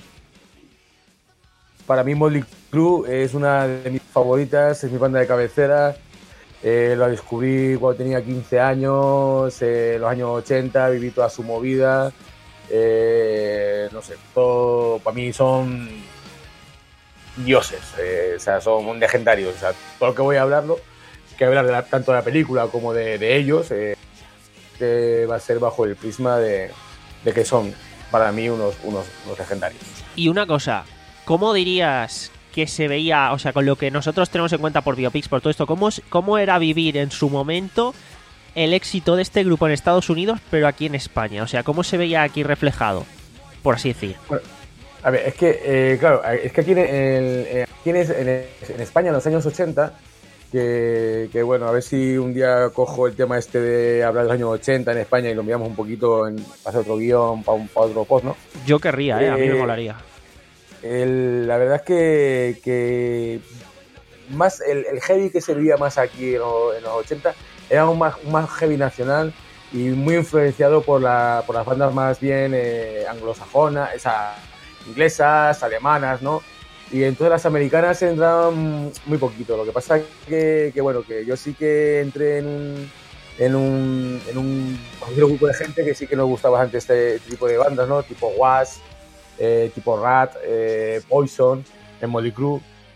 para mí Motley Crue es una de mis favoritas, es mi banda de cabecera. Eh, lo descubrí cuando tenía quince años, en eh, los años ochenta, viví toda su movida. Eh, no sé, todo para mí son dioses, eh, o sea, son legendarios. O sea, todo lo que voy a hablarlo, que hablar de la, tanto de la película como de, de ellos, eh, que va a ser bajo el prisma de, de que son para mí unos, unos, unos legendarios. Y una cosa, ¿cómo dirías que se veía, o sea, con lo que nosotros tenemos en cuenta por biopics, por todo esto, cómo, cómo era vivir en su momento el éxito de este grupo en Estados Unidos, pero aquí en España? O sea, ¿cómo se veía aquí reflejado, por así decir? Bueno, a ver, es que, eh, claro, es que aquí en, en, aquí en, en España en los años ochenta, que, que bueno, a ver si un día cojo el tema este de hablar de los años ochenta en España y lo enviamos un poquito en para otro guión, para, un, para otro post, ¿no? Yo querría, eh, a mí me Eh, molaría. El, la verdad es que, que más el, el heavy que se veía más aquí en los, en los ochenta era un más, un más heavy nacional y muy influenciado por, la, por las bandas más bien eh, anglosajonas, esa, inglesas, alemanas, ¿no? Y entonces las americanas entraban muy poquito. Lo que pasa es que, que bueno, que yo sí que entré en un, en un, en un, un grupo de gente que sí que nos gustaba bastante este tipo de bandas, ¿no? Tipo Wasp, eh, tipo Rat, eh, Poison, en Motley Crue.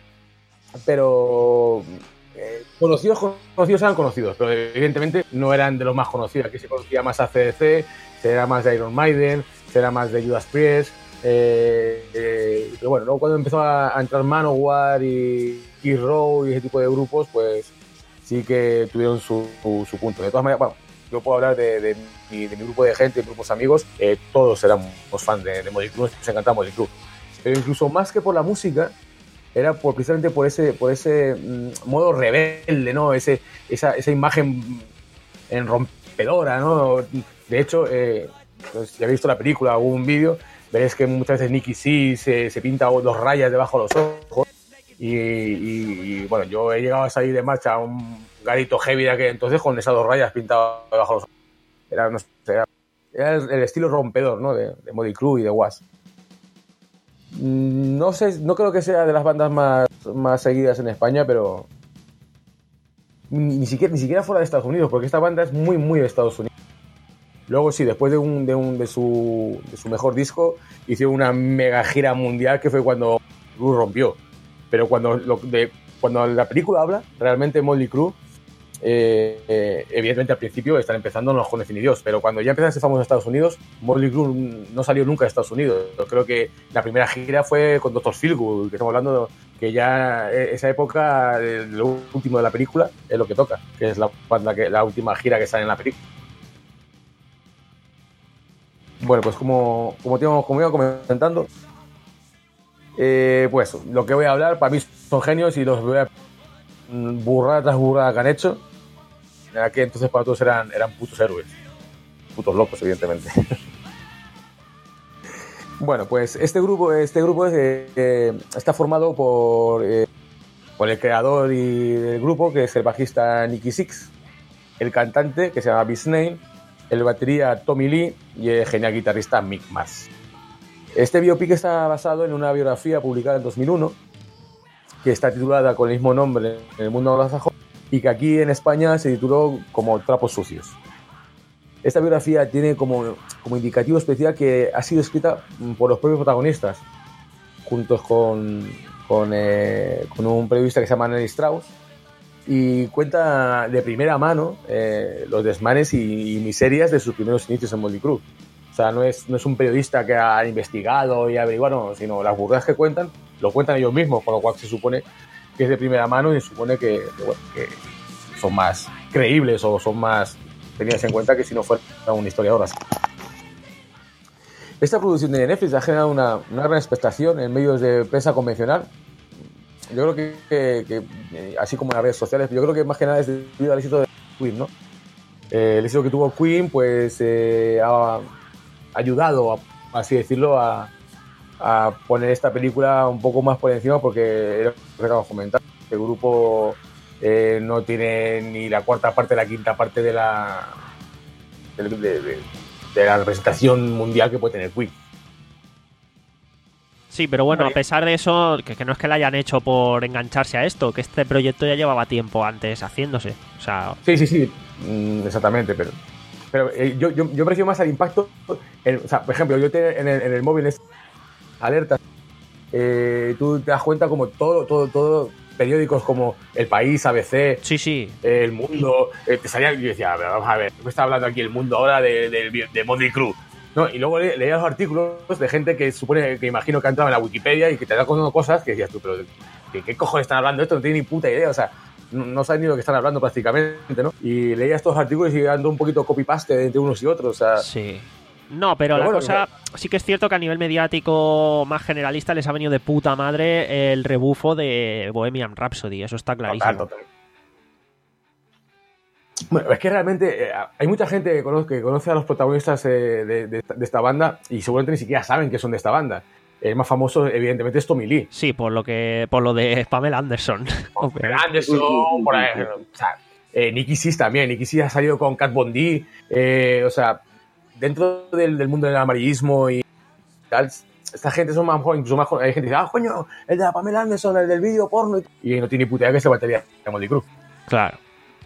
Pero eh, conocidos, conocidos eran conocidos, pero evidentemente no eran de los más conocidos. Aquí se conocía más a C D C, será más de Iron Maiden, será más de Judas Priest. Eh, eh, pero bueno, luego cuando empezó a, a entrar Manowar y Kid Row y ese tipo de grupos, pues sí que tuvieron su, su, su punto. De todas maneras, bueno, yo puedo hablar de, de, mi, de mi grupo de gente, de grupos amigos, eh, todos éramos fans de, de Motley Crue, nos encantaba Motley Crue. Pero incluso más que por la música, era por, precisamente por ese, por ese mm, modo rebelde, ¿no? Ese, esa, esa imagen en rompedora, ¿no? De hecho, eh, pues, si habéis visto la película o un vídeo, veréis que muchas veces Nicky Six se, se pinta dos rayas debajo de los ojos. Y, y, y bueno, yo he llegado a salir de marcha a un garito heavy de aquel entonces con esas dos rayas pintadas debajo de los ojos. Era, no sé, era, era el, el estilo rompedor, ¿no? De, de Motley Crue y de Wasp. No sé, no creo que sea de las bandas más, más seguidas en España, pero ni, ni, siquiera, ni siquiera fuera de Estados Unidos, porque esta banda es muy, muy de Estados Unidos. Luego sí, después de, un, de, un, de, su, de su mejor disco, hizo una mega gira mundial que fue cuando Crue rompió. Pero cuando, lo, de, cuando la película habla, realmente Motley Crue, eh, eh, evidentemente al principio están empezando, no los conoce ni Dios, pero cuando ya empezaron a ser famosos en Estados Unidos, Motley Crue no salió nunca de Estados Unidos. Yo creo que la primera gira fue con doctor Feelgood, que estamos hablando que ya esa época, lo último de la película, es lo que toca, que es la, la, la última gira que sale en la película. Bueno, pues como, como, te, como iba comentando, eh, pues lo que voy a hablar, para mí son genios y los voy a burrada tras burrada que han hecho. Que entonces para todos eran, eran putos héroes. Putos locos, evidentemente. Bueno, pues este grupo, este grupo es, eh, está formado por, eh, por el creador y del grupo, que es el bajista Nicky Six, el cantante, que se llama Vince Neil, el batería Tommy Lee y el genial guitarrista Mick Mars. Este biopic está basado en una biografía publicada en dos mil uno, que está titulada con el mismo nombre en el mundo anglosajón y que aquí en España se tituló como Trapos Sucios. Esta biografía tiene como, como indicativo especial que ha sido escrita por los propios protagonistas, juntos con, con, eh, con un periodista que se llama Nelly Strauss, y cuenta de primera mano eh, los desmanes y, y miserias de sus primeros inicios en Mötley Crüe. O sea, no es, no es un periodista que ha investigado y averiguado, no, sino las burradas que cuentan, lo cuentan ellos mismos, con lo cual se supone que es de primera mano y se supone que, bueno, que son más creíbles o son más tenidas en cuenta que si no fuera una historiador así. Esta producción de Netflix ha generado una, una gran expectación en medios de prensa convencional. Yo creo que, que, que, así como en las redes sociales, yo creo que más que nada es debido al éxito de Queen, ¿no? Eh, el éxito que tuvo Queen, pues eh, ha ayudado, a, así decirlo, a, a poner esta película un poco más por encima, porque era lo que acabamos de comentar. El grupo eh, no tiene ni la cuarta parte, la quinta parte de la de, de, de, de la representación mundial que puede tener Queen. Sí, pero bueno, a pesar de eso, que, que no es que la hayan hecho por engancharse a esto, que este proyecto ya llevaba tiempo antes haciéndose. O sea... Sí, sí, sí, mm, exactamente, pero, pero eh, yo, yo, yo prefiero más al impacto. En, o sea, por ejemplo, yo te, en, el, en el móvil es alerta. Eh, tú te das cuenta como todo, todo, todo, periódicos como El País, A B C, sí, sí. Eh, El Mundo, eh, te salía y yo decía, a ver, vamos a ver, ¿qué está hablando aquí El Mundo ahora de, de, de, de Mötley Crüe? No, y luego le, leía los artículos de gente que supone, que imagino que ha entrado en la Wikipedia y que te da contando cosas que decías tú, pero ¿qué, qué cojones están hablando de esto? No tiene ni puta idea, o sea, no, no saben ni lo que están hablando prácticamente, ¿no? Y leía estos artículos y dando un poquito copy-paste entre unos y otros, o sea... Sí. No, pero, pero la bueno, cosa, no. Sí que es cierto que a nivel mediático más generalista les ha venido de puta madre el rebufo de Bohemian Rhapsody, eso está clarísimo. Total, total. Bueno, es que realmente eh, hay mucha gente que conoce, que conoce a los protagonistas eh, de, de, de esta banda y seguramente ni siquiera saben que son de esta banda. El más famoso, evidentemente, es Tommy Lee. Sí, por lo que por lo de Pamela Anderson. Pamela Anderson, por ahí, o sea, eh, Nicky Six también. Nicky Six ha salido con Kat Von D. Eh, o sea, dentro del, del mundo del amarillismo y tal, esta gente son más jóvenes, incluso más jóvenes. Hay gente que dice, ah, coño, el de la Pamela Anderson, el del vídeo porno. Y no tiene ni puta idea que se batería de Mötley Crüe. Claro.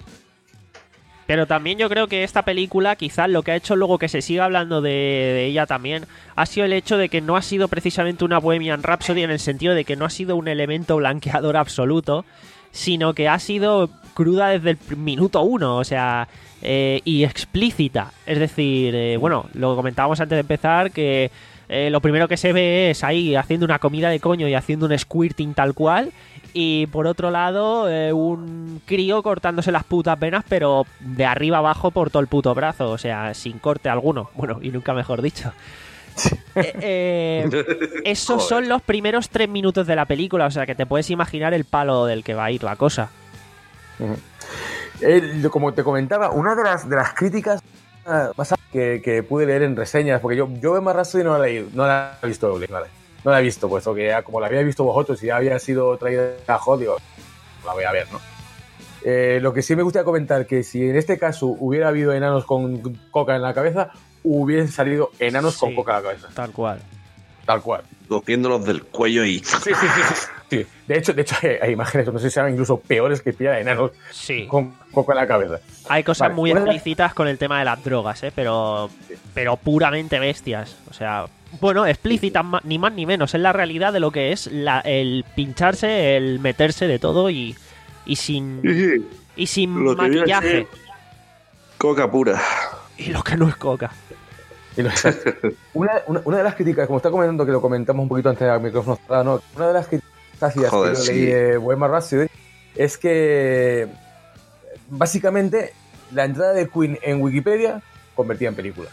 Pero también yo creo que esta película, quizás lo que ha hecho luego que se siga hablando de, de ella también, ha sido el hecho de que no ha sido precisamente una Bohemian Rhapsody en el sentido de que no ha sido un elemento blanqueador absoluto, sino que ha sido cruda desde el minuto uno, o sea, eh, y explícita. Es decir, eh, bueno, lo comentábamos antes de empezar, que eh, lo primero que se ve es ahí haciendo una comida de coño y haciendo un squirting tal cual. Y por otro lado, eh, un crío cortándose las putas venas, pero de arriba abajo por todo el puto brazo, o sea, sin corte alguno. Bueno, y nunca mejor dicho. eh, eh, esos son los primeros tres minutos de la película, o sea, que te puedes imaginar el palo del que va a ir la cosa. Uh-huh. Eh, como te comentaba, una de las, de las críticas más que, que pude leer en reseñas, porque yo, yo Bohemian Rhapsody no la he leído, no la he visto, vale. No la he visto, puesto que ya, como la había visto vosotros y ya había sido traída a Hot, digo, la voy a ver, ¿no? Eh, lo que sí me gustaría comentar, que si en este caso hubiera habido enanos con coca en la cabeza, hubiesen salido enanos sí, con coca en la cabeza. Tal cual. Tal cual. Cogiéndolos del cuello y... Sí, sí, sí. sí, sí. De hecho, de hecho hay, hay imágenes, no sé si sean incluso peores que pillar enanos sí. con coca en la cabeza. Hay cosas vale, muy explícitas con el tema de las drogas, ¿eh? Pero, pero puramente bestias. O sea... Bueno, explícitas ni más ni menos. Es la realidad de lo que es la, el pincharse, el meterse de todo y, y sin sí, y sin maquillaje. Coca pura. Y lo que no es coca. Una, una, una de las críticas, como está comentando, que lo comentamos un poquito antes de micrófono, ¿no? Una de las críticas Gracias, Joder, que yo sí. leí de Bohemian Rhapsody, es que básicamente la entrada de Queen en Wikipedia convertía en película.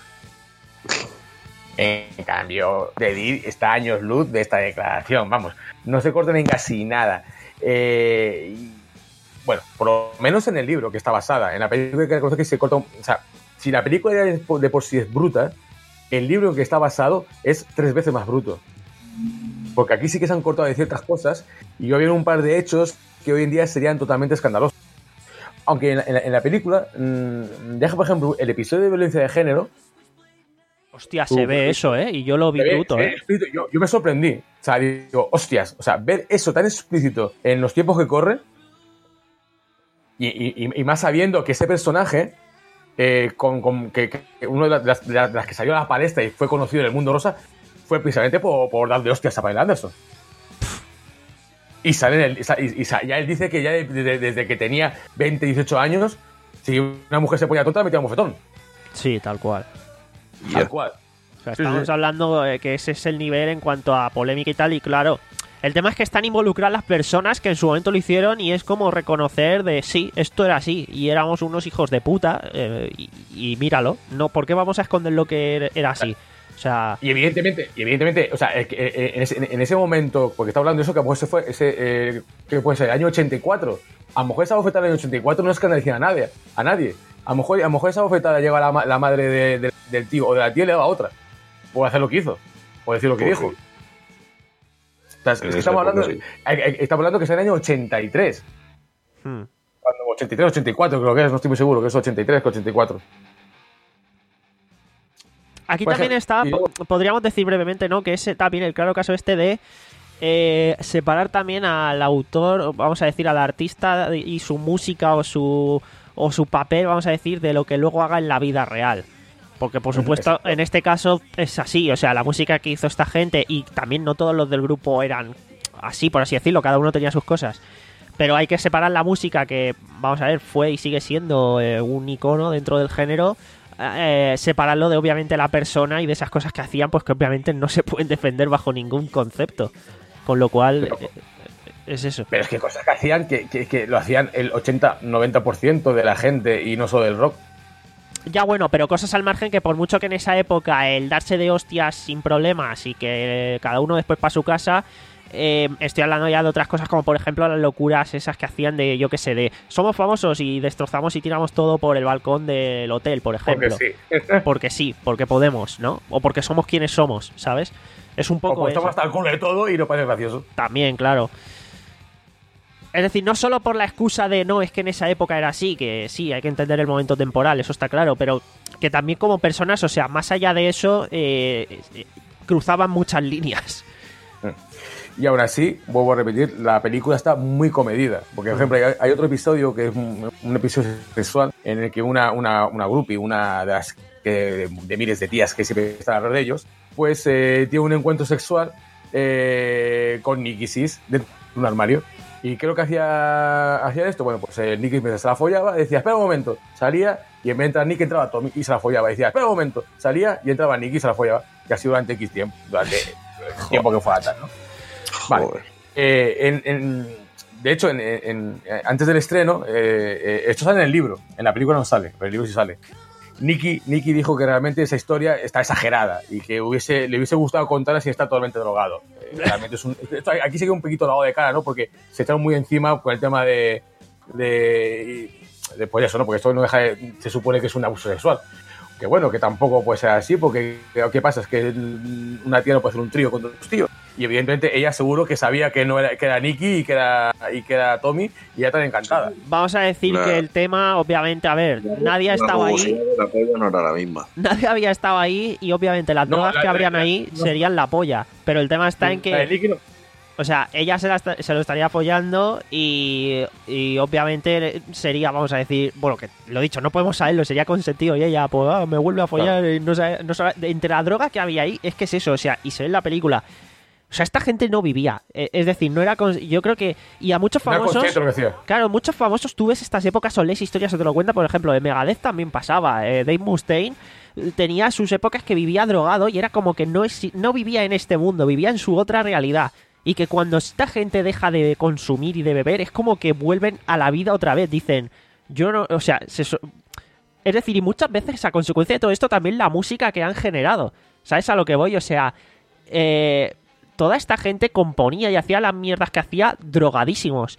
En cambio, The Dead está a años luz de esta declaración, vamos, no se cortan en casi nada. Eh, y, bueno, por lo menos en el libro que está basada, en la película que reconoce que se corta, un, o sea, si la película de por, de por sí es bruta, el libro en que está basado es tres veces más bruto. Porque aquí sí que se han cortado de ciertas cosas y yo había un par de hechos que hoy en día serían totalmente escandalosos. Aunque en la, en la, en la película, mmm, deja por ejemplo el episodio de violencia de género. Hostia, se ve eso, ¿eh? Y yo lo vi bruto, ¿eh? Yo, yo me sorprendí. O sea, digo, hostias, o sea, ver eso tan explícito en los tiempos que corren y, y, y más sabiendo que ese personaje, eh, con, con, que, que uno de las, de las, de las que salió a la palestra y fue conocido en el mundo rosa, fue precisamente por, por darle hostias a Pamela Anderson. Y sale en el, y, y ya él dice que ya desde, desde que tenía veinte, dieciocho años, si una mujer se ponía tonta, le metía un bofetón. Sí, tal cual. Tal yeah. cual. O sea, estamos sí, sí. hablando de que ese es el nivel en cuanto a polémica y tal, y claro, el tema es que están involucradas las personas que en su momento lo hicieron y es como reconocer de sí, esto era así y éramos unos hijos de puta eh, y, y míralo, no, ¿por qué vamos a esconder lo que era así? O sea, y evidentemente, y evidentemente, o sea, en ese, en ese momento, porque está hablando de eso, que a lo mejor se fue ese, eh, que puede ser el año ochenta y cuatro, a lo mejor esa bofetada del año ochenta y cuatro no escandaliza a nadie, a nadie. A lo mejor, a lo mejor esa bofetada llega a la, la madre de, de, del tío o de la tía y le da a otra. Puede hacer lo que hizo. Puede decir lo que pues dijo. Sí. O sea, es que estamos hablando, sí. estamos hablando que es el año ochenta y tres. Hmm. Cuando ochenta y tres, ochenta y cuatro creo que es, no estoy muy seguro, que es ochenta y tres, ochenta y cuatro. Aquí pues también está, yo... podríamos decir brevemente, ¿no? Que es también el claro caso este de eh, separar también al autor, vamos a decir, al artista y su música o su... o su papel, vamos a decir, de lo que luego haga en la vida real. Porque, por supuesto, en este caso es así. O sea, la música que hizo esta gente, y también no todos los del grupo eran así, por así decirlo, cada uno tenía sus cosas. Pero hay que separar la música que, vamos a ver, fue y sigue siendo eh, un icono dentro del género, eh, separarlo de, obviamente, la persona y de esas cosas que hacían, pues que obviamente no se pueden defender bajo ningún concepto. Con lo cual... Eh, es eso. Pero es que cosas que hacían que, que, que lo hacían el ochenta noventa por ciento de la gente y no solo del rock. Ya bueno, pero cosas al margen que por mucho que en esa época el darse de hostias sin problemas y que cada uno después para su casa, eh, estoy hablando ya de otras cosas como por ejemplo las locuras esas que hacían de, yo qué sé, de somos famosos y destrozamos y tiramos todo por el balcón del hotel, por ejemplo. Porque sí. Porque sí, porque podemos, ¿no? O porque somos quienes somos, ¿sabes? Es un poco o estamos hasta el culo de todo y no parece gracioso. También, claro. Es decir, no solo por la excusa de no, es que en esa época era así, que sí, hay que entender el momento temporal, eso está claro, pero que también como personas, o sea, más allá de eso, eh, eh, cruzaban muchas líneas. Y aún así, vuelvo a repetir, la película está muy comedida, porque por ejemplo hay, hay otro episodio que es un, un episodio sexual en el que una, una, una groupie, una de las que, de, de miles de tías que siempre están alrededor de ellos, pues eh, tiene un encuentro sexual eh, con Nicky Six dentro de un armario. Y creo que hacía, hacía esto, bueno, pues eh, Nicky mientras se la follaba, decía, espera un momento, salía, y en vez de entrar Nicky entraba Tommy y se la follaba, decía, espera un momento, salía y entraba Nicky y se la follaba, que así durante X tiempo, durante el tiempo que fuera tal, ¿no? Vale. Eh, en, en, de hecho, en, en, antes del estreno, eh, eh, esto sale en el libro, en la película no sale, pero en el libro sí sale. Nicky, Nicky dijo que realmente esa historia está exagerada y que hubiese, le hubiese gustado contarla si está totalmente drogado. Eh, realmente es un, esto, aquí se queda un poquito lavado de cara, ¿no? Porque se echaron muy encima con el tema de, de, de pues eso, ¿no? Porque esto no deja de, se supone que es un abuso sexual. Que bueno, que tampoco puede ser así, porque ¿qué pasa? Es que una tía no puede hacer un trío con dos tíos. Y evidentemente ella seguro que sabía que no era, que era Nicky y que era, y que era Tommy, y ya tan encantada. Vamos a decir claro. que el tema, obviamente, a ver, nadie ha estado ahí. La polla no era la misma. Nadie había estado ahí y obviamente las drogas no, que habrían la, ahí no. serían la polla. Pero el tema está en que... No. O sea, ella se, la, se lo estaría follando y, y obviamente sería, vamos a decir, bueno, que lo dicho, no podemos saberlo, sería consentido y ella, pues, ah, me vuelve a follar. Claro. Y no sabe, no sabe, entre la droga que había ahí, es que es eso, o sea, y se ve en la película. O sea, esta gente no vivía. Es decir, no era... Con... Yo creo que... Y a muchos famosos... Claro, muchos famosos tú ves estas épocas o lees historias o te lo cuentan. Por ejemplo, de Megadeth también pasaba. Eh, Dave Mustaine tenía sus épocas que vivía drogado y era como que no, es... no vivía en este mundo, vivía en su otra realidad. y que cuando esta gente deja de consumir y de beber es como que vuelven a la vida otra vez. Dicen, yo no, o sea, se so- es decir, y muchas veces a consecuencia de todo esto también la música que han generado. ¿Sabes a lo que voy? O sea, eh, toda esta gente componía y hacía las mierdas que hacía drogadísimos.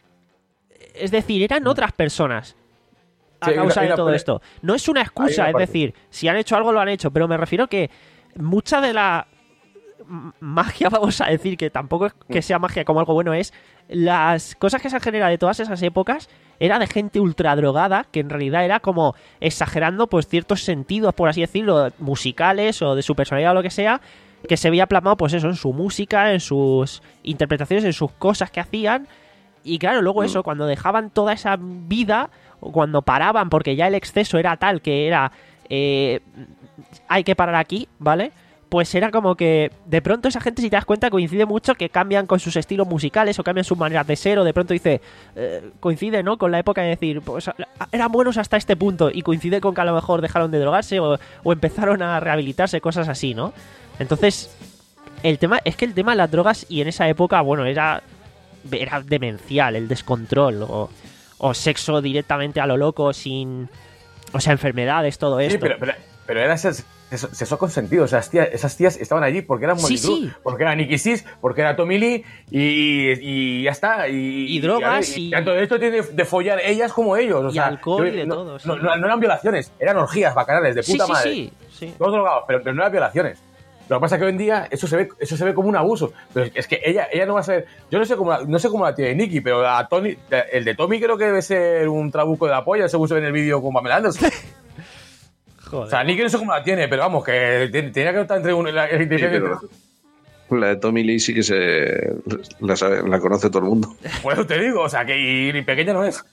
Es decir, eran otras personas a Sí, causa hay de una- todo esto. No es una excusa, hay es una parte. decir, si han hecho algo lo han hecho, pero me refiero que mucha de la m- magia, vamos a decir, que tampoco es que sea magia como algo bueno, es las cosas que se han generado de todas esas épocas era de gente ultra drogada que en realidad era como exagerando pues ciertos sentidos, por así decirlo, musicales o de su personalidad o lo que sea, que se veía plasmado pues eso en su música, en sus interpretaciones, en sus cosas que hacían. Y claro, luego eso, cuando dejaban toda esa vida, o cuando paraban, porque ya el exceso era tal que era eh, hay que parar aquí, ¿vale? Pues era como que de pronto esa gente, si te das cuenta, coincide mucho que cambian con sus estilos musicales o cambian sus maneras de ser, o de pronto dice, eh, coincide, ¿no? Con la época de decir, pues eran buenos hasta este punto, y coincide con que a lo mejor dejaron de drogarse o, o empezaron a rehabilitarse, cosas así, ¿no? Entonces, el tema es que el tema de las drogas, y en esa época, bueno, era, era demencial, el descontrol, o, o sexo directamente a lo loco, sin... O sea, enfermedades, todo esto. Sí, pero, pero, pero era ese sexo, sexo consentido. O sea, esas tías, esas tías estaban allí porque eran Motley Sí, Crue, sí. porque era Nicky Six, porque era Tommy Lee y, y ya está. Y, Y drogas y, y- y tanto esto tiene de follar ellas como ellos. O Y sea, alcohol yo- y de no, todo, sí. No, no- no eran violaciones, eran orgías bacanales de Sí, puta sí, madre. sí, sí. Todos drogados, pero, pero no eran violaciones. Lo que pasa es que hoy en día eso se ve, eso se ve como un abuso. Pero es que ella, ella no va a ser. Yo no sé cómo la, no sé cómo la tiene Nicky, pero a Tony, el de Tommy creo que debe ser un trabuco de la polla, según se ve en el vídeo con Pamela Anderson. Joder. O sea, Nicky no sé cómo la tiene, pero vamos, que ten- tenía que estar entre un, la, el Sí, inteligente. pero la de Tommy Lee sí que se la, sabe- la conoce todo el mundo. Por eso te digo, o sea, que y, y pequeña no es.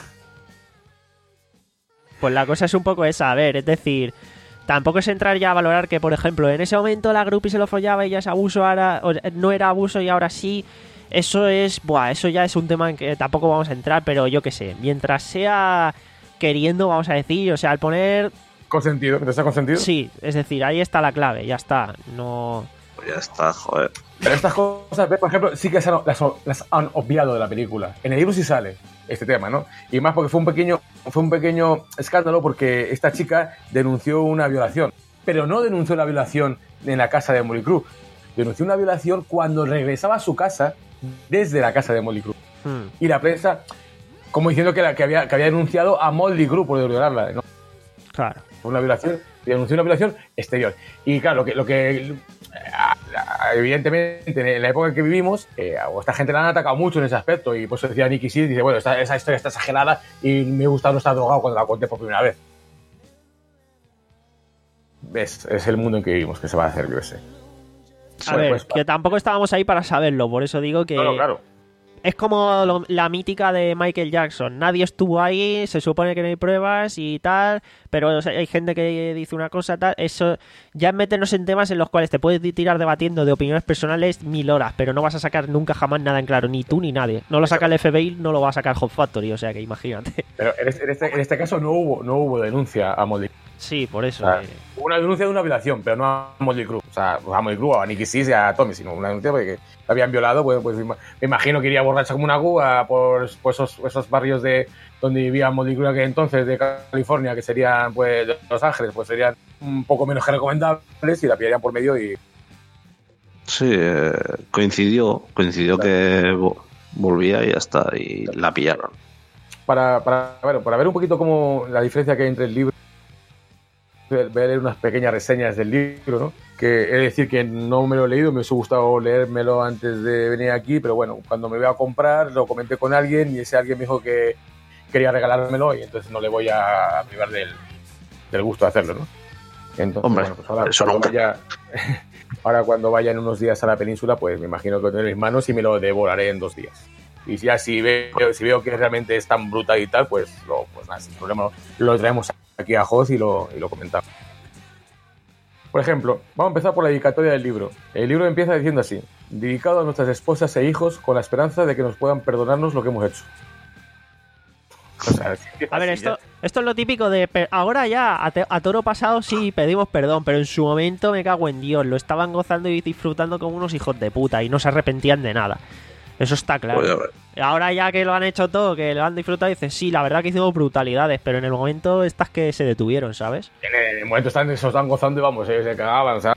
Pues la cosa es un poco esa, a ver, es decir, tampoco es entrar ya a valorar que, por ejemplo, en ese momento la groupie se lo follaba y ya es abuso, ahora o, no era abuso y ahora sí. Eso es, buah, eso ya es un tema en que tampoco vamos a entrar, pero yo qué sé, mientras sea queriendo, vamos a decir, o sea, al poner... Consentido, que te está consentido. Sí, es decir, ahí está la clave, ya está, no... Pues ya está, joder. Pero estas cosas, ¿ves? Por ejemplo, sí que se han- las, las han obviado de la película. En el libro sí sale este tema, ¿no? Y más porque fue un pequeño, fue un pequeño escándalo porque esta chica denunció una violación. Pero no denunció la violación en la casa de Motley Crue. Denunció una violación cuando regresaba a su casa desde la casa de Motley Crue. Hmm, Y la prensa, como diciendo que, la, que, había, que había denunciado a Motley Crue por violarla, ¿no? claro. Una violación, denunció una violación exterior. Y claro, lo que, lo que evidentemente en la época en que vivimos, eh, a esta gente la han atacado mucho en ese aspecto. Y por eso decía Nicky Six, dice, bueno, esta, esa historia está exagerada y me gusta no estar drogado cuando la conté por primera vez. ¿Ves? Es el mundo en que vivimos, que se va a hacer, yo qué sé. A Bueno, ver, pues, que tampoco estábamos ahí para saberlo, por eso digo que... no, no, claro. Es como lo- la mítica de Michael Jackson. Nadie estuvo ahí, se supone que no hay pruebas y tal, pero o sea, hay gente que dice una cosa tal. Eso ya es meternos en temas en los cuales te puedes tirar debatiendo de opiniones personales mil horas, pero no vas a sacar nunca jamás nada en claro, ni tú ni nadie. No lo saca el F B I, no lo va a sacar Hot Factory, o sea que imagínate. Pero en este, en este, en este caso no hubo, no hubo denuncia a Motley Crue. Sí, por eso. O sea, que- hubo una denuncia de una violación, pero no a Motley Crue. O sea, a Motley Crue, o a Nicky Six y a Tommy, sino una denuncia porque la habían violado. Pues, pues me imagino que iría borracha como una cuba por, por esos, esos barrios de donde vivía Motley Crue aquel entonces, de California, que serían, pues, de Los Ángeles, pues serían un poco menos que recomendables y la pillarían por medio y... Sí, eh, coincidió, coincidió que vo- volvía y ya está, y la pillaron. Para, para, bueno, para ver un poquito cómo la diferencia que hay entre el libro, voy a leer unas pequeñas reseñas del libro, ¿no? Que es decir que no me lo he leído, me hubiese gustado leérmelo antes de venir aquí, pero bueno, cuando me voy a comprar lo comenté con alguien y ese alguien me dijo que quería regalármelo y entonces no le voy a privar del, del gusto de hacerlo, ¿no? Entonces, Hombre, bueno, pues ahora, eso cuando nunca. vaya, ahora cuando vaya en unos días a la península, pues me imagino que lo tendré en mis manos y me lo devoraré en dos días. Y ya si veo, si veo que realmente es tan brutal y tal, pues, lo, pues nada, sin problema lo traemos aquí a Jos y lo, y lo comentamos. Por ejemplo, vamos a empezar por la dedicatoria del libro. El libro empieza diciendo así: dedicado a nuestras esposas e hijos con la esperanza de que nos puedan perdonarnos lo que hemos hecho. O sea, a ver, esto, esto es lo típico de... Ahora ya, a, te, a toro pasado sí pedimos perdón, pero en su momento me cago en Dios. Lo estaban gozando y disfrutando como unos hijos de puta y no se arrepentían de nada. Eso está claro. Pues ahora ya que lo han hecho todo, que lo han disfrutado, dices, sí, la verdad que hicimos brutalidades, pero en el momento estas que se detuvieron, ¿sabes? En el momento están, se están gozando y vamos, eh, se cagaban, o sea...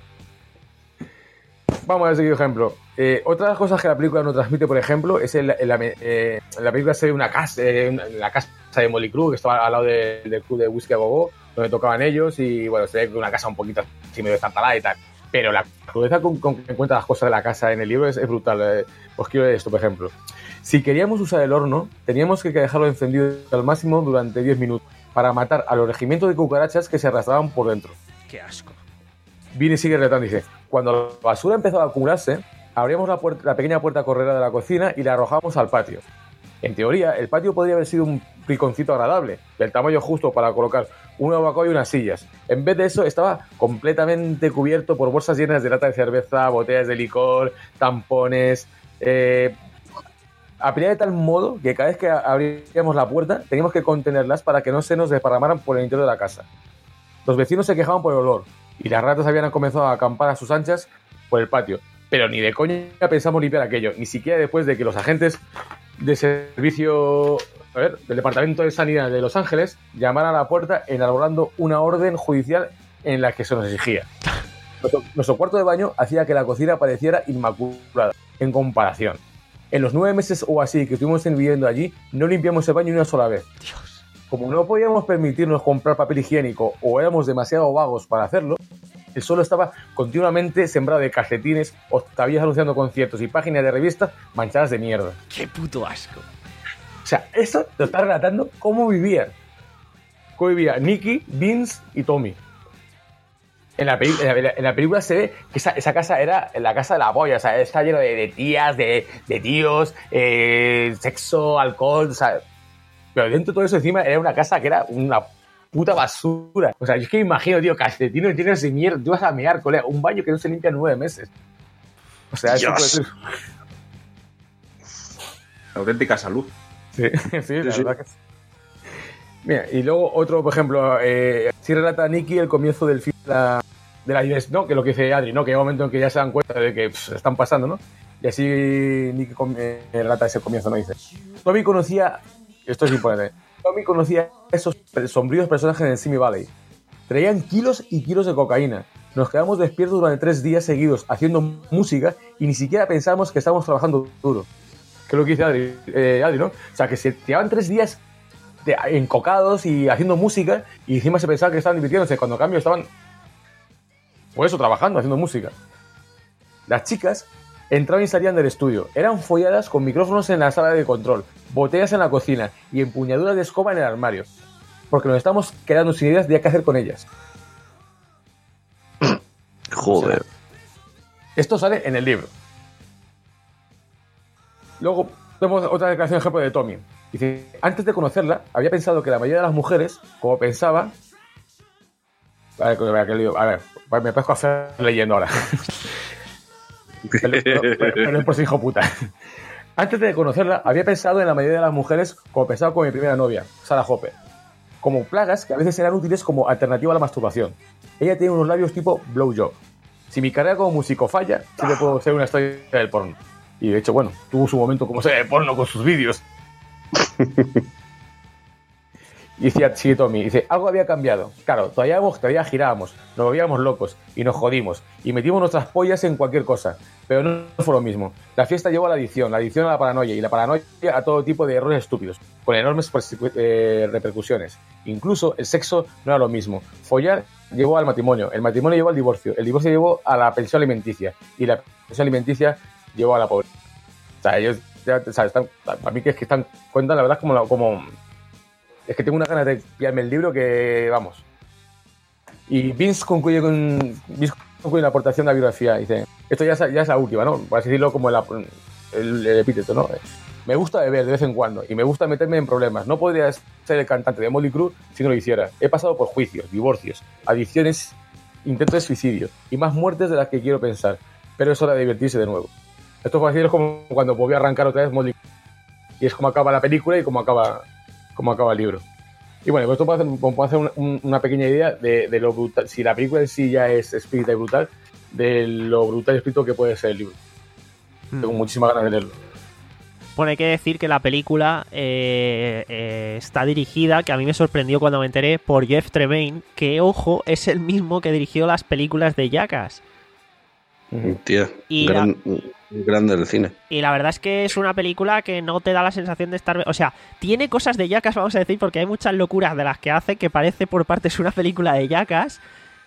Vamos a seguir ejemplo. Eh, otra de las cosas que la película no transmite, por ejemplo, es en la, en la, eh, en la película se ve una casa, eh, una, la casa de Molly Crew, que estaba al lado de, del club de Whisky a Go-Go, donde tocaban ellos, y bueno, se ve una casa un poquito así medio estartalada y tal. Pero la crudeza con, con que encuentra las cosas de la casa en el libro es, es brutal. Eh, os quiero esto, por ejemplo. Si queríamos usar el horno, teníamos que dejarlo encendido al máximo durante diez minutos para matar a los regimientos de cucarachas que se arrastraban por dentro. ¡Qué asco! Viene y sigue retando y dice, cuando la basura empezó a acumularse, abríamos la, puerta, la pequeña puerta corredera de la cocina y la arrojamos al patio. En teoría, el patio podría haber sido un rinconcito agradable, del tamaño justo para colocar un abaco y unas sillas. En vez de eso, estaba completamente cubierto por bolsas llenas de lata de cerveza, botellas de licor, tampones... Eh, apilada de tal modo que cada vez que abríamos la puerta, teníamos que contenerlas para que no se nos desparramaran por el interior de la casa. Los vecinos se quejaban por el olor, y las ratas habían comenzado a acampar a sus anchas por el patio. Pero ni de coña pensamos limpiar aquello, ni siquiera después de que los agentes de servicio, a ver, del Departamento de Sanidad de Los Ángeles llamaran a la puerta elaborando una orden judicial en la que se nos exigía. Nuestro, nuestro cuarto de baño hacía que la cocina pareciera inmaculada, en comparación. En los nueve meses o así que estuvimos viviendo allí, no limpiamos el baño ni una sola vez. Dios. Como no podíamos permitirnos comprar papel higiénico o éramos demasiado vagos para hacerlo, el suelo estaba continuamente sembrado de calcetines, octavillas anunciando conciertos y páginas de revistas manchadas de mierda. ¡Qué puto asco! O sea, eso te está relatando cómo vivían. Cómo vivían Nicky, Vince y Tommy. En la, peli- en la, en la película se ve que esa, esa casa era la casa de la polla, o sea, está lleno de, de tías, de, de tíos, eh, sexo, alcohol, o sea... Pero dentro de todo eso encima era una casa que era una puta basura. O sea, yo es que me imagino, tío, calcetines llenos de mierda. Tú vas a mear, colega, un baño que no se limpia en nueve meses. O sea, eso puede ser... Auténtica salud. Sí, sí, Sí, la sí. verdad que sí. Mira, y luego otro, por ejemplo, eh, sí relata Nicky el comienzo del film de la, de la Inés, ¿no? Que lo que dice Adri, ¿no? Que hay un momento en que ya se dan cuenta de que pff, están pasando, ¿no? Y así Nicky com- eh, relata ese comienzo, ¿no? Dice, Tommy conocía... Esto es importante. Tommy conocía a esos sombríos personajes en Simi Valley. Traían kilos y kilos de cocaína. Nos quedamos despiertos durante tres días seguidos haciendo música y ni siquiera pensábamos que estábamos trabajando duro. Que es lo que dice Adri, eh, Adri, ¿no? O sea, que se llevaban tres días de, encocados y haciendo música y encima se pensaba que estaban divirtiéndose. Cuando a cambio estaban, pues eso, trabajando, haciendo música. Las chicas entraban y salían del estudio. Eran folladas con micrófonos en la sala de control, botellas en la cocina y empuñaduras de escoba en el armario. Porque nos estamos quedando sin ideas de qué hacer con ellas. Joder. O sea, esto sale en el libro. Luego tenemos otra declaración, ejemplo, de Tommy. Dice, antes de conocerla, había pensado que la mayoría de las mujeres, como pensaba... A ver, a ver, a ver me pesco a hacer leyendo ahora. Pero, pero, pero, pero es por si hijo puta. Antes de conocerla, había pensado en la mayoría de las mujeres como pensaba con mi primera novia, Sarah Hopper, como plagas que a veces eran útiles como alternativa a la masturbación. Ella tiene unos labios tipo blowjob. Si mi carrera como músico falla, sí le puedo ser una estrella del porno. Y de hecho, bueno, tuvo su momento como estrella del porno con sus vídeos. Y decía, sigue Tommy, dice, algo había cambiado. Claro, todavía, todavía girábamos, nos volvíamos locos y nos jodimos y metimos nuestras pollas en cualquier cosa. Pero no fue lo mismo. La fiesta llevó a la adicción, la adicción a la paranoia y la paranoia a todo tipo de errores estúpidos, con enormes eh, repercusiones. Incluso el sexo no era lo mismo. Follar llevó al matrimonio, el matrimonio llevó al divorcio, el divorcio llevó a la pensión alimenticia y la pensión alimenticia llevó a la pobreza. O sea, ellos, ya, o sea, están, para mí que es que están, cuentan la verdad como... La, como es que tengo una ganas de pillarme el libro que, vamos. Y Vince concluye con Vince concluye la aportación de la biografía. Dice, esto ya es, ya es la última, ¿no? Por así decirlo como el, el, el epíteto, ¿no? Me gusta beber de vez en cuando y me gusta meterme en problemas. No podría ser el cantante de Motley Crue si no lo hiciera. He pasado por juicios, divorcios, adicciones, intentos de suicidio y más muertes de las que quiero pensar. Pero es hora de divertirse de nuevo. Esto, por así decirlo, es como cuando volví a arrancar otra vez Motley Crue. Y es como acaba la película y como acaba... cómo acaba el libro. Y bueno, pues esto puede hacer, puede hacer un, un, una pequeña idea de, de lo brutal, si la película en sí ya es espírita y brutal, de lo brutal y espíritu que puede ser el libro. Mm. Tengo muchísimas ganas de leerlo. Bueno, hay que decir que la película eh, eh, está dirigida, que a mí me sorprendió cuando me enteré, por Jeff Tremaine, que, ojo, es el mismo que dirigió las películas de Jackass. Tía, y gran, la, grande del cine. Y la verdad es que es una película que no te da la sensación de estar... O sea, tiene cosas de Jackass, vamos a decir, porque hay muchas locuras de las que hace que parece por partes una película de Jackass.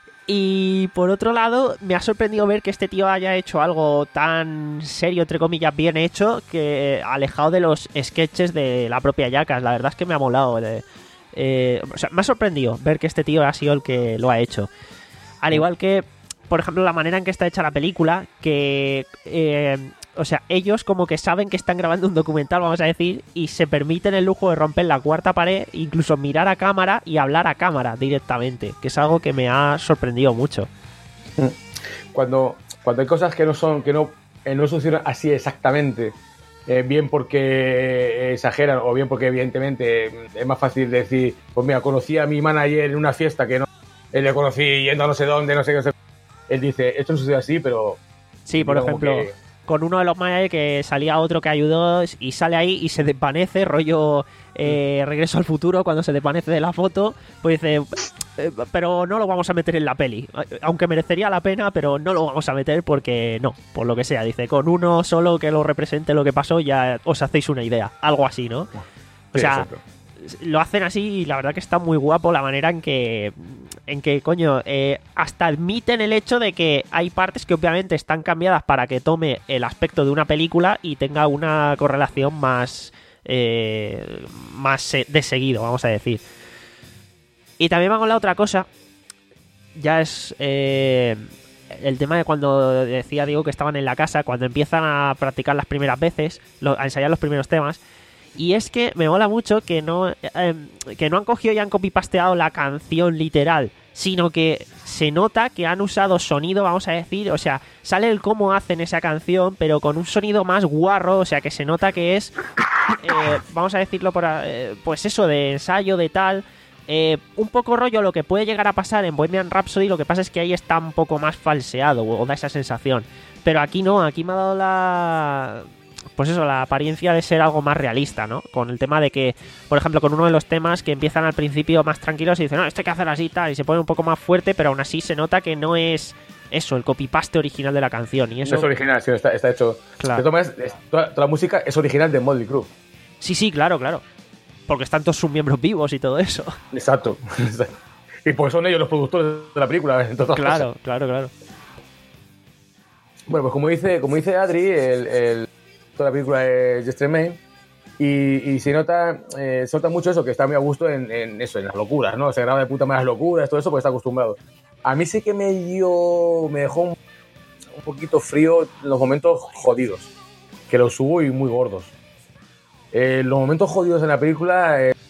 Y por otro lado, me ha sorprendido ver que este tío haya hecho algo tan serio, entre comillas, bien hecho, que alejado de los sketches de la propia Jackass. La verdad es que me ha molado. Eh, eh, o sea, me ha sorprendido ver que este tío ha sido el que lo ha hecho. Al igual que, por ejemplo, la manera en que está hecha la película, que... Eh, o sea, ellos como que saben que están grabando un documental, vamos a decir, y se permiten el lujo de romper la cuarta pared, incluso mirar a cámara y hablar a cámara directamente, que es algo que me ha sorprendido mucho. Cuando, cuando hay cosas que no son, que no, eh, no suceden así exactamente, eh, bien porque exageran o bien porque evidentemente es más fácil decir, pues mira, conocí a mi manager en una fiesta que no, él le conocí yendo a no sé dónde, no sé qué, no sé. Él dice, esto no sucede así, pero... Sí, por ejemplo... Que... con uno de los managers que salía otro que ayudó y sale ahí y se desvanece, rollo eh, Regreso al Futuro, cuando se desvanece de la foto, pues dice, eh, pero no lo vamos a meter en la peli, aunque merecería la pena, pero no lo vamos a meter porque no, por lo que sea, dice, con uno solo que lo represente lo que pasó ya os hacéis una idea, algo así, ¿no? O sea, lo hacen así y la verdad que está muy guapo la manera en que, en que coño, eh, hasta admiten el hecho de que hay partes que obviamente están cambiadas para que tome el aspecto de una película y tenga una correlación más, eh, más de seguido, vamos a decir. Y también va con la otra cosa, ya es eh, el tema de cuando decía Diego que estaban en la casa, cuando empiezan a practicar las primeras veces, a ensayar los primeros temas. Y es que me mola mucho que no, eh, que no han cogido y han copy-pasteado la canción literal, sino que se nota que han usado sonido, vamos a decir, o sea, sale el cómo hacen esa canción, pero con un sonido más guarro, o sea, que se nota que es, eh, vamos a decirlo, por, eh, pues eso, de ensayo, de tal, eh, un poco rollo lo que puede llegar a pasar en Bohemian Rhapsody, lo que pasa es que ahí está un poco más falseado, o da esa sensación, pero aquí no, aquí me ha dado la... pues eso, la apariencia de ser algo más realista, ¿no? Con el tema de que, por ejemplo, con uno de los temas que empiezan al principio más tranquilos y dicen, no, esto hay que hacer así y tal, y se pone un poco más fuerte, pero aún así se nota que no es eso, el copy-paste original de la canción. Y eso... No es original, sino está, está hecho... Claro. De todas maneras, toda, toda la música es original de Motley Crue. Sí, sí, claro, claro. Porque están todos sus miembros vivos y todo eso. Exacto. Y pues son ellos los productores de la película. Claro, claro, claro. Bueno, pues como dice, como dice Adri, el... el toda la película es Jeff Tremaine y, y se nota eh, se nota mucho eso, que está muy a gusto en, en eso, en las locuras, ¿no? Se graba de puta madre las locuras, todo eso, porque está acostumbrado. A mí sí que me dio, me dejó un, un poquito frío los momentos jodidos, que los hubo y muy gordos. Eh, los momentos jodidos en la película eh,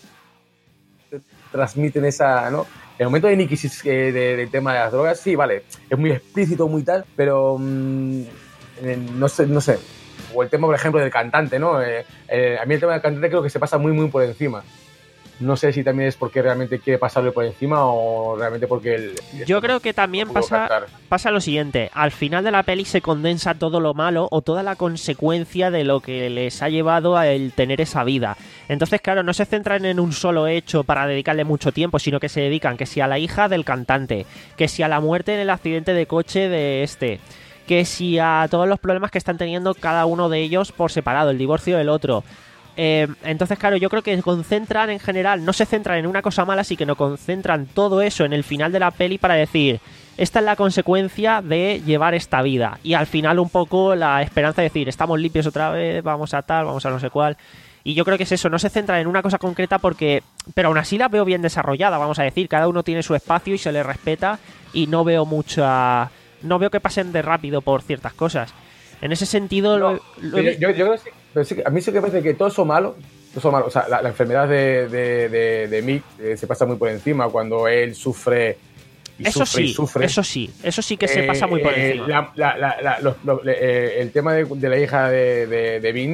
transmiten esa, ¿no? El momento de Nicky eh, de, del tema de las drogas, sí, vale, es muy explícito, muy tal, pero mmm, eh, no sé, no sé. O el tema, por ejemplo, del cantante, ¿no? Eh, eh, a mí el tema del cantante creo que se pasa muy, muy por encima. No sé si también es porque realmente quiere pasarle por encima o realmente porque... El, Yo creo que también pasa, pasa lo siguiente. Al final de la peli se condensa todo lo malo o toda la consecuencia de lo que les ha llevado a el tener esa vida. Entonces, claro, no se centran en un solo hecho para dedicarle mucho tiempo, sino que se dedican que si a la hija del cantante, que si a la muerte en el accidente de coche de este... que si a todos los problemas que están teniendo cada uno de ellos por separado, el divorcio del otro. Eh, entonces, claro, yo creo que concentran en general, no se centran en una cosa mala, sí que no concentran todo eso en el final de la peli para decir, esta es la consecuencia de llevar esta vida. Y al final un poco la esperanza de decir, estamos limpios otra vez, vamos a tal, vamos a no sé cuál. Y yo creo que es eso, no se centran en una cosa concreta porque... Pero aún así la veo bien desarrollada, vamos a decir, cada uno tiene su espacio y se le respeta y no veo mucha... No veo que pasen de rápido por ciertas cosas. En ese sentido... No, lo, lo yo, yo, yo creo que sí, pero sí, a mí sí que me parece que todo eso malo, todo eso malo, o sea, la, la enfermedad de, de, de, de Mick eh, se pasa muy por encima cuando él sufre y eso sufre sí, y sufre. Eso sí, eso sí que eh, se pasa muy por encima. La, la, la, la, los, los, eh, el tema de, de la hija de, de, de Vince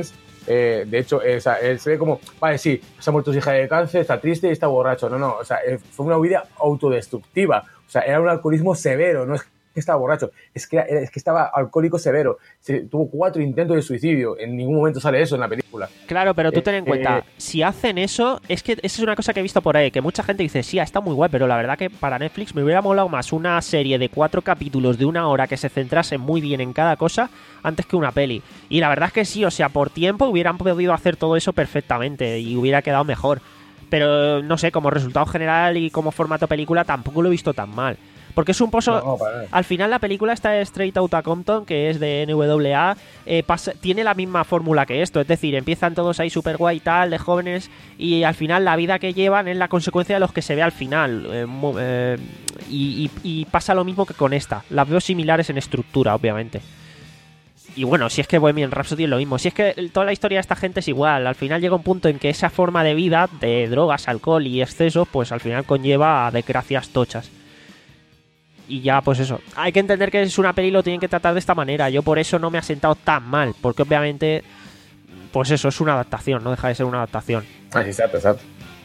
Eh, de hecho, eh, o sea, él se ve como, vale, sí, se ha muerto su hija de cáncer, está triste y está borracho. No, no, o sea, eh, fue una huida autodestructiva. O sea, era un alcoholismo severo, no es que estaba borracho, es que, era, es que estaba alcohólico severo. Se, tuvo cuatro intentos de suicidio, en ningún momento sale eso en la película. Claro, pero tú ten en Eh, cuenta, eh, si hacen eso, es que esa es una cosa que he visto por ahí, que mucha gente dice, sí, está muy guay, pero la verdad que para Netflix me hubiera molado más una serie de cuatro capítulos de una hora que se centrase muy bien en cada cosa antes que una peli. Y la verdad es que sí, o sea, por tiempo hubieran podido hacer todo eso perfectamente y hubiera quedado mejor. Pero no sé, como resultado general y como formato película tampoco lo he visto tan mal. Porque es un pozo... No, no, para nada. Al final la película está de Straight Outta Compton, que es de N W A, eh, pasa, tiene la misma fórmula que esto. Es decir, empiezan todos ahí súper guay y tal, de jóvenes, y al final la vida que llevan es la consecuencia de los que se ve al final. Eh, mu- eh, y, y- y pasa lo mismo que con esta. Las veo similares en estructura, obviamente. Y bueno, si es que Bohemian Rhapsody es lo mismo. Si es que toda la historia de esta gente es igual. Al final llega un punto en que esa forma de vida, de drogas, alcohol y excesos, pues al final conlleva a desgracias tochas. Y ya, pues eso. Hay que entender que es una peli y lo tienen que tratar de esta manera. Yo por eso no me ha sentado tan mal. Porque obviamente, pues eso, es una adaptación. No deja de ser una adaptación. Ah, exacto, exacto.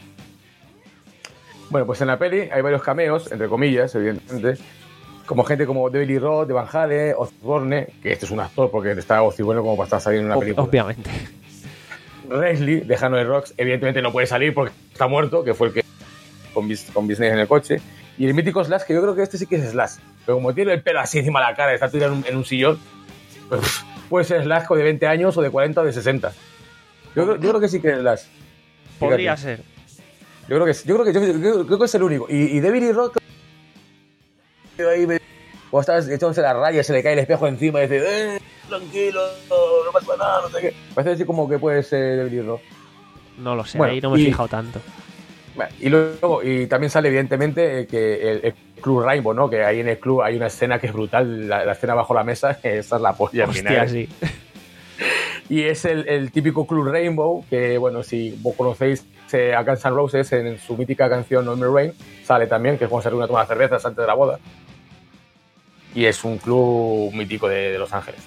Bueno, pues en la peli hay varios cameos, entre comillas, evidentemente. Como gente como David Lee Roth, de Van Halen, Osborne, que este es un actor porque está Ozzy bueno como para estar saliendo en una Ob- película. obviamente. Leslie, de Hanoi Rocks, evidentemente no puede salir porque está muerto, que fue el que con, bis, con business en el coche. Y el mítico Slash, que yo creo que este sí que es Slash. Pero como tiene el pelo así encima de la cara, está tirado en un, en un sillón, pues puede ser Slash de veinte años o de cuarenta o de sesenta. Yo, creo- yo creo que sí que es Slash. Podría Fíjate. ser. Yo creo que sí. Yo creo que, yo, yo- yo creo que es el único. Y, y David Lee Roth, ahí, me- cuando estás echándose la raya, se le cae el espejo encima y dice, eh, tranquilo, no pasa nada, no sé qué. Parece así como que puede ser David Lee Roth. No lo sé, Bueno, ahí no me he y- fijado tanto. Bueno, y luego, y también sale evidentemente eh, que el, el Club Rainbow, ¿no? Que ahí en el club hay una escena que es brutal, la, la escena bajo la mesa, esa es la polla al Hostia, final. sí. Y es el, el típico Club Rainbow, que bueno, si vos conocéis eh, a Guns N' Roses en su mítica canción No Me Rain, sale también, que es cuando se reúne a tomar cervezas antes de la boda. Y es un club mítico de, de Los Ángeles.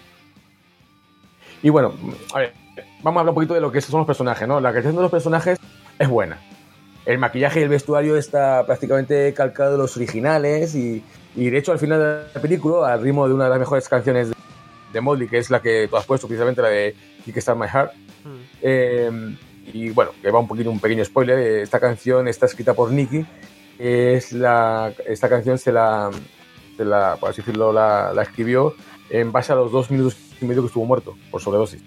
Y bueno, a ver, vamos a hablar un poquito de lo que son los personajes, ¿no? La creación de los personajes es buena. El maquillaje y el vestuario está prácticamente calcado de los originales y, y de hecho al final de la película, al ritmo de una de las mejores canciones de, de Motley, que es la que tú has puesto, precisamente la de Kickstart My Heart. Mm. Eh, y bueno, que va un poquito un pequeño spoiler, eh, esta canción está escrita por Nicky, es la, esta canción se la, se la, por así decirlo, la, la escribió en base a los dos minutos y medio que estuvo muerto por sobredosis.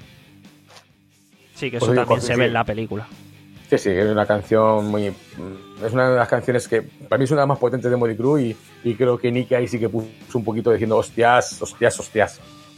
Sí, que Pues eso oye, también Jorge, se sí. ve en la película. Sí, sí, es una canción muy... Es una de las canciones que para mí es una de las más potentes de Motley Crue y, y creo que Nicky ahí sí que puso un poquito diciendo hostias, hostias, hostias.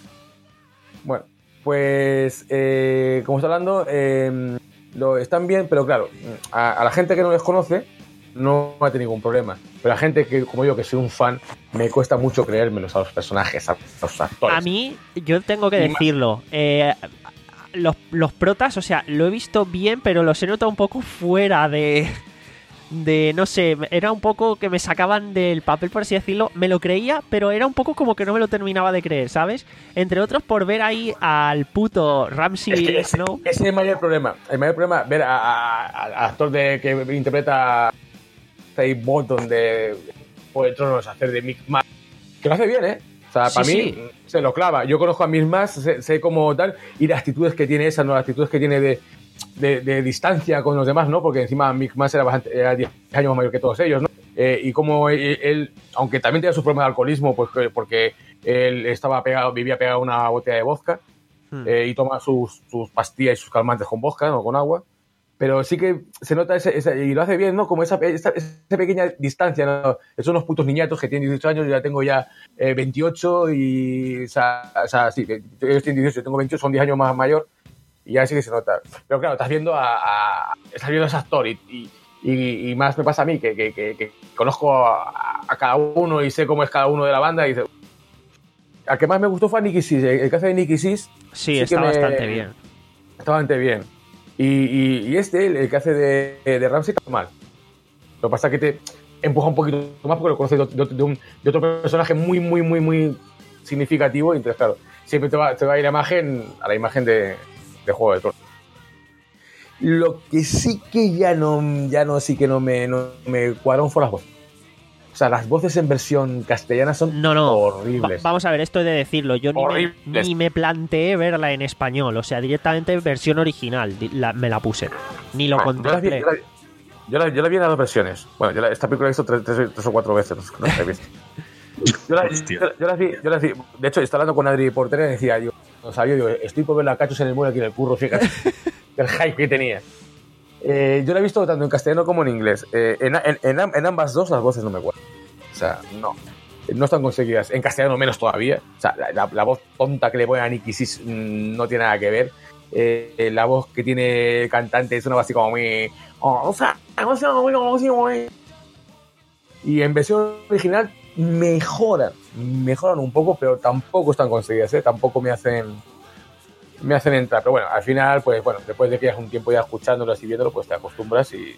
Bueno, pues eh, como está hablando, eh, lo están bien, pero claro, a, a la gente que no les conoce no va a tener ningún problema. Pero a la gente que, como yo, que soy un fan, me cuesta mucho creérmelos a los personajes, a los actores. A mí, yo tengo que Y más. decirlo, eh, los, los protas, o sea, lo he visto bien, pero los he notado un poco fuera de... De, no sé, era un poco que me sacaban del papel, por así decirlo. Me lo creía, pero era un poco como que no me lo terminaba de creer, ¿sabes? Entre otros por ver ahí al puto Ramsey Es que ese, Snow. ese es el mayor problema. El mayor problema, ver a- a- a- al actor de, que interpreta a Dave Bolton de Juego de Tronos hacer de Mick Max, que lo hace bien, ¿eh? O sea, Sí, para mí sí. se lo clava. Yo conozco a Mick Max, sé, sé cómo tal, y las actitudes que tiene esa, ¿no? Las actitudes que tiene de, de, de distancia con los demás, ¿no? Porque encima Mick Max era, bastante, era diez años más mayor que todos ellos, ¿no? Eh, y como él, él, aunque también tenía sus problemas de alcoholismo, pues que- porque él estaba pegado, vivía pegado a una botella de vodka, Hmm. eh, y toma sus, sus pastillas y sus calmantes con vodka, no con agua. Pero sí que se nota ese, ese- y lo hace bien, ¿no? Como esa, esa, esa pequeña distancia, ¿no? Son unos putos niñatos que tienen dieciocho años, yo ya tengo ya eh, veintiocho y, o sea, o sea, sí, ellos tienen dieciocho, yo tengo veintiocho, son diez años más mayor y ya sí que se nota. Pero claro, estás viendo a, a estás viendo a ese actor y, y, y, y más me pasa a mí, que, que, que, que conozco a, a cada uno y sé cómo es cada uno de la banda y dice, al que más me gustó fue a Nicky Six, el que hace de Nicky Six. Sí, sí está que me- bastante bien. Está bastante bien. Y, y, y este, el que hace de, de Ramsey, está mal. Lo que pasa es que te empuja un poquito más porque lo conoces de, de- de un- de otro personaje muy, muy, muy, muy significativo. Y entonces, claro, siempre te va, te va a ir a, imagen, a la imagen de, de Juego de Tronos. Lo que sí que ya no, ya no, sí que no me, no me cuadraron fue las voces. O sea, las voces en versión castellana son no, no. horribles. Va- vamos a ver, esto he de decirlo. Yo ni me, ni me planteé verla en español. O sea, directamente versión original di- la- me la puse. Ni lo Ah, contemplé. Yo la, vi, yo, la, yo la vi en las dos versiones. Bueno, yo la, esta película la he visto tres, tres, tres o cuatro veces. No la he visto. Yo la, yo, yo la vi, yo la vi. De hecho, estaba hablando con Adri Portera y decía, yo, no sabía, yo estoy por ver la cachos en el muelle aquí en el curro, fíjate, del hype que tenía. Eh, yo la he visto tanto en castellano como en inglés. Eh, en, en, en, en ambas dos las voces no me cuadran. O sea, no. No están conseguidas. En castellano menos todavía. O sea, la, la, la voz tonta que le pone a Nicky Six mmm, no tiene nada que ver. Eh, la voz que tiene el cantante es una voz así como muy... Oh, o sea, o sea, muy... Y en versión original mejoran. Mejoran un poco, pero tampoco están conseguidas, ¿eh? Tampoco me hacen... me hacen entrar, pero bueno, al final, pues bueno, después de que hayas un tiempo ya escuchándolo y viéndolo, pues te acostumbras y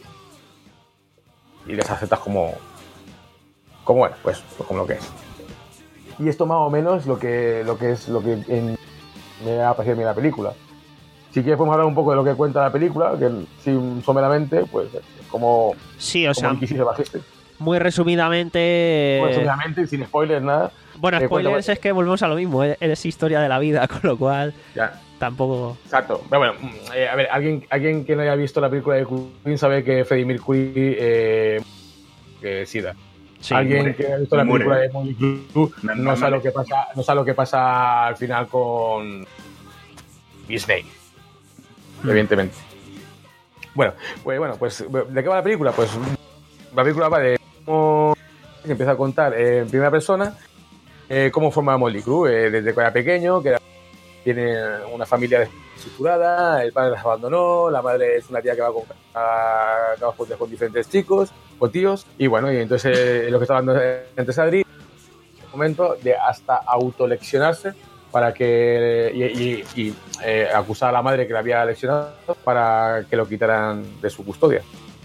y les aceptas como como bueno, pues, pues como lo que es. Y esto más o menos lo que lo que es lo que en, me ha parecido a mí la película. Si quieres podemos hablar un poco de lo que cuenta la película, que sin someramente, pues como Sí, o sea, se bajiste. Muy resumidamente. Muy resumidamente y sin spoilers nada. Bueno, eh, spoilers cuenta, es que volvemos a lo mismo, es, es historia de la vida, con lo cual ya. Tampoco. Exacto. Pero bueno, eh, a ver, alguien, alguien que no haya visto la película de Queen sabe que Freddie Mercury eh, que SIDA. Sí, alguien muere. que haya visto la Muere. película de Motley Crue Me- no me- sabe me- lo que pasa, no sabe lo que pasa al final con Disney. Hmm. Evidentemente. Bueno, pues bueno, pues ¿de qué va la película? Pues la película va de cómo se empieza a contar eh, en primera persona eh, cómo forma Motley Crue eh, desde que era pequeño, que era, tiene una familia estructurada, el padre las abandonó, la madre es una tía que va con, a, a, con, con diferentes chicos, con tíos, y bueno, y entonces eh, lo que está hablando antes Adri, un momento de hasta autoleccionarse para que y, y, y eh, acusar a la madre que la había leccionado para que lo quitaran de su custodia.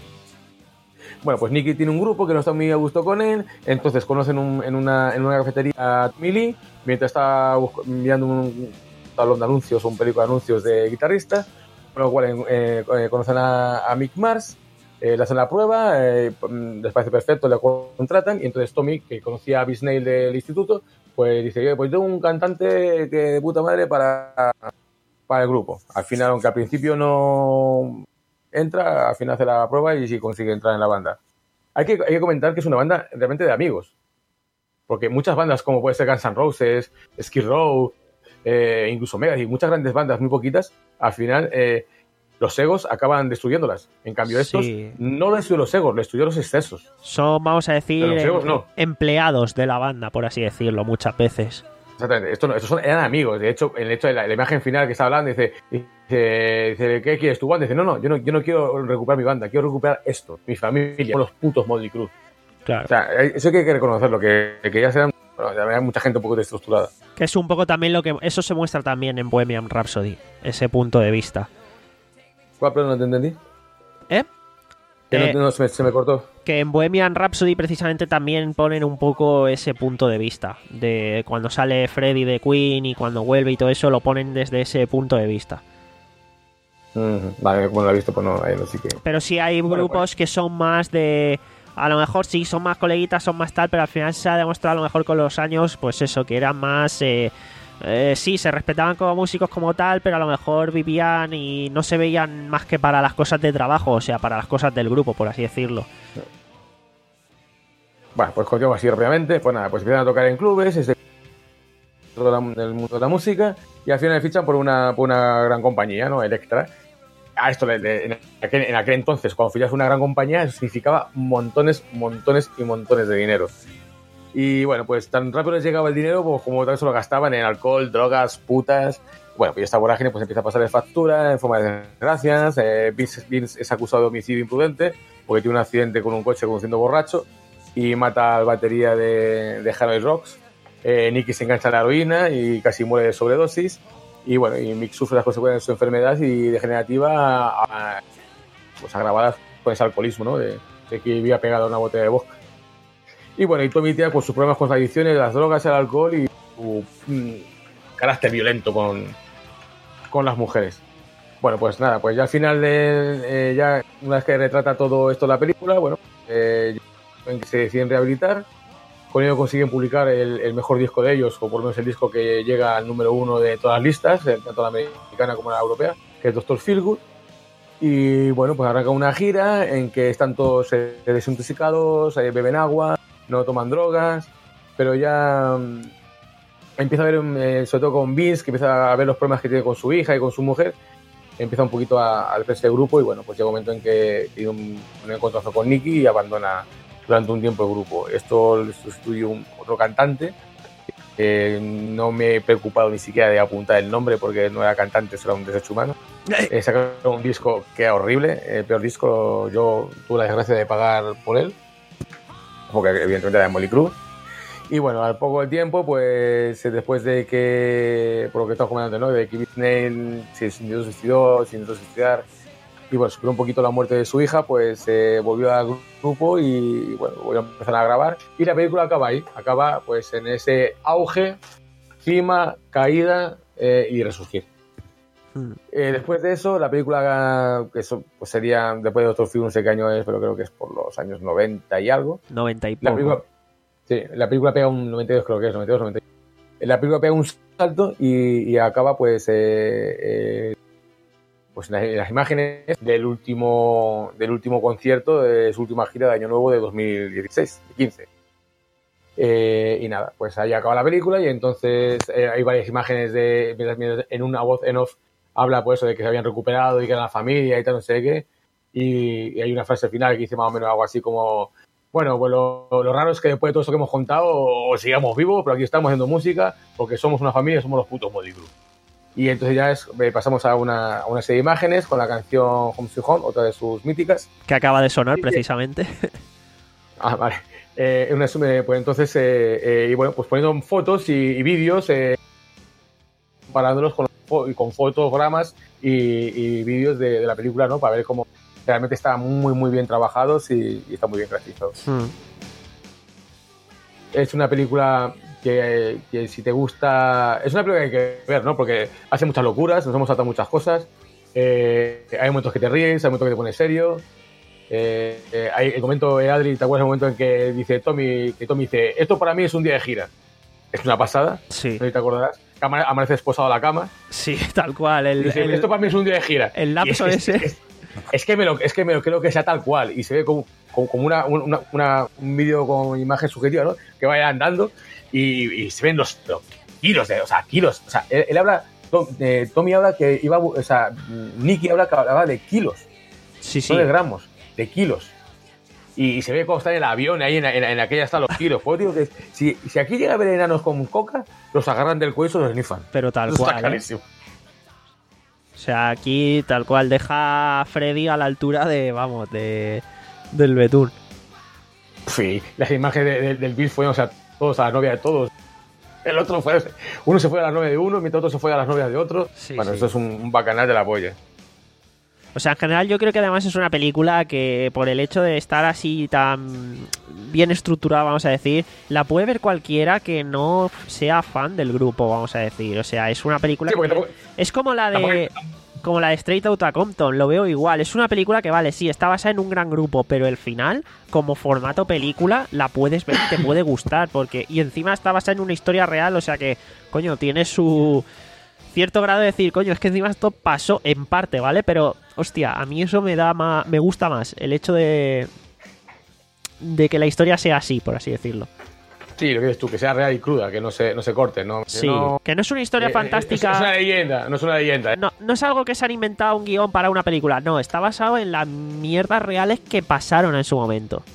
Bueno, pues Nicky tiene un grupo que no está muy a gusto con él, entonces conocen un, en, una, en una cafetería a Millie, mientras está enviando un talón de anuncios o un periódico de anuncios de guitarrista, con lo cual eh, eh, conocen a, a Mick Mars, eh, le hacen la prueba, eh, les parece perfecto, le contratan, y entonces Tommy, que conocía a Bisnail del instituto, pues dice, oye, pues tengo un cantante que de puta madre para, para el grupo. Al final, aunque al principio no entra, al final hace la prueba y sí consigue entrar en la banda. Hay que, hay que comentar que es una banda realmente de amigos, porque muchas bandas como puede ser Guns N' Roses, Skid Row, eh, incluso Megadeth y muchas grandes bandas muy poquitas, al final eh, los egos acaban destruyéndolas. En cambio estos Sí. no destruyó los egos, destruyó los excesos. Son, vamos a decir, Pero los egos em- no. empleados de la banda, por así decirlo, muchas veces. Exactamente, estos, no, estos son, eran amigos. De hecho, el hecho de la, la imagen final que está hablando, dice, dice, dice, ¿qué quieres tu banda? Dice, no, no, yo no, yo no quiero recuperar mi banda, quiero recuperar esto, mi familia, los putos Motley Crue. Claro. O sea, eso hay que reconocerlo, que, que ya serán, bueno, ya había mucha gente un poco desestructurada. Que es un poco también lo que. Eso se muestra también en Bohemian Rhapsody, ese punto de vista. ¿Cuál, pero no te entendí? ¿Eh? Que no- Eh, no, se, me, se me cortó. Que en Bohemian Rhapsody precisamente también ponen un poco ese punto de vista. De cuando sale Freddie de Queen y cuando vuelve y todo eso, lo ponen desde ese punto de vista. Mm, vale, como no lo he visto, pues no, ahí no sí que... Pero sí hay Bueno, grupos que son más de. A lo mejor sí, son más coleguitas, son más tal, pero al final se ha demostrado a lo mejor con los años, pues eso, que eran más. Eh, eh, sí, se respetaban como músicos como tal, pero a lo mejor vivían y no se veían más que para las cosas de trabajo, o sea, para las cosas del grupo, por así decirlo. Bueno, pues continuamos así rápidamente. Pues nada, pues empiezan a tocar en clubes, es del mundo de la música, y al final fichan por una, por una gran compañía, ¿no? Electra. A esto, le- le- en aquel, en aquel entonces, cuando fichas una gran compañía, eso significaba montones, montones y montones de dinero. Y bueno, pues tan rápido les llegaba el dinero, pues como tal se lo gastaban en alcohol, drogas, putas. Bueno, pues esta vorágine pues empieza a pasar de factura en forma de desgracias. Eh, Vince, Vince es acusado de homicidio imprudente porque tiene un accidente con un coche conduciendo borracho y mata al batería de, de Hanoi Rocks. Eh, Nicky se engancha a la heroína y casi muere de sobredosis. Y bueno, y Mick sufre las consecuencias de su enfermedad y degenerativa a- a- pues agravadas por ese alcoholismo, ¿no? De, de que vivía pegado a una botella de vodka. Y bueno, y Tommy tiene pues, sus problemas con las adicciones, las drogas, el alcohol y su mm, carácter violento con, con las mujeres. Bueno, pues nada, pues ya al final de, eh, ya una vez que retrata todo esto la película, bueno, eh, se deciden rehabilitar. Con ello consiguen publicar el, el mejor disco de ellos, o por lo menos el disco que llega al número uno de todas las listas, tanto la americana como la europea, que es doctor Feelgood. Y bueno, pues arranca una gira en que están todos eh, desintoxicados, eh, beben agua, no toman drogas, pero ya um, empieza a ver, eh, sobre todo con Vince, que empieza a ver los problemas que tiene con su hija y con su mujer, empieza un poquito a, a verse el grupo y bueno, pues llega un momento en que tiene un, un encontronazo con Nicky y abandona durante un tiempo el grupo. Esto le sustituye un, otro cantante. Eh, no me he preocupado ni siquiera de apuntar el nombre porque no era cantante, era un desecho humano. Eh, sacaron un disco que era horrible, el peor disco. Yo tuve la desgracia de pagar por él, porque evidentemente era de Motley Crue. Y bueno, al poco de tiempo, pues después de que, por lo que estamos comentando, ¿no? De que Vince Neil se sintió suicidó, se intentó suicidar y bueno, superó un poquito la muerte de su hija, pues eh, volvió al grupo y, y bueno, volvió a empezar a grabar. Y la película acaba ahí, acaba pues en ese auge, cima, caída eh, y resurgir. Hmm. Eh, después de eso, la película, que eso pues sería, después de otro film, no sé qué año es, pero creo que es por los años noventa y algo. noventa y poco. La película, sí, la película pega un noventa y dos, creo que es, noventa y dos, noventa y tres. La película pega un salto y, y acaba pues... Eh, eh, pues en las, en las imágenes del último del último concierto de su última gira de Año Nuevo de dos mil dieciséis, quince. Eh, y nada, pues ahí acaba la película y entonces eh, hay varias imágenes de mientras en una voz en off habla pues eso de que se habían recuperado y que era la familia y tal, no sé qué, y, y hay una frase final que dice más o menos algo así como bueno, pues lo, lo raro es que después de todo eso que hemos contado o, o sigamos vivos, pero aquí estamos haciendo música porque somos una familia y somos los putos Motley Crue. Y entonces ya es, pasamos a una, a una serie de imágenes con la canción Home Sweet Home, otra de sus míticas. Que acaba de sonar, precisamente. Ah, vale. Eh, una, pues entonces, eh, eh, y bueno, pues poniendo fotos y, y vídeos, eh, comparándolos con, con fotogramas y, y vídeos de, de la película, ¿no? Para ver cómo realmente están muy, muy bien trabajados y, y están muy bien realizados. Hmm. Es una película... Que, que si te gusta... Es una película que hay que ver, ¿no? Porque hace muchas locuras, nos hemos saltado muchas cosas. Eh, hay momentos que te ríes, hay momentos que te pones serio. Eh, eh, hay el momento, eh, Adri, ¿te acuerdas el momento en que dice Tommy, que Tommy dice, esto para mí es un día de gira? Es una pasada. Sí. No sé si te acordarás. Que amanece esposado a la cama. Sí, tal cual. El, dice, el, esto para mí es un día de gira. El lapso es, ese... Es, es, es, que me lo, es que me lo creo que sea tal cual. Y se ve como, como, como una, una, una, un vídeo con imagen subjetiva, ¿no? Que vaya andando y, y se ven los, los kilos, de, o sea, kilos. O sea, él, él habla, Tom, eh, Tommy habla que iba, o sea, Nicky habla que hablaba de kilos. Sí, sí. No de gramos, de kilos. Y, y se ve cómo está en el avión, ahí en, en, en aquella están los kilos. Pues digo que si, si aquí llega a haber enanos con coca, los agarran del cuello y los snifan. Pero tal Eso cual. Está clarísimo. ¿eh? O sea, aquí tal cual deja a Freddy a la altura de, vamos, de del betún. Sí, las imágenes de, de, del Bill fueron, o sea, todos a la novia de todos. El otro fue, uno se fue a la novia de uno, mientras otro se fue a las novias de otro. Sí, bueno, sí. Eso es un, un bacanal de la polla. O sea, en general yo creo que además es una película que por el hecho de estar así tan bien estructurada, vamos a decir, la puede ver cualquiera que no sea fan del grupo, vamos a decir. O sea, es una película sí, que tampoco, es como la de como la de Straight Outta Compton, lo veo igual. Es una película que vale, sí, está basada en un gran grupo, pero el final, como formato película, la puedes ver y te puede gustar, porque y encima está basada en una historia real, o sea que, coño, tiene su cierto grado de decir, coño, es que encima esto pasó en parte, ¿vale? Pero, hostia, a mí eso me da más, me gusta más, el hecho de de que la historia sea así, por así decirlo. Sí, lo que dices tú, que sea real y cruda, que no se, no se corte, ¿no? Que sí, no, que no es una historia eh, fantástica. Es una leyenda, no es una leyenda. ¿eh? No, no es algo que se han inventado un guión para una película, no, está basado en las mierdas reales que pasaron en su momento.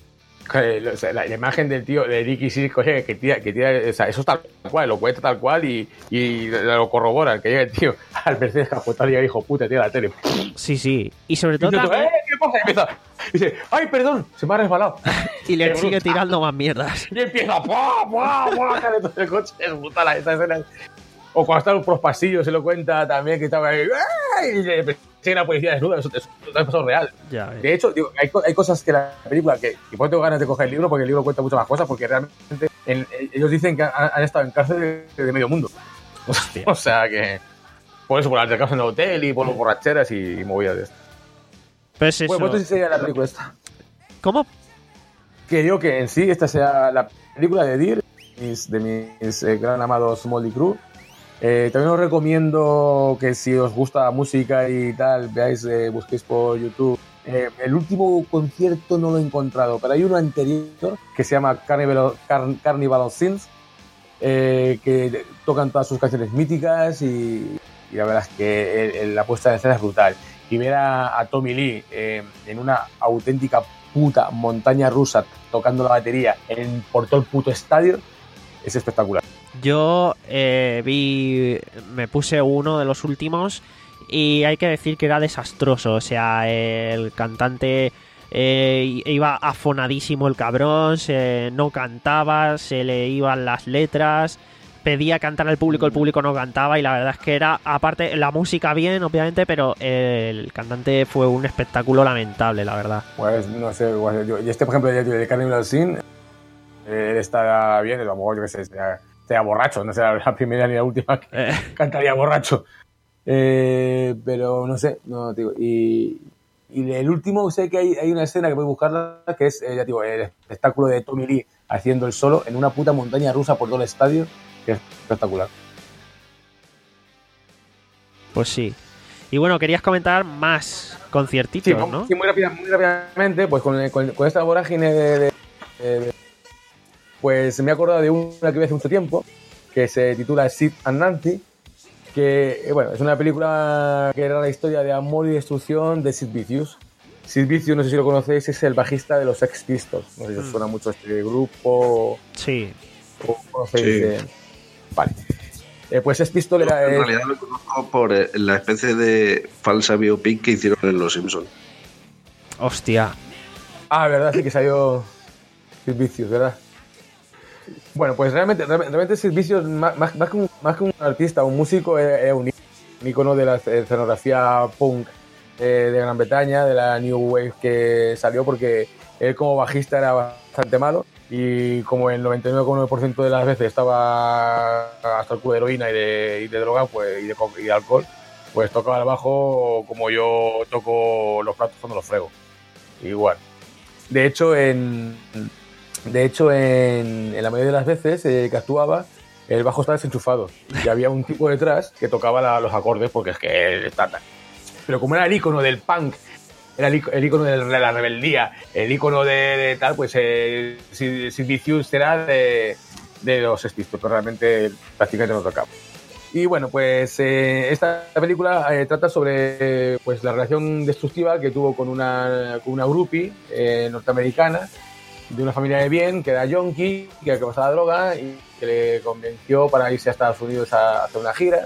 O sea, la, la imagen del tío de Ricky Six, que, que tira, que tira, o sea, eso es tal cual, lo cuenta tal cual y, y lo corroboran, que llega el tío al Mercedes Capotal y hijo puta, tira la tele. Sí, sí, y sobre todo y también... ¿Eh? ¿Qué pasa? Y empieza, dice, ay, perdón, se me ha resbalado. Y le sigue tirando más mierdas. Y empieza, ¡pua, pua, pua! Cae todo el coche, es brutal esa escena. O cuando están por los pasillos, se lo cuenta también, que estaba ahí, ¡ay! Y le persigue la policía desnuda, eso, eso, eso es pasado real. Ya, de hecho, digo, hay, hay cosas que la película, que y por tengo ganas de coger el libro, porque el libro cuenta muchas más cosas, porque realmente en, ellos dicen que han, han estado en cárcel de, de medio mundo. Hostia. O sea que... por eso, por altercados en el hotel y por las borracheras y, y movidas de esto. Pues eso. Bueno, pues esto sí sería la película esta. ¿Cómo? Que digo que en sí esta sea la película de Deer, mis, de mis eh, gran amados Motley Crue. Eh, también os recomiendo que si os gusta la música y tal, veáis, eh, busquéis por YouTube. Eh, el último concierto no lo he encontrado, pero hay uno anterior que se llama Carnival, Car, Carnival of Sins, eh, que tocan todas sus canciones míticas y, y la verdad es que el, el, la puesta de escena es brutal. Y ver a, a Tommy Lee eh, en una auténtica puta montaña rusa tocando la batería en, por todo el puto estadio es espectacular. Yo eh, vi, me puse uno de los últimos y hay que decir que era desastroso. O sea, el cantante eh, iba afonadísimo el cabrón, se, no cantaba, se le iban las letras, pedía cantar al público, el público no cantaba y la verdad es que era, aparte, la música bien, obviamente, pero el cantante fue un espectáculo lamentable, la verdad. Pues no sé, yo, y este, por ejemplo, de Carnival Sin, él está bien, a lo mejor, yo qué sé, sea, sea borracho, no sea la primera ni la última que eh. cantaría borracho. Eh, pero no sé, no, digo, y, y el último, sé que hay, hay una escena que voy a buscarla, que es, eh, ya digo, el espectáculo de Tommy Lee haciendo el solo en una puta montaña rusa por todo el estadio, que es espectacular. Pues sí. Y bueno, querías comentar más conciertitos, sí, ¿no? Sí, muy, rápida, muy rápidamente, pues con, con, con esta vorágine de, de, de, pues me he acordado de una que vi hace mucho tiempo, que se titula Sid and Nancy, que, bueno, es una película que era la historia de amor y destrucción de Sid Vicious. Sid Vicious, no sé si lo conocéis, es el bajista de los Sex Pistols. No sé si os suena mucho este grupo. Sí. ¿O conocéis? Sí. Eh, vale. Eh, pues Sex Pistols era... En realidad lo conozco por la especie de falsa biopic que hicieron en Los Simpsons. Hostia. Ah, verdad, sí que salió Sid Vicious, ¿verdad? Bueno, pues realmente, realmente Sid Vicious, más, más, más, que un, más que un artista, un músico, es, es un, un icono de la escenografía punk eh, de Gran Bretaña, de la New Wave que salió, porque él como bajista era bastante malo y como el noventa y nueve coma nueve por ciento de las veces estaba hasta el culo de heroína y de, y de droga pues, y, de, y de alcohol, pues tocaba el bajo como yo toco los platos cuando los frego. Igual. De hecho, en... De hecho, en, en la mayoría de las veces eh, que actuaba, el bajo estaba desenchufado y había un tipo detrás que tocaba la, los acordes porque es que está tan. Pero como era el icono del punk, era el, el icono de la rebeldía, el icono de, de tal, pues eh, Sid Vicious era de, de los Sex Pistols, pero realmente prácticamente no tocaba. Y bueno, pues eh, esta película eh, trata sobre pues la relación destructiva que tuvo con una, con una groupie eh, norteamericana de una familia de bien, que era yonki, que pasaba droga y que le convenció para irse a Estados Unidos a hacer una gira.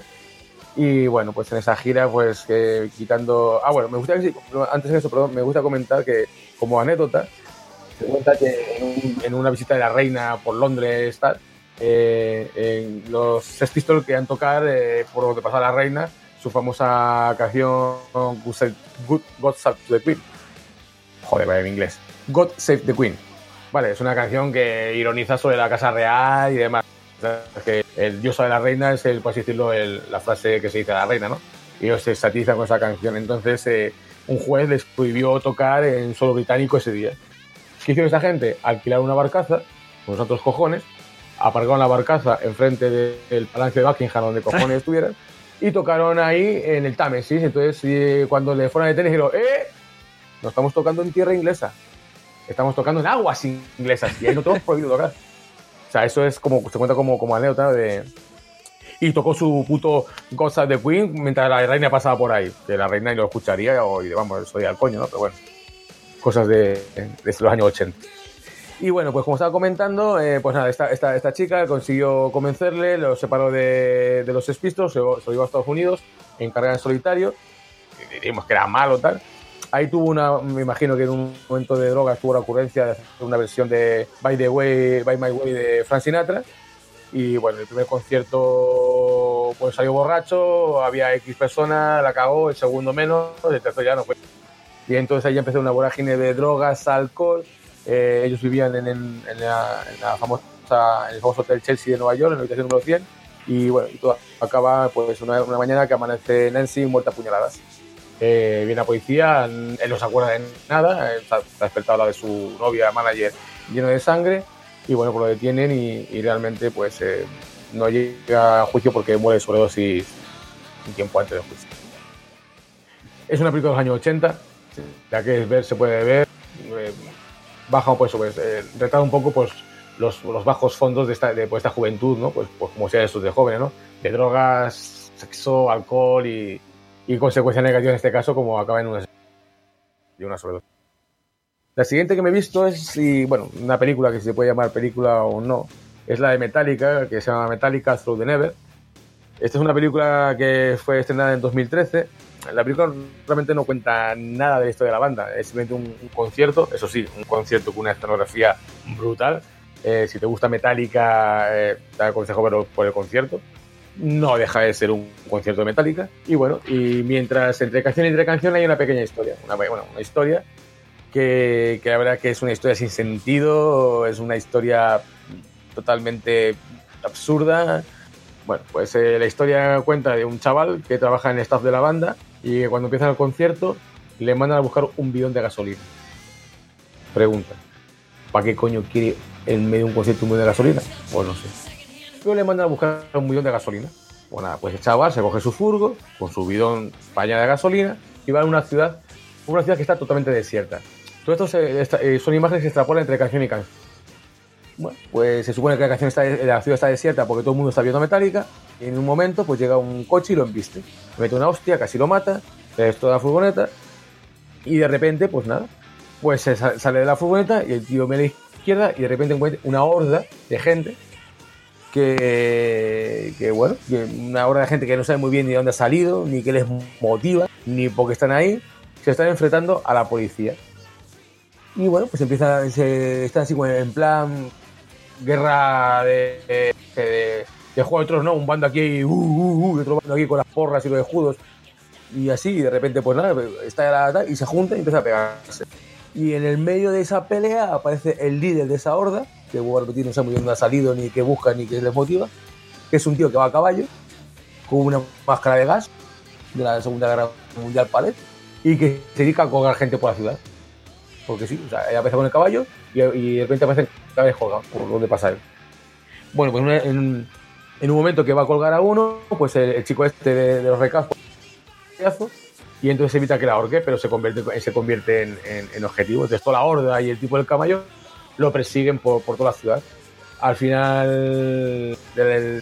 Y bueno, pues en esa gira, pues eh, quitando... Ah, bueno, me gusta decir, antes de eso, perdón, me gusta comentar que, como anécdota, se cuenta que en, un, en una visita de la reina por Londres, tal, eh, en los Sex Pistols querían tocar, eh, por donde pasaba la reina, su famosa canción God, God Save the Queen. Joder, vaya en inglés. God Save the Queen. Vale, es una canción que ironiza sobre la casa real y demás. O sea, que el diosa de la reina es, el, por así decirlo, el, la frase que se dice a la reina, ¿no? Y ellos se satizan con esa canción. Entonces, eh, un juez les prohibió tocar en suelo británico ese día. ¿Qué hicieron esa gente? Alquilaron una barcaza, con los otros cojones, aparcaron la barcaza enfrente de, del Palacio de Buckingham, donde cojones estuvieran, y tocaron ahí en el Támesis. Entonces, eh, cuando le fueron a detener, dijeron, ¡eh! No estamos tocando en tierra inglesa. Estamos tocando en aguas inglesas y ahí no tenemos prohibido tocar. O sea, eso es como, se cuenta como, como anécdota de... Y tocó su puto God Save the Queen mientras la reina pasaba por ahí. Que la reina ni lo escucharía o, y vamos, eso ya al coño, ¿no? Pero bueno, cosas de, de los años ochenta. Y bueno, pues como estaba comentando, eh, pues nada, esta, esta, esta chica consiguió convencerle, lo separó de, de los Sex Pistols, se, se lo llevó a Estados Unidos en carrera en solitario. Y diríamos que era malo, tal. Ahí tuvo una, me imagino que en un momento de drogas tuvo la ocurrencia de hacer una versión de By the Way, By My Way de Frank Sinatra. Y bueno, el primer concierto pues salió borracho, había X personas, la cagó, el segundo menos, el tercero ya no fue. Y entonces ahí ya empezó una vorágine de drogas, alcohol. Eh, ellos vivían en, en, en, la, en, la famosa, en el famoso Hotel Chelsea de Nueva York, en la habitación número cien. Y bueno, y todo acaba pues una, una mañana que amanece Nancy muerta a puñaladas. Eh, viene la policía, él no se acuerda de nada, está, está despertado al lado de su novia, manager, lleno de sangre, y bueno, pues lo detienen y, y realmente pues eh, no llega a juicio porque muere de sobredosis un tiempo antes del juicio. Es una película de los años ochenta, la que es ver, se puede ver, eh, baja pues, pues eh, retrata un poco pues los, los bajos fondos de esta, de, pues, esta juventud, ¿no? Pues, pues como sea estos de jóvenes, ¿no? De drogas, sexo, alcohol y, y consecuencias negativas en este caso, como acaba en una, de una sobredosis. La siguiente que me he visto es, y, bueno, una película que se puede llamar película o no, es la de Metallica, que se llama Metallica Through the Never. Esta es una película que fue estrenada en dos mil trece. La película realmente no cuenta nada de la historia de la banda, es simplemente un, un concierto, eso sí, un concierto con una escenografía brutal. Eh, si te gusta Metallica, eh, te aconsejo verlo por el concierto. No deja de ser un concierto de Metallica. Y bueno, y mientras entre canción y entre canción hay una pequeña historia, una, bueno, una historia que, que la verdad que es una historia sin sentido, es una historia totalmente absurda. Bueno, pues eh, la historia cuenta de un chaval que trabaja en el staff de la banda y que cuando empieza el concierto le mandan a buscar un bidón de gasolina. Pregunta, ¿para qué coño quiere en medio de un concierto un bidón de gasolina? Pues no sé. Pero le mandan a buscar un bidón de gasolina. Pues nada, pues el chaval se coge su furgo con su bidón bañado de gasolina y va a una ciudad, una ciudad que está totalmente desierta. Todo esto se, esta, eh, son imágenes que se extrapolan entre canción y canción. Bueno, pues se supone que la, canción está, la ciudad está desierta porque todo el mundo está viendo Metallica y en un momento pues llega un coche y lo embiste. Le mete una hostia, casi lo mata, se destruye la furgoneta y de repente, pues nada, pues se sale de la furgoneta y el tío mira a la izquierda y de repente encuentra una horda de gente que, que bueno, que una horda de gente que no sabe muy bien ni de dónde ha salido, ni qué les motiva, ni por qué están ahí, se están enfrentando a la policía. Y bueno, pues empieza, se, están así en plan guerra de, de, de, de Juego de Tronos, ¿no? Un bando aquí, uh, uh, uh, y otro bando aquí con las porras y los escudos. Y así, y de repente, pues nada, está la, y se juntan y empieza a pegarse. Y en el medio de esa pelea aparece el líder de esa horda, que vuelvo a repetir, no sé muy bien dónde ha salido, ni qué busca, ni qué les motiva, que es un tío que va a caballo, con una máscara de gas, de la Segunda Guerra Mundial Palet, y que se dedica a colgar gente por la ciudad. Porque sí, o sea, ella empieza con el caballo y, y de repente aparece el caballo colgado por donde pasa él. Bueno, pues en, en un momento que va a colgar a uno, pues el, el chico este de, de los recascos y entonces evita que la ahorque, pero se convierte, se convierte en, en, en objetivo. Entonces toda la horda y el tipo del caballo lo persiguen por, por toda la ciudad. Al final del,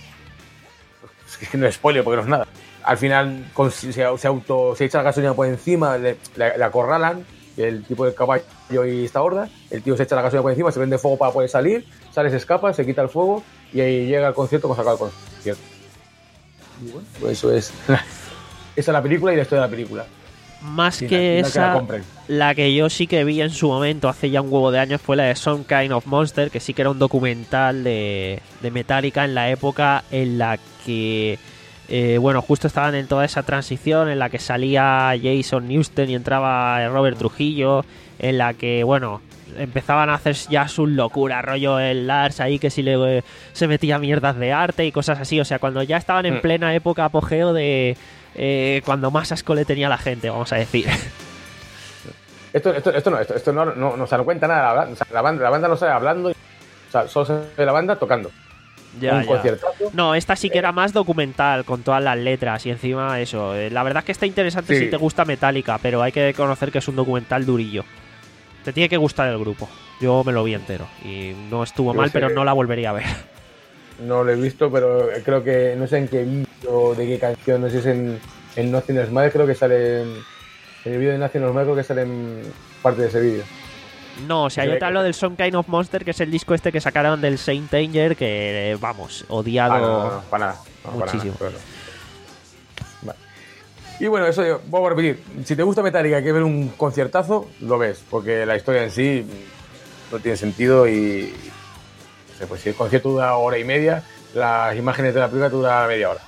es que no es spoiler porque no es nada. Al final se, se auto se echa la gasolina por encima, le, le, le acorralan. El tipo del caballo y esta horda, el tío se echa la gasolina por encima, se prende fuego para poder salir, sale, se escapa, se quita el fuego y ahí llega al concierto con sacar el concierto. Y bueno, pues eso es. Esa es la película y la historia de la película. Más sí, que la, esa, que la, la que yo sí que vi en su momento, hace ya un huevo de años, fue la de Some Kind of Monster, que sí que era un documental de, de Metallica en la época en la que... Eh, bueno, justo estaban en toda esa transición en la que salía Jason Newsted y entraba Robert Trujillo, en la que, bueno, empezaban a hacer ya sus locuras, rollo el Lars ahí que si le se metía mierdas de arte y cosas así, o sea, cuando ya estaban en plena época apogeo de eh, cuando más asco le tenía a la gente, vamos a decir. Esto, esto, esto no, esto, esto no, no, no se no cuenta nada, o sea, la banda, la banda no sale hablando, o sea, solo se ve la banda tocando. Ya, un ya. conciertazo. No, esta sí que era más documental, con todas las letras y encima eso. La verdad es que está interesante Sí. si te gusta Metallica, pero hay que conocer que es un documental durillo. Te tiene que gustar el grupo. Yo me lo vi entero y no estuvo Yo mal, sé- pero no la volvería a ver. No lo he visto, pero creo que no sé en qué vídeo, de qué canción, no sé si es en, en Nothing Smile, creo que sale en, en el vídeo de Nothing Smile, creo que sale en parte de ese vídeo. No, o sea, yo te hablo del Some Kind of Monster, que es el disco este que sacaron del Saint Anger, que eh, vamos, odiado. Ah, no, no, no, para nada. No, para muchísimo. nada, pero no. Vale. Y bueno, eso yo, vuelvo a repetir. Si te gusta Metallica y hay que ver un conciertazo, lo ves, porque la historia en sí no tiene sentido y. No sé, pues si el concierto dura hora y media, las imágenes de la película duran media hora.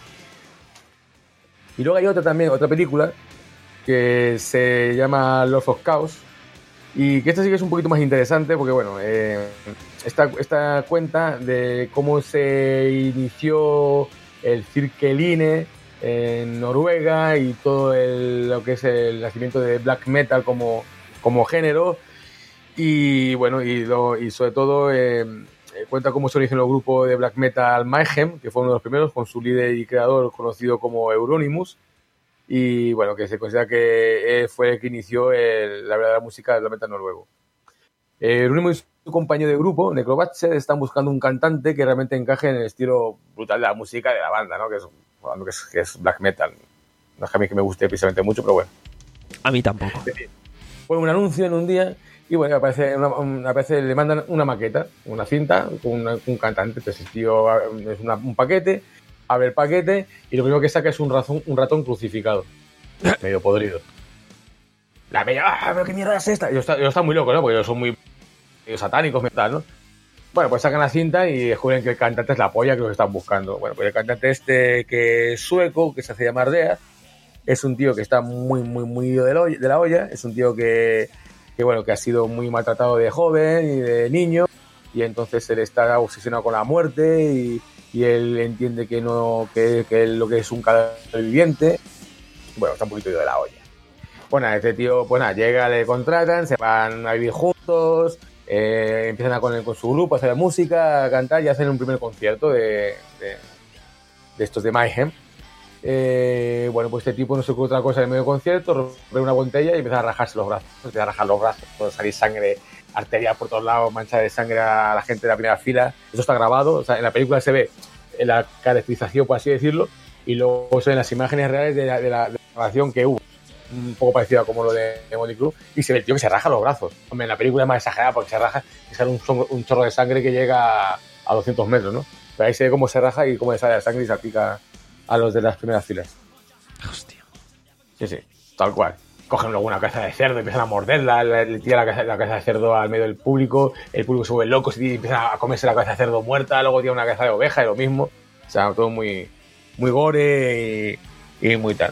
Y luego hay otra también, otra película, que se llama Love of Chaos. Y que esta sí que es un poquito más interesante porque, bueno, eh, esta, esta cuenta de cómo se inició el Cirkeline en Noruega y todo el, lo que es el nacimiento de black metal como, como género. Y bueno, y, lo, y sobre todo eh, cuenta cómo se originó el grupo de black metal Mayhem, que fue uno de los primeros, con su líder y creador conocido como Euronymous. Y bueno, que se considera que él fue el que inició el, la verdadera música del black metal noruego. Eh, Euronymous y su compañero de grupo, Necrobatcher, están buscando un cantante que realmente encaje en el estilo brutal de la música de la banda, ¿no? Que es, que es, que es black metal. No es que a mí que me guste precisamente mucho, pero bueno. A mí tampoco. Fue un anuncio en un día y bueno, aparece, una, una, aparece le mandan una maqueta, una cinta con una, un cantante. Entonces el tío es una, un paquete, abre el paquete y lo primero que saca es un ratón, un ratón crucificado, medio podrido. La bella, ¡ah, pero qué mierda es esta! Yo está, yo está muy loco, ¿no? Porque ellos son muy satánicos, metal, ¿no? Bueno, pues sacan la cinta y descubren que el cantante es la polla que los están buscando. Bueno, pues el cantante este, que es sueco, que se hace llamar Death, es un tío que está muy, muy, muy de la olla, de la olla. Es un tío que, que, bueno, que ha sido muy maltratado de joven y de niño, y entonces él está obsesionado con la muerte y, y él entiende que no, que, que él lo que es un cadáver viviente. Bueno, está un poquito de la olla. Bueno, este tío, pues nada, llega, le contratan, se van a vivir juntos, eh, empiezan a con, el, con su grupo a hacer música, a cantar y hacen un primer concierto de, de, de estos de Mayhem. Eh, bueno, pues este tipo no se ocurre otra cosa en el medio del concierto, rompe una botella y empieza a rajarse los brazos, empieza a rajar los brazos, puede salir sangre arterial por todos lados, mancha de sangre a la gente de la primera fila. Eso está grabado, o sea, en la película se ve en la caracterización, por así decirlo, y luego se ven las imágenes reales de la, de la, de la grabación que hubo, un poco parecida como lo de Motley Crue, y se ve el tío que se raja los brazos. Hombre, en la película es más exagerada porque se raja y sale un, un chorro de sangre que llega a doscientos metros, ¿no? Pero ahí se ve cómo se raja y cómo le sale la sangre y se aplica a los de las primeras filas. Hostia. Sí, sí, tal cual. Cogen luego una cabeza de cerdo, empiezan a morderla, le tiran la cabeza, la cabeza de cerdo al medio del público, el público se vuelve loco y empiezan a comerse la cabeza de cerdo muerta, luego tiran una cabeza de oveja y lo mismo. O sea, todo muy, muy gore y, y muy tal.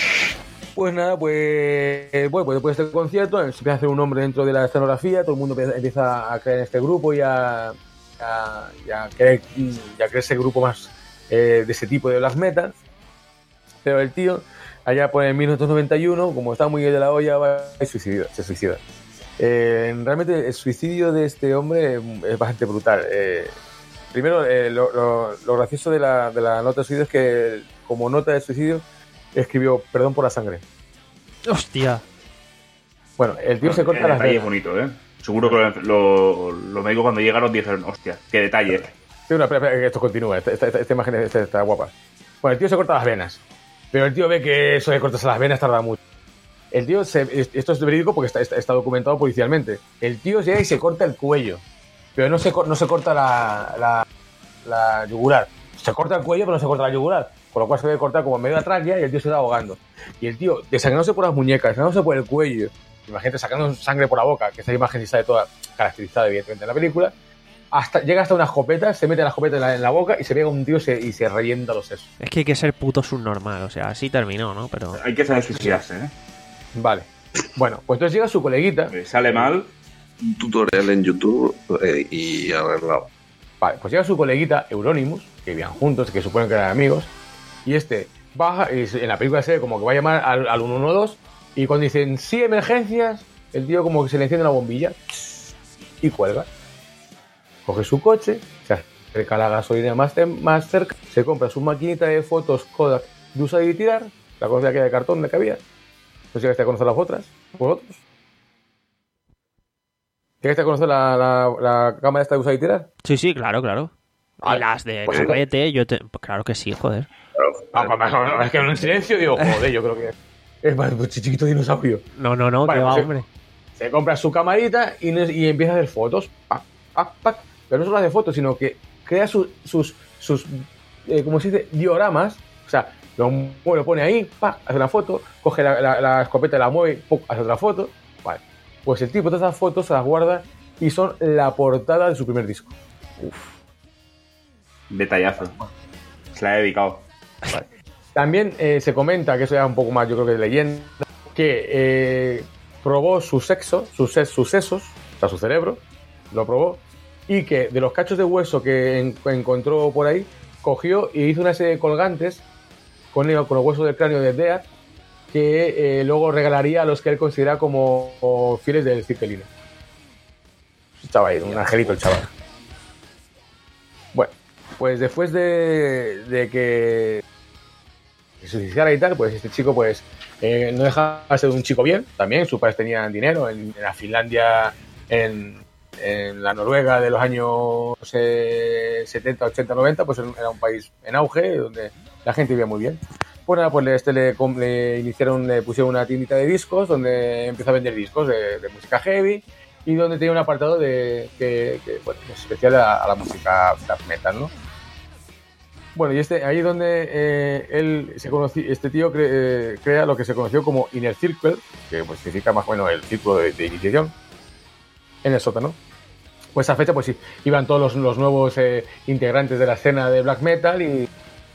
Pues nada, pues bueno, pues después de este concierto se empieza a hacer un nombre dentro de la escenografía, todo el mundo empieza a creer en este grupo y a, a, y a, creer, y a creerse el grupo más eh, de ese tipo de black metal. Pero el tío, allá por el mil novecientos noventa y uno, como está muy de la olla, va y suicida, se suicida. Eh, realmente el suicidio de este hombre es bastante brutal. Eh, primero, eh, lo, lo, lo gracioso de la, de la nota de suicidio es que, como nota de suicidio, escribió perdón por la sangre. Hostia. Bueno, el tío bueno, se corta el las detalle venas. Es bonito, ¿eh? Seguro que lo, los médicos cuando llegaron dijeron, hostia, qué detalle. Sí, una, espera, espera, que esto continúa. Esta, esta, esta, esta imagen esta, está guapa. Bueno, el tío se corta las venas. Pero el tío ve que eso de cortarse las venas tarda mucho. El tío, se, esto es verídico porque está, está, está documentado policialmente. El tío llega y se corta el cuello. Pero no se, no se corta la, la, la yugular. Se corta el cuello, pero no se corta la yugular. Con lo cual se debe cortar como en medio de la tráquea y el tío se está ahogando. Y el tío, desangrándose por las muñecas, desangrándose por el cuello, imagínate sacando sangre por la boca, que esa imagen sí sale toda caracterizada evidentemente en la película, hasta, llega hasta una escopeta, se mete la escopeta en la, en la boca y se pega un tío y se, y se revienta los sesos. Es que hay que ser puto subnormal, o sea, así terminó, ¿no? Pero Hay que saber suicidarse, ¿eh? Vale. Bueno, pues entonces llega su coleguita. Me sale mal. Un tutorial en YouTube eh, y arreglado. Vale, pues llega su coleguita, Euronymous, que vivían juntos, que suponen que eran amigos, y este baja, y en la película se ve como que va a llamar al, al uno uno dos, y cuando dicen sí, emergencias, el tío como que se le enciende una bombilla y cuelga. Coge su coche, se acerca a la gasolina más, más cerca, se compra su maquinita de fotos Kodak de usar y tirar, la cosa aquella de cartón de que había. No sé si llegaste a conocer las otras, vosotros. ¿Llegaste a conocer la, la, la cámara esta de usar y tirar? sí, sí, claro, claro. Ah, Y las de pues carrete, yo te... pues claro que sí, joder. Ah, pues, pues, es que en silencio digo, joder, yo creo que es más un chiquito dinosaurio. No, no, no, Vale, que va, pues, hombre. Se compra su camarita y, no- y empieza a hacer fotos. Pac, pac, pac. Pero no solo hace fotos, sino que crea su- sus, sus eh, ¿cómo se dice? Dioramas. O sea, lo, lo pone ahí, pac, hace una foto, coge la, la, la escopeta, la mueve, puc, hace otra foto. Vale. Pues el tipo de esas fotos se las guarda y son la portada de su primer disco. Detallazo. Se la he dedicado. También eh, se comenta, que eso ya es un poco más, yo creo que de leyenda, que eh, probó su sexo, sus, ses- sus sesos, o sea, su cerebro, lo probó, y que de los cachos de hueso que en- encontró por ahí, cogió y hizo una serie de colgantes con, el, con los huesos del cráneo de Death que eh, luego regalaría a los que él considera como, como fieles del Cirkelino. Estaba ahí, un angelito el chaval. Bueno, pues después de, de que se suicidara y tal, pues este chico pues eh, no dejaba de ser un chico bien, también sus padres tenían dinero en, en la Finlandia, en, en la Noruega de los años eh, setenta, ochenta, noventa, pues era un país en auge donde la gente vivía muy bien. Pues nada, pues este le, le iniciaron, le pusieron una tiendita de discos donde empezó a vender discos de, de música heavy y donde tenía un apartado de que, que bueno, es especial a, a la música black metal, ¿no? Bueno, y este, ahí es donde eh, él se conoció, este tío cre, eh, crea lo que se conoció como Inner Circle, que pues, significa más o menos el círculo de, de iniciación, en el sótano. Pues a fecha pues sí, iban todos los, los nuevos eh, integrantes de la escena de black metal y,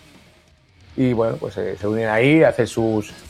y bueno, pues eh, se unen ahí a hacer sus, eh,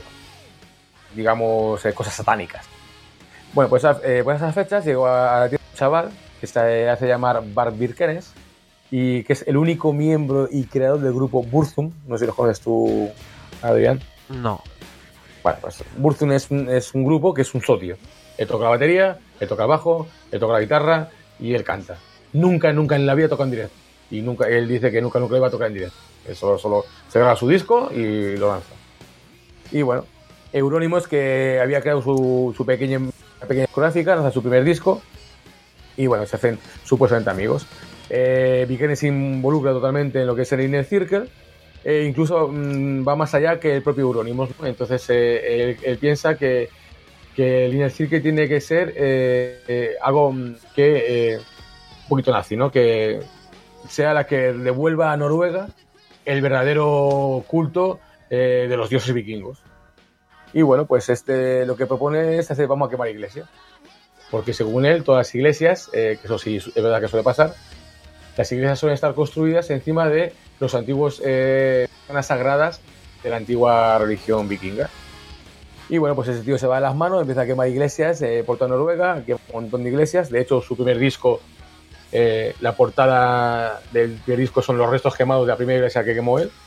digamos, eh, cosas satánicas. Bueno, pues a, eh, pues a esas fechas llegó a, a la tienda un chaval que se hace llamar Bart Birkenes, y que es el único miembro y creador del grupo Burzum. No sé si lo conoces tú, Adrián. No. Bueno, pues Burzum es un, es un grupo que es un socio. Él toca la batería, él toca el bajo, él toca la guitarra y él canta. Nunca, nunca en la vida toca en directo. Y nunca, él dice que nunca, nunca iba a tocar en directo. Él solo, solo se graba su disco y lo lanza. Y bueno, Euronymous, que había creado su, su pequeña, pequeña discográfica, lanza su primer disco y bueno, se hacen supuestamente amigos. Eh, Birkenes se involucra totalmente en lo que es el Inner Circle, e incluso mmm, va más allá que el propio Euronymous, ¿no? Entonces eh, él, él piensa que, que el Inner Circle tiene que ser eh, eh, algo que eh, un poquito nazi, ¿no? Que sea la que devuelva a Noruega el verdadero culto eh, de los dioses vikingos. Y bueno, pues este lo que propone es hacer, vamos a quemar iglesias, porque según él todas las iglesias, eh, que eso sí es verdad que suele pasar, las iglesias suelen estar construidas encima de los antiguos eh, zonas sagradas de la antigua religión vikinga. Y bueno, pues ese tío se va de las manos, empieza a quemar iglesias eh, por toda Noruega, quema un montón de iglesias. De hecho, su primer disco, eh, la portada del primer disco son los restos quemados de la primera iglesia que quemó él.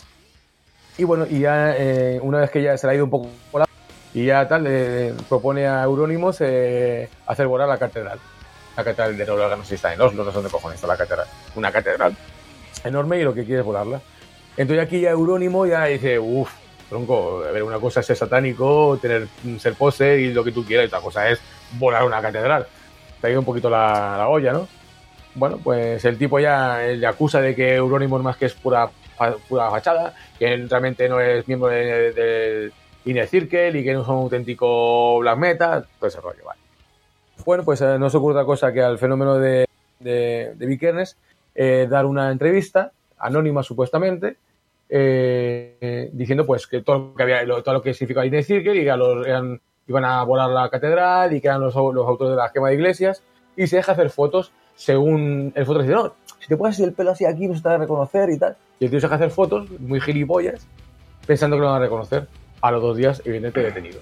Y bueno, y ya eh, una vez que ya se le ha ido un poco por la... y ya tal, eh, propone a Euronymous eh, hacer volar la catedral. La catedral de Noruega, no sé si está en Oslo, no sé dónde cojones está la catedral. Una catedral enorme y lo que quiere es volarla. Entonces aquí ya Euronymous ya dice, uff, tronco, a ver, una cosa es ser satánico, tener, ser pose y lo que tú quieras, y otra cosa es volar una catedral. Te ha ido un poquito la, la olla, ¿no? Bueno, pues el tipo ya le acusa de que Euronymous más que es pura, pura fachada, que realmente no es miembro del de, de Inner Circle y que no es un auténtico black metal, todo ese rollo, vale. Bueno, pues eh, no se ocurre otra cosa que al fenómeno de, de, de Birkenes eh, dar una entrevista, anónima supuestamente, eh, eh, diciendo pues que todo lo que había, lo, todo lo que significa Inner Circle y que los, eran, iban a volar la catedral y que eran los, los autores de la quema de iglesias, y se deja hacer fotos según el fotógrafo dice, no, si te pones el pelo así aquí no se te va a reconocer y tal. Y el tío se deja hacer fotos muy gilipollas pensando que lo van a reconocer. A los dos días, evidentemente, detenido.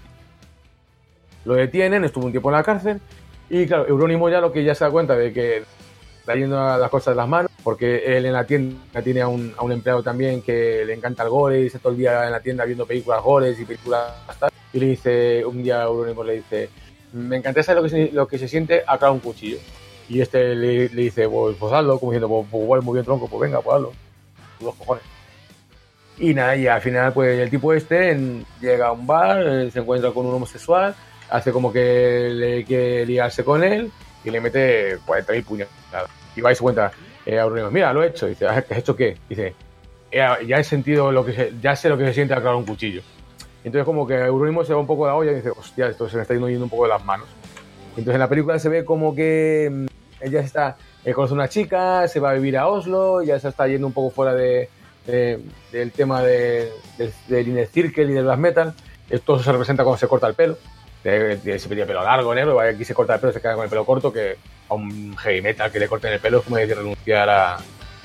Lo detienen, estuvo un tiempo en la cárcel y claro, Euronymous ya lo que ya se da cuenta de que está yendo a las cosas de las manos, porque él en la tienda tiene a un, a un empleado también que le encanta el gore y se todo el día en la tienda viendo películas gores y películas tal, y le dice, un día Euronymous le dice, me encantaría saber lo que se, lo que se siente a clavar un cuchillo. Y este le, le dice, pues, pues hazlo, como diciendo, pues, pues igual muy bien tronco, pues venga, pues hazlo, los cojones. Y nada, y al final pues el tipo este en, llega a un bar, eh, se encuentra con un homosexual, hace como que le quiere liarse con él y le mete cuarenta mil puñaladas. Y va y se cuenta eh, a Euronymous, mira, lo he hecho. Dice, ¿has hecho qué? Dice, ya, ya he sentido lo que se, ya sé lo que se siente al clavar un cuchillo. Entonces como que Euronymous se va un poco de la olla y dice, hostia, esto se me está yendo, yendo un poco de las manos. Entonces en la película se ve como que mmm, ella está, eh, conoce a una chica, se va a vivir a Oslo, ya se está yendo un poco fuera de, de, del tema de, de, del Inner Circle y del black metal. Esto se representa cuando se corta el pelo. Se pedía pelo largo, negro, y aquí se corta el pelo, se queda con el pelo corto, que a un heavy metal que le corten el pelo es como decir renunciar a,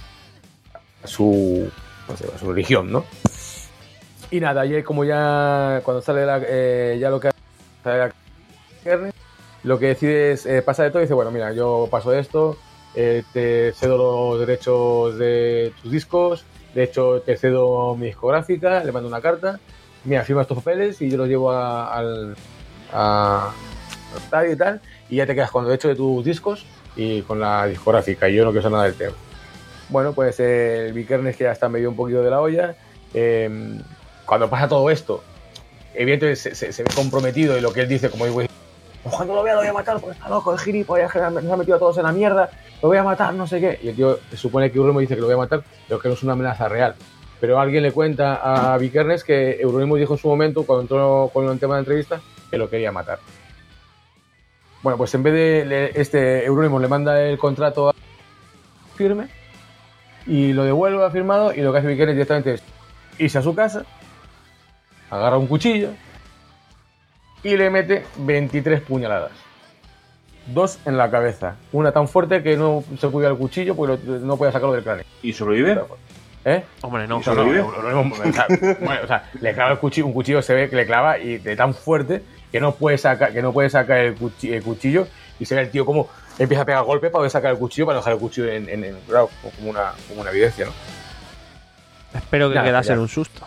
a su no sé, a su religión, ¿no? Y nada, y como ya cuando sale la, eh, ya lo que sale la carne, lo que decide es eh, pasar de todo y dice, bueno, mira, yo paso de esto, eh, te cedo los derechos de tus discos, de hecho te cedo mi discográfica, le mando una carta, mira, firma estos papeles y yo los llevo a, al a, a tal y tal, y ya te quedas con los derechos de tus discos y con la discográfica, y yo no quiero saber nada del tema. Bueno, pues eh, el Vikernes, que ya está medio un poquito de la olla, eh, cuando pasa todo esto, evidentemente se, se, se ve comprometido, y lo que él dice, como digo, cuando lo vea lo voy a matar porque está loco, el gilipollas, nos ha metido a todos en la mierda, lo voy a matar, no sé qué. Y el tío se supone que Euronymous dice que lo voy a matar, pero que no es una amenaza real. Pero alguien le cuenta a Vikernes que Euronymous dijo en su momento, cuando entró con el tema de la entrevista, que lo quería matar. Bueno, pues en vez de le, este Euronymous le manda el contrato a firme y lo devuelve a firmado, y lo que hace Vikernes directamente es irse a su casa, agarra un cuchillo y le mete veintitrés puñaladas. Dos en la cabeza. Una tan fuerte que no se podía el cuchillo porque lo, no podía sacarlo del cráneo. ¿Y sobrevive? ¿Eh? Hombre, no. ¿Y sobrevive? No, no, no, no, o sea, bueno, o sea, le clava el cuchillo, un cuchillo se ve que le clava y de tan fuerte que no puede sacar, que no puede sacar el cuchillo, el cuchillo, y se ve el tío como empieza a pegar golpes para poder sacar el cuchillo, para dejar el cuchillo en, en, en claro, como una, como una evidencia, ¿no? Espero que Nada, quedase ya. en un susto.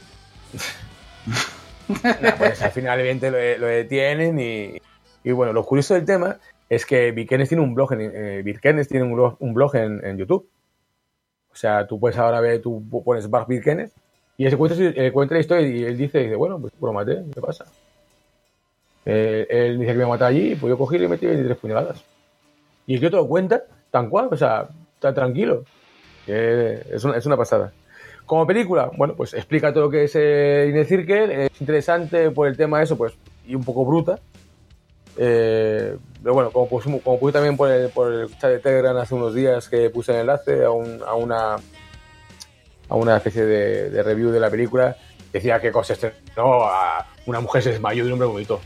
Nah, pues al final evidentemente lo, lo detienen y, y bueno, lo curioso del tema es que Vikernes tiene un blog en, eh, Vikernes tiene un blog, un blog en, en YouTube. O sea, tú puedes ahora ver, tú pones Bart Vikernes y él cuenta, él cuenta la historia y él dice, dice bueno, pues lo maté, ¿qué pasa? Eh, él dice que me mató allí, pues yo cogí y le metí veintitrés puñaladas. Y el tío te lo cuenta tan cual, o sea, tan tranquilo. Eh, es, una, es una pasada. Como película, bueno, pues explica todo lo que es eh, Inner Circle, es interesante por el tema de eso, pues, y un poco bruta. Eh, pero bueno, como puse, como puse también por el, por el chat de Telegram hace unos días, que puse el enlace a, un, a una a una especie de, de review de la película, decía que cosas no, a una mujer se desmayó y un hombre vomitó.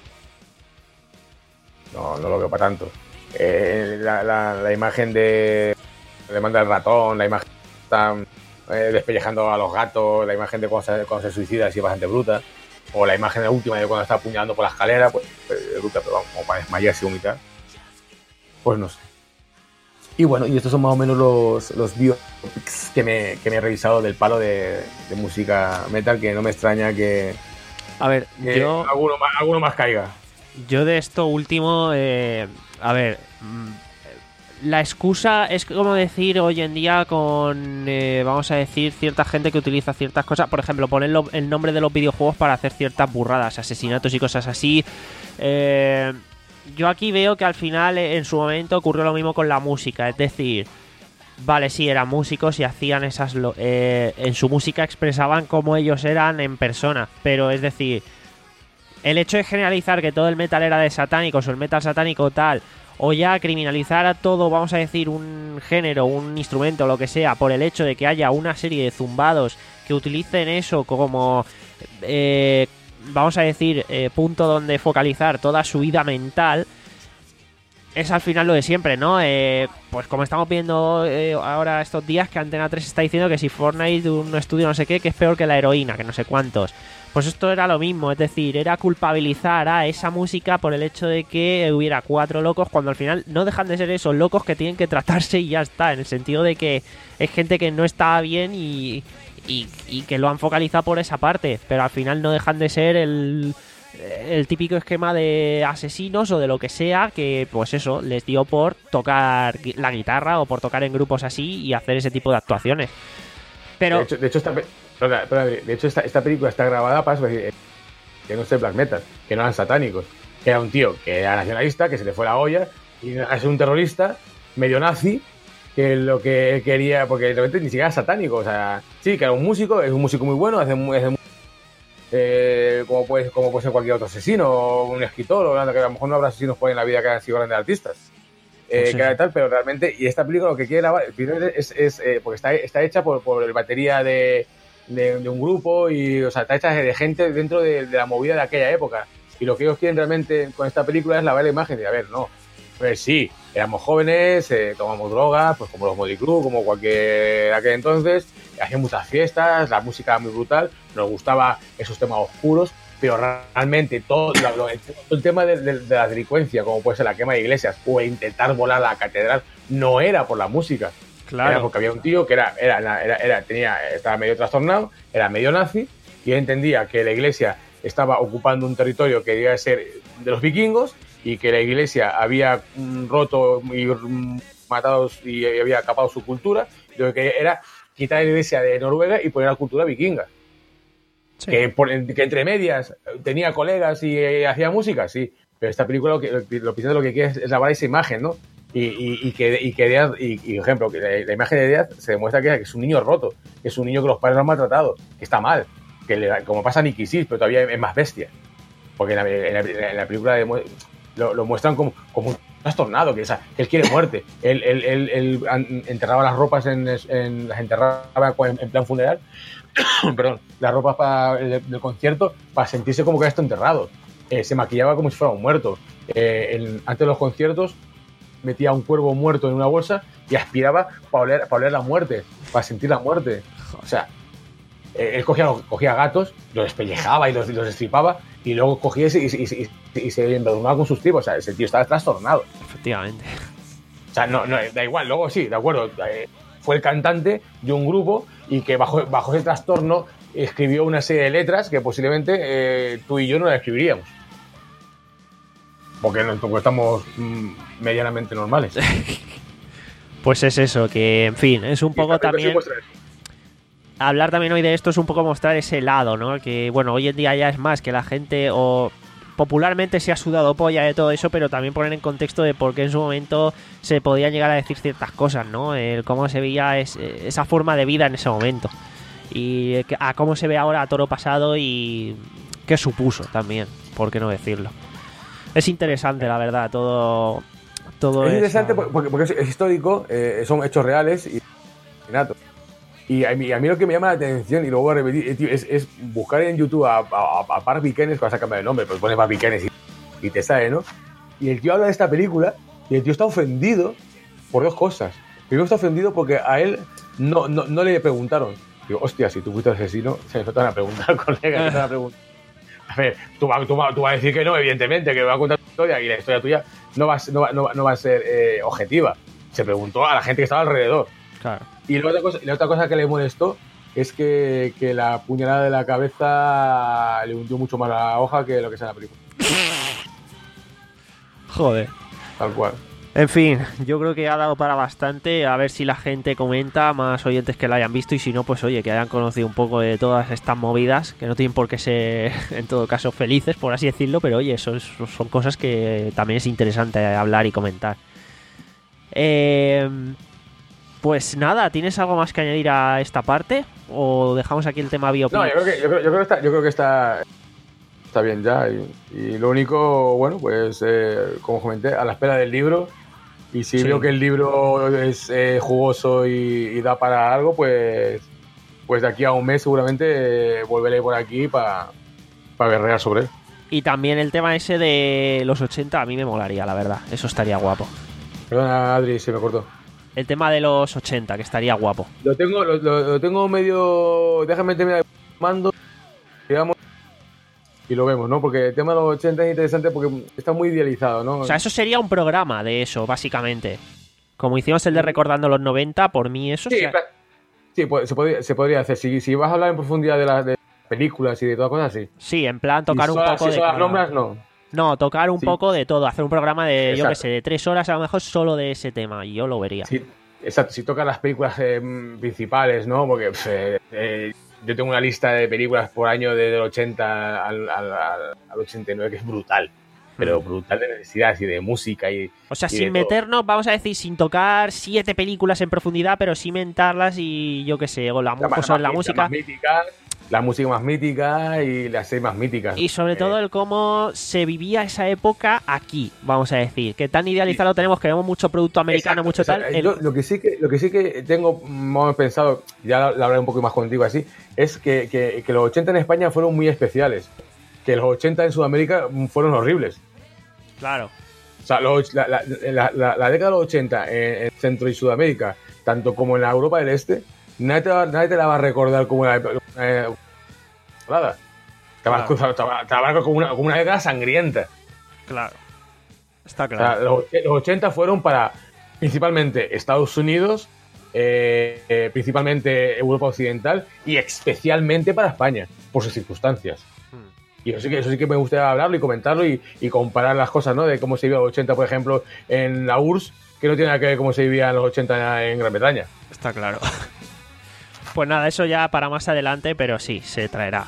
No, no lo veo para tanto. Eh, la, la, la imagen de le manda el ratón, la imagen tan eh, despellejando a los gatos, la imagen de cuando se, cuando se suicida sí es bastante bruta, o la imagen de la última de cuando está apuñalando por la escalera, pues es bruta, pero vamos, como para desmayarse y vomitar, pues no sé. Y bueno, y estos son más o menos los, los biopics que me, que me he revisado del palo de, de música metal, que no me extraña que, A ver, que yo... alguno, más, alguno más caiga. Yo de esto último, eh, a ver, la excusa es como decir hoy en día con, eh, vamos a decir, cierta gente que utiliza ciertas cosas, por ejemplo, poner lo, el nombre de los videojuegos para hacer ciertas burradas, asesinatos y cosas así. Eh, yo aquí veo que al final, en su momento, ocurrió lo mismo con la música, es decir, vale, sí, eran músicos y hacían esas... Eh, en su música expresaban cómo ellos eran en persona, pero es decir... El hecho de generalizar que todo el metal era de satánicos o el metal satánico tal, o ya criminalizar a todo, vamos a decir, un género, un instrumento, lo que sea, por el hecho de que haya una serie de zumbados que utilicen eso como, eh, vamos a decir, eh, punto donde focalizar toda su vida mental, es al final lo de siempre, ¿no? Eh, pues como estamos viendo eh, ahora estos días, que Antena tres está diciendo que si Fortnite, un estudio no sé qué, que es peor que la heroína, que no sé cuántos. Pues esto era lo mismo, es decir, era culpabilizar a esa música por el hecho de que hubiera cuatro locos, cuando al final no dejan de ser esos locos que tienen que tratarse y ya está, en el sentido de que es gente que no está bien y, y, y que lo han focalizado por esa parte, pero al final no dejan de ser el, el típico esquema de asesinos o de lo que sea, que pues eso, les dio por tocar la guitarra o por tocar en grupos así y hacer ese tipo de actuaciones. Pero... De hecho, de hecho esta... Perdona, perdona, de hecho, esta, esta película está grabada para que no sea black metal, que no eran satánicos, que era un tío que era nacionalista, que se le fue la olla, y es un terrorista medio nazi, que lo que él quería, porque realmente ni siquiera era satánico, o sea, sí, que era un músico, es un músico muy bueno, hace, hace eh, como, puede, como puede ser cualquier otro asesino, o un escritor, o que a lo mejor no habrá asesinos por en la vida que han sido grandes artistas. Eh, sí, que era tal, pero realmente, y esta película lo que quiere grabar, es, es eh, porque está, está hecha por, por el batería de De, de un grupo y, o sea, está hecha de gente dentro de, de la movida de aquella época. Y lo que ellos quieren realmente con esta película es lavar la imagen de, a ver, no, pues sí, éramos jóvenes, eh, tomamos drogas, pues como los Motley Crue, como cualquier aquel entonces, hacían muchas fiestas, la música era muy brutal, nos gustaba esos temas oscuros, pero realmente todo, lo, lo, el tema de, de, de la delincuencia, como puede ser la quema de iglesias o intentar volar la catedral, no era por la música. Claro. Era porque había un tío que era, era, era, era, tenía, estaba medio trastornado, era medio nazi, y él entendía que la iglesia estaba ocupando un territorio que debía ser de los vikingos y que la iglesia había mm, roto y mm, matado y había acapado su cultura. Lo que era quitar la iglesia de Noruega y poner la cultura vikinga. Sí. Que, por, que entre medias tenía colegas y eh, hacía música, sí. Pero esta película lo que lo, lo, lo que quiere es, es lavar esa imagen, ¿no? Y, y, y que, y que Díaz, y, y ejemplo, que la, la imagen de Díaz se demuestra que, que es un niño roto, que es un niño que los padres lo han maltratado, que está mal, que le, como pasa a Nicky Six, pero todavía es más bestia. Porque en la, en la, en la película de, lo, lo muestran como, como un trastornado, que, o sea, que él quiere muerte. Él, él, él, él enterraba las ropas, en, en, las enterraba en, en plan funeral, perdón, las ropas para, del, del concierto para sentirse como que está enterrado. Eh, se maquillaba como si fuera un muerto. Eh, en, antes de los conciertos metía un cuervo muerto en una bolsa y aspiraba para oler, para oler la muerte, para sentir la muerte. O sea, eh, él cogía, cogía gatos, los despellejaba y los, los destripaba y luego cogía y, y, y, y, y se embadurnaba con sus tripas. O sea, ese tío estaba trastornado. Efectivamente. O sea, no, no, da igual, luego sí, de acuerdo, eh, fue el cantante de un grupo y que bajo, bajo ese trastorno escribió una serie de letras que posiblemente eh, tú y yo no las escribiríamos. Porque, no, porque estamos mmm, medianamente normales. Pues es eso, que en fin, es un poco también... Hablar también hoy de esto es un poco mostrar ese lado, ¿no? Que, bueno, hoy en día ya es más que la gente o popularmente se ha sudado polla de todo eso, pero también poner en contexto de por qué en su momento se podían llegar a decir ciertas cosas, ¿no? El cómo se veía es, esa forma de vida en ese momento. Y a cómo se ve ahora a toro pasado y qué supuso también, por qué no decirlo. Es interesante, la verdad, todo... todo es interesante esa... porque, porque es histórico, eh, son hechos reales y nato. Y a mí, a mí lo que me llama la atención, y lo voy a repetir, tío, es, es buscar en YouTube a, a, a Barbie Kennes, que vas a cambiar el nombre, pues pones Barbie Kennes y, y te sale, ¿no? Y el tío habla de esta película y el tío está ofendido por dos cosas. Primero está ofendido porque a él no, no, no le preguntaron. Digo, hostia, si tú fuiste asesino, se no te van a preguntar, colega, te van a preguntar. A ver, tú vas tú va, tú va a decir que no, evidentemente, que va a contar tu historia y la historia tuya no va, no va, no va, no va a ser eh, objetiva. Se preguntó a la gente que estaba alrededor. Claro. Y la otra cosa, la otra cosa que le molestó es que, que la puñalada de la cabeza le hundió mucho más la hoja que lo que sea en la película. Joder. Tal cual. En fin, yo creo que ha dado para bastante. A ver si la gente comenta, más oyentes que la hayan visto, y si no, pues oye, que hayan conocido un poco de todas estas movidas, que no tienen por qué ser, en todo caso, felices, por así decirlo, pero oye, eso es, son cosas que también es interesante hablar y comentar. Eh, pues nada, ¿tienes algo más que añadir a esta parte? ¿O dejamos aquí el tema biopic? No, yo creo que, yo creo, yo creo que, está, yo creo que está, está bien ya. Y, y lo único, bueno, pues eh, como comenté, a la espera del libro. Y si sí. veo que el libro es eh, jugoso y, y da para algo, pues, pues de aquí a un mes seguramente eh, volveré por aquí para pa guerrear sobre él. Y también el tema ese de los ochenta a mí me molaría, la verdad. Eso estaría guapo. Perdona, Adri, se me cortó. El tema de los ochenta, que estaría guapo. Lo tengo, lo, lo, lo tengo medio... Déjame terminar mando, digamos, y lo vemos, ¿no? Porque el tema de los ochenta es interesante porque está muy idealizado, ¿no? O sea, eso sería un programa de eso, básicamente. Como hicimos el de Recordando los noventa, por mí eso... Sí, sea... sí se, podría, se podría hacer. Si, si vas a hablar en profundidad de las de películas y de todas cosas, sí. Sí, en plan tocar si un son, poco si de... son las nombras, no. No, tocar un sí. poco de todo. Hacer un programa de, exacto. yo qué sé, de tres horas a lo mejor solo de ese tema. Y yo lo vería. Sí, exacto. Si tocas las películas eh, principales, ¿no? Porque eh, eh, yo tengo una lista de películas por año desde el ochenta al, al, al ochenta y nueve que es brutal. Pero brutal de necesidad y de música y... O sea, y sin meternos, vamos a decir, sin tocar siete películas en profundidad, pero sí mentarlas y yo qué sé, o la, la, pues, la, la, la música... Más mítica, la música más mítica y las series más míticas. Y sobre eh. todo el cómo se vivía esa época aquí, vamos a decir. Que tan idealizado sí. lo tenemos, que vemos mucho producto americano, exacto, mucho exacto. tal... El... Yo, lo, que sí que, lo que sí que tengo más pensado, ya lo hablaré un poco más contigo así, es que, que, que los ochenta en España fueron muy especiales. Que los ochenta en Sudamérica fueron horribles. Claro. O sea, los, la, la, la, la, la década de los ochenta en, en Centro y Sudamérica, tanto como en la Europa del Este, nadie te, nadie te la va a recordar como una... Eh, nada. Tabaco, Claro. tabaco, tabaco como, una, como una década sangrienta. Claro. Está O sea, claro. los, los ochenta fueron para principalmente Estados Unidos, eh, eh, principalmente Europa Occidental y especialmente para España, por sus circunstancias. Hmm. Y eso sí que, eso sí que me gustaría hablarlo y comentarlo y, y comparar las cosas, ¿no? De cómo se vivía los ochenta, por ejemplo, en la U R S S, que no tiene nada que ver cómo se vivía en los ochenta en Gran Bretaña. Está claro. Pues nada, eso ya para más adelante, pero sí, se traerá.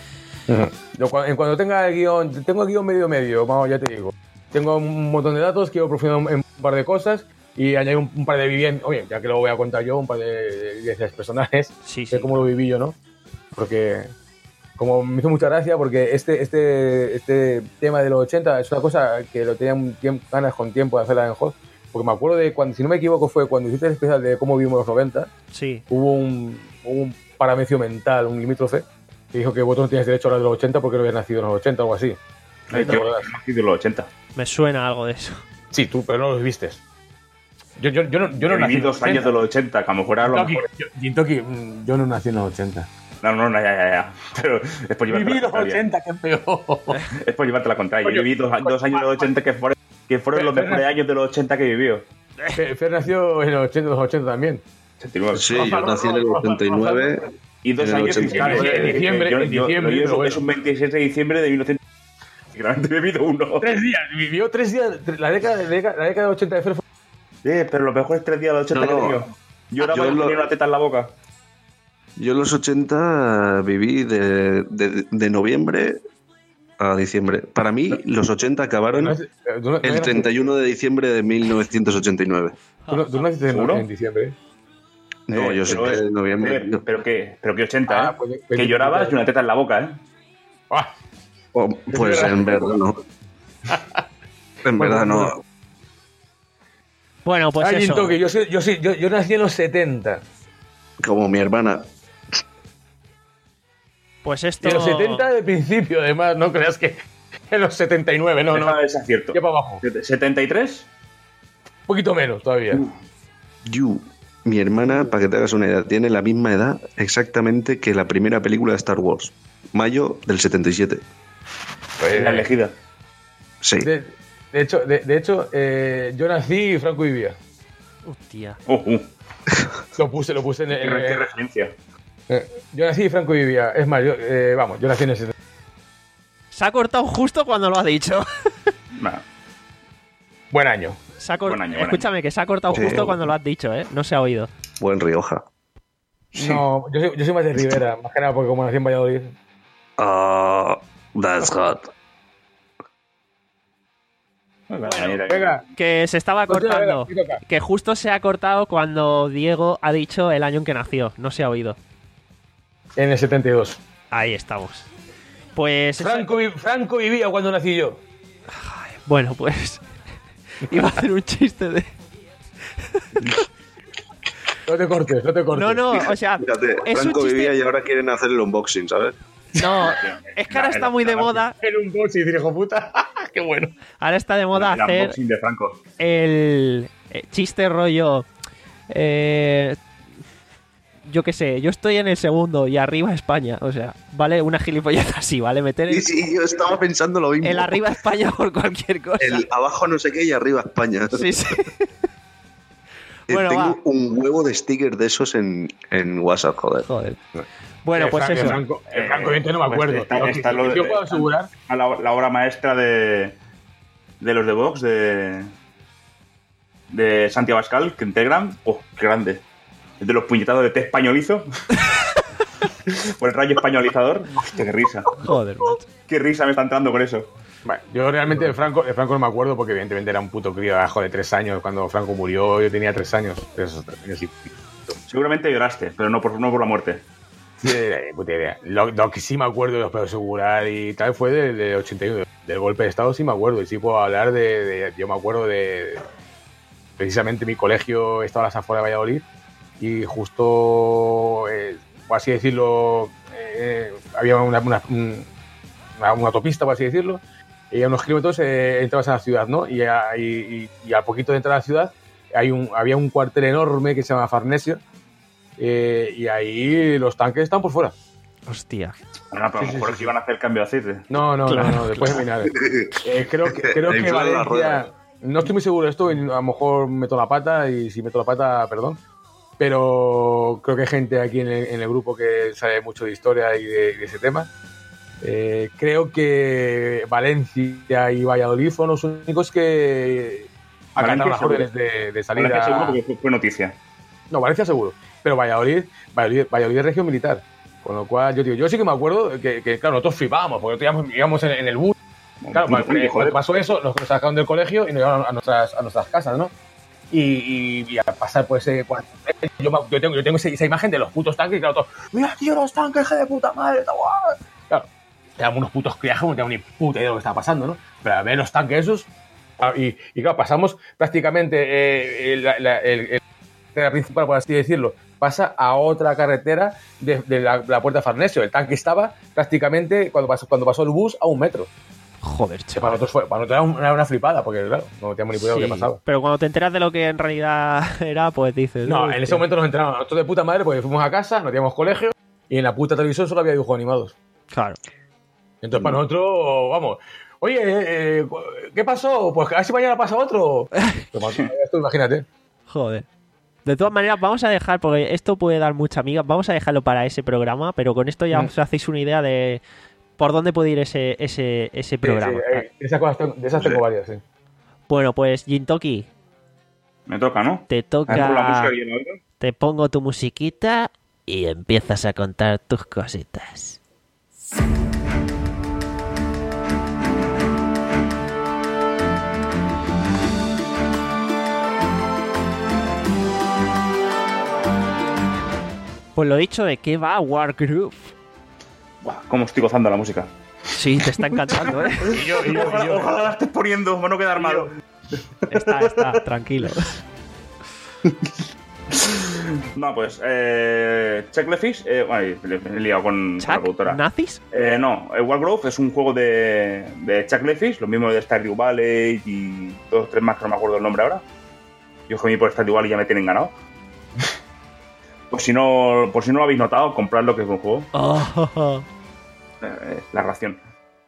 Yo, cu- en cuando tenga el guión, tengo el guión medio medio, vamos, ya te digo. Tengo un montón de datos, quiero profundizar en un par de cosas y añadir un, un par de viviendas, oye, ya que lo voy a contar yo, un par de vivencias personales, Sí, de sí. cómo lo viví yo, ¿no? Porque como me hizo mucha gracia, porque este, este, este tema de los ochenta es una cosa que lo tenía un tiemp- ganas con tiempo de hacerla en Host, porque me acuerdo de cuando, si no me equivoco, fue cuando hiciste el especial de cómo vivimos los noventa, Sí. hubo un, hubo un paramecio mental, un limítrofe, que dijo que vos no tienes derecho a hablar de los ochenta porque no habías nacido en los ochenta o algo así. Ay, ¿Te yo acuerdas? nací de los ochenta. Me suena algo de eso. Sí, tú, pero no los viste. Yo, yo, yo no, yo no Yo nací viví en los dos años ochenta. de los ochenta, que a lo mejor era lo Gintoki, mejor. yo, Gintoki, mm, yo no nací en los ochenta. No, no, no, ya, ya, ya. Pero es por llevarte Viví la los contraria. ochenta, qué peor. Es por llevarte la contraria. Coño, Yo viví dos, dos años de los ochenta que fueron, que fueron los Pero- mejores años de los ochenta que vivió. Fer, Fer nació en los ochenta, los ochenta también. ochenta y nueve. Sí, yo nací en el ochenta y nueve. Y dos en el años ochenta y nueve. fiscales. En diciembre, Yo- en yo- diciembre, yo- pero bueno. Es un veintiséis de diciembre de mil novecientos. Realmente he vivido uno. Tres días, vivió tres días. La década, la década, la década de ochenta de Fer fue... Eh, pero los mejores tres días de los ochenta No, que no. he tenido. Lloraba Yo y lo- tenía una teta en la boca. Yo en los ochenta viví de, de, de noviembre a diciembre. Para mí, los ochenta acabaron No, eh, tú no- no el eras- treinta y uno de diciembre de mil novecientos ochenta y nueve. Tú no, tú no naciste en, ¿Seguro? en diciembre. No, Eh, yo soy pero- de noviembre. eh, Pero qué, pero qué ochenta, Ah, ¿eh? pues- Que pues- llorabas y una teta en la boca, ¿eh? Ah, Oh, pues en verdad no. En verdad no. Bueno, pues ah, eso. Gintoki, yo, soy, yo, soy, yo, yo nací en los setenta. Como mi hermana. Pues Y esto. en los setenta de principio, además, no creas que en los setenta y nueve, no, no. Déjame ver si acierto. Ya para abajo. ¿setenta y tres? Un poquito menos todavía. You. Mi hermana, para que te hagas una idea, tiene la misma edad exactamente que la primera película de Star Wars. Mayo del setenta y siete. Pues, La elegida. Sí. de, de hecho, de, de hecho eh, yo nací y Franco vivía. Hostia. Uh, uh, Lo puse, lo puse en qué, el. re- qué en- referencia. eh, yo nací y Franco vivía. Es más, yo, eh, vamos, yo nací en el setenta. Se ha cortado justo cuando lo ha dicho. Nah. Buen año. Se ha cort- Buen año, buen Escúchame, que se ha cortado Sí. justo cuando lo has dicho, ¿eh? No se ha oído. Buen Rioja. No, yo soy, yo soy más de Rivera, más que nada porque como nací en Valladolid. Ah, that's hot. Bueno, Venga, Que se estaba Pues venga, cortando. venga, me toca. Que justo se ha cortado cuando Diego ha dicho el año en que nació. No se ha oído. en el setenta y dos. Ahí estamos. Pues. eso- Franco, vi- Franco vivía cuando nací yo. Bueno, pues. Iba a hacer un chiste de. No te cortes, no te cortes. No, no, o sea. Fíjate, Es un Franco chiste. vivía y ahora quieren hacer el unboxing, ¿sabes? No, es que ahora está muy de moda. Era un box y dije, hijo puta, qué bueno. Ahora está de moda El hacer unboxing de Franco. el eh, chiste rollo. Eh, yo qué sé, yo estoy en el segundo y arriba España. O sea, vale, una gilipollez así, ¿vale? Meter Sí, el, sí, yo estaba pensando lo mismo. el arriba España por cualquier cosa. El abajo no sé qué y arriba España. Sí, sí. Eh, Bueno, Tengo va. un huevo de stickers de esos en, en WhatsApp, joder. Joder. Bueno, pues El eso. Franco, el Franco evidente no me Pues acuerdo. está- Lo está que- lo de- yo puedo asegurar. A la, la obra maestra de, de los de Vox, de, de Santiago Abascal, que integran. ¡Oh, qué grande! El de los puñetados de té españolizo. Por el rayo españolizador. Hostia, qué risa. Joder, macho. Qué risa me está entrando con eso. Vale, yo realmente de Franco, de Franco no me acuerdo porque evidentemente era un puto crío abajo de tres años. Cuando Franco murió yo tenía tres años. Esos tres años y pico. Seguramente lloraste, pero no por, no por la muerte. Sí, eh, puta idea. Lo, lo que sí me acuerdo, los puedo asegurar y tal, fue del, del ochenta y uno. Del golpe de Estado sí me acuerdo. Y sí puedo hablar de... de- yo me acuerdo de... Precisamente mi colegio estaba a las afueras de Valladolid y justo, eh, por así decirlo, eh, había una, una, una, una autopista, por así decirlo, y a unos kilómetros eh, entrabas a la ciudad, ¿no? Y, a, y, y, y al poquito de entrar a la ciudad hay un, había un cuartel enorme que se llama Farnesio, eh, y ahí los tanques están por fuera. Hostia. No, pero a lo mejor es que iban a hacer cambio de aceite. No, no, Claro, no, no, después de mirar. Eh, creo que, creo que Valencia. No estoy muy seguro de esto, y a lo mejor meto la pata, y si meto la pata, perdón. Pero creo que hay gente aquí en el, en el grupo que sabe mucho de historia y de, y de ese tema. Eh, creo que Valencia y Valladolid fueron los únicos que acataron las órdenes de, de salir Valencia a... seguro porque fue noticia. No, Valencia seguro. Pero Valladolid, Valladolid, Valladolid es región militar. Con lo cual, yo digo, yo sí que me acuerdo que, que claro, nosotros flipábamos, porque nosotros íbamos, íbamos en, en el bus. Claro, Muy cuando, joder. cuando pasó eso, nos sacaron del colegio y nos llevaron a nuestras, a nuestras casas, ¿no? Y, y, y a pasar por ese... Yo, me- yo tengo, yo tengo esa, esa imagen de los putos tanques, y claro, todos, mira, tío, los tanques, hija de puta madre, está guay. Claro, éramos unos putos criajes, no teníamos ni puta idea de lo que estaba pasando, ¿no? Pero a ver los tanques esos... ah, Y, y claro, pasamos prácticamente eh, el, la, la- el- el- la principal, por así decirlo, pasa a otra carretera de, de la, la Puerta de Farnesio. El tanque estaba prácticamente, cuando pasó, cuando pasó el bus, a un metro. Joder, Que para chaval. nosotros, fue, para nosotros era, un- era una flipada, porque claro, no teníamos ni idea de lo Sí, que pasaba. pero cuando te enteras de lo que en realidad era, pues dices... No, en "Hostia". ese momento nos enteramos nosotros de puta madre, porque fuimos a casa, no teníamos colegio, y en la puta televisión solo había dibujos animados. Claro. Entonces, para nosotros, vamos, oye, eh, ¿qué pasó? Pues a ver si mañana pasa otro. Pero, esto, imagínate. Joder. De todas maneras, vamos a dejar, porque esto puede dar mucha amiga, vamos a dejarlo para ese programa, pero con esto ya Mm. os hacéis una idea de por dónde puede ir ese, ese, ese programa. Sí, sí, eh, esas cosas tengo- de esas tengo varias, sí. Bueno, pues Jintoki, Me toca, ¿no? te Hacemos la toca... música y el audio. Te pongo tu musiquita y empiezas a contar tus cositas. Pues lo dicho, ¿de qué va Wargroove? Buah, cómo estoy gozando la música. Sí, te está encantando, ¿eh? Y yo, y yo, y Ojalá, yo. ojalá la estés poniendo, para no quedar malo. Está, está, tranquilo. No, pues, eh, Chuck Lefish, eh, ay, me he liado con, con la ¿Chuck? productora. ¿Nazis? Eh, no, eh, Wargrove es un juego de, de Chuck Lefish, lo mismo de Stardew Valley y dos o tres más que no me acuerdo el nombre ahora. Yo que a mí por Stardew Valley ya me tienen ganado. Pues si no, por si no lo habéis notado, compradlo, que es un juego. Oh, Eh, la ración.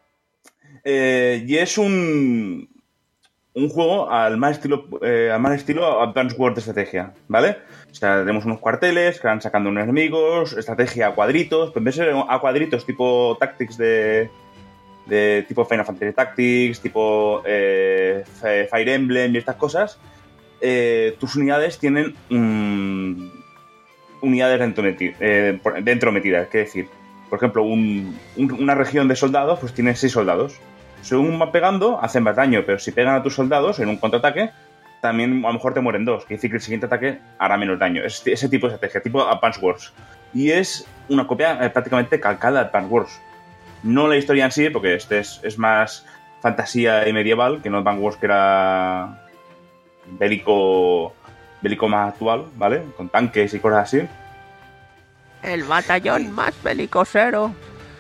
Eh, y es un un juego al más estilo eh, al más estilo Advanced Wars de estrategia, ¿vale? O sea, tenemos unos cuarteles que van sacando unos enemigos, estrategia a cuadritos, pues en vez de ser a cuadritos tipo Tactics de de tipo Final Fantasy Tactics, tipo eh, Fire Emblem y estas cosas, eh, tus unidades tienen mm, unidades dentro, meti eh, por- dentro metidas, es decir, por ejemplo, un, un, una región de soldados, pues tiene seis soldados. Según van pegando, hacen más daño, pero si pegan a tus soldados en un contraataque, también a lo mejor te mueren dos. Quiere decir que el siguiente ataque hará menos daño. Es ese tipo de estrategia, tipo Advance Wars. Y es una copia eh, prácticamente calcada de Advance Wars. No la historia en sí, porque este es, es más fantasía y medieval, que no Advance Wars, que era bélico, bélico más actual, ¿vale? Con tanques y cosas así. el batallón más belicosero.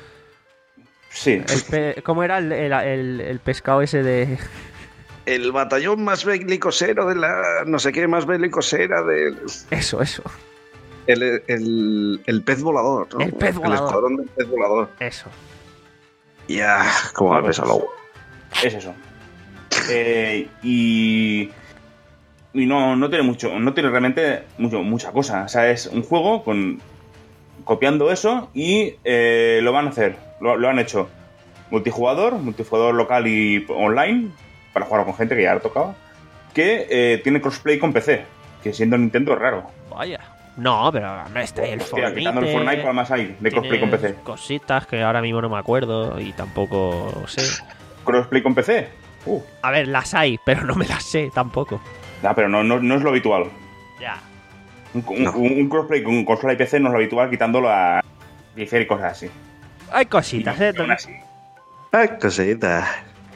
Sí. El pe- ¿Cómo era el, el, el- el pescado ese de...? El batallón más belicosero de la... no sé qué, más belicosera del... Eso, eso, El, el, el pez volador, ¿no? El pez volador. El escuadrón del pez volador. eso. Ya, cómo me ha pesado el agua. Es eso. Eh, y y no, no tiene mucho, no tiene realmente mucho, mucha cosa. O sea, es un juego con copiando eso y eh, lo van a hacer. Lo, lo han hecho multijugador, multijugador local y online, para jugar con gente que ya lo tocaba, que eh, tiene crossplay con P C, que siendo Nintendo es raro. Vaya. No, pero hombre, está ahí el Hostia, Fortnite. quitando el Fortnite, ¿cuál más hay de crossplay con P C? tienes cositas que ahora mismo no me acuerdo y tampoco sé. ¿Crossplay con P C? Uh, A ver, las hay, pero no me las sé tampoco. ya, pero no, no, no es lo habitual. Ya. Un, un, No. un- un crossplay con consola y P C no es lo habitual, quitándolo a P C y cosas así. Hay cositas, ¿eh? Y aún así. Ay, cosita.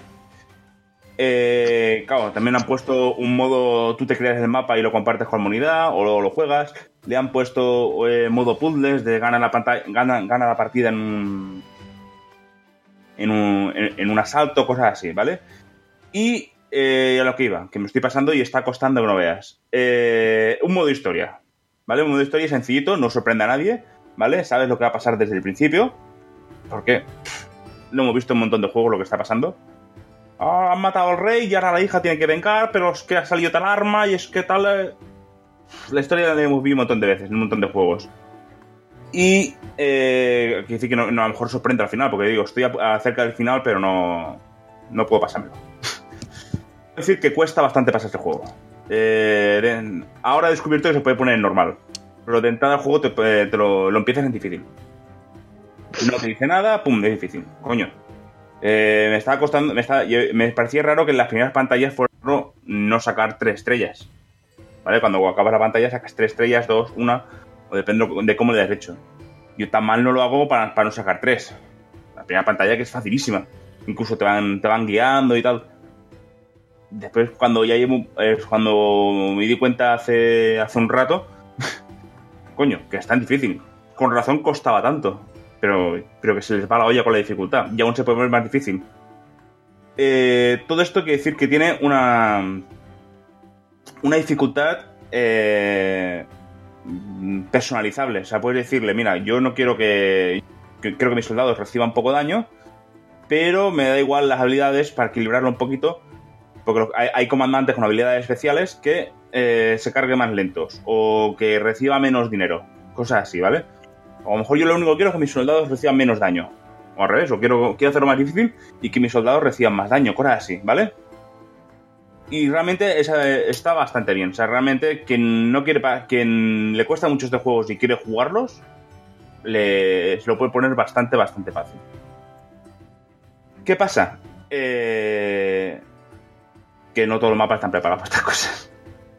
Eh, claro, también han puesto un modo, tú te creas el mapa y lo compartes con la comunidad o lo, lo juegas. Le han puesto eh, modo puzzles de gana la pantalla, gana, gana la partida en un, en un en, en un asalto, cosas así, ¿vale? Y eh, a lo que iba, que me estoy pasando y está costando que no veas. Eh, un modo historia, ¿vale? Un modo historia sencillito, no sorprende a nadie, ¿vale? Sabes lo que va a pasar desde el principio. ¿Por qué? Lo hemos visto en un montón de juegos lo que está pasando. Ah, han matado al rey y ahora la hija tiene que vengar, pero es que ha salido tal arma y es que tal... Eh... La historia la hemos visto un montón de veces, en un montón de juegos. Y... Eh, quiere decir que no, no, a lo mejor sorprende al final, porque digo, estoy a, a cerca del final, pero no... No puedo pasármelo. Es decir, que cuesta bastante pasar este juego. Eh, de, ahora he descubierto que se puede poner en normal. Pero de entrada al juego te, te lo, lo empiezas en difícil. No te dice nada, pum, es difícil. Coño. Eh, me estaba costando. Me, estaba, me parecía raro que en las primeras pantallas fuera no sacar tres estrellas. ¿Vale? Cuando acabas la pantalla sacas tres estrellas, dos, una. O depende de cómo le hayas hecho. Yo tan mal no lo hago para, para no sacar tres. La primera pantalla que es facilísima. Incluso te van, te van guiando y tal. Después, cuando ya llevo. Eh, cuando me di cuenta hace, hace un rato. Coño, que es tan difícil. Con razón costaba tanto. Pero, pero que se les va la olla con la dificultad. Y aún se puede poner más difícil. Eh, todo esto quiere decir que tiene una. Una dificultad. Eh, personalizable. O sea, puedes decirle, mira, yo no quiero que. que creo que mis soldados reciban poco daño. Pero me da igual las habilidades para equilibrarlo un poquito. Porque hay, hay comandantes con habilidades especiales que eh, se carguen más lentos. O que reciba menos dinero. Cosas así, ¿vale? O a lo mejor yo lo único que quiero es que mis soldados reciban menos daño. O al revés, o quiero, quiero hacerlo más difícil y que mis soldados reciban más daño, cosas así, ¿vale? Y realmente esa está bastante bien. O sea, realmente quien no quiere, quien le cuesta mucho estos juegos y quiere jugarlos, le, se lo puede poner bastante, bastante fácil. ¿Qué pasa? Eh, que no todos los mapas están preparados para estas cosas.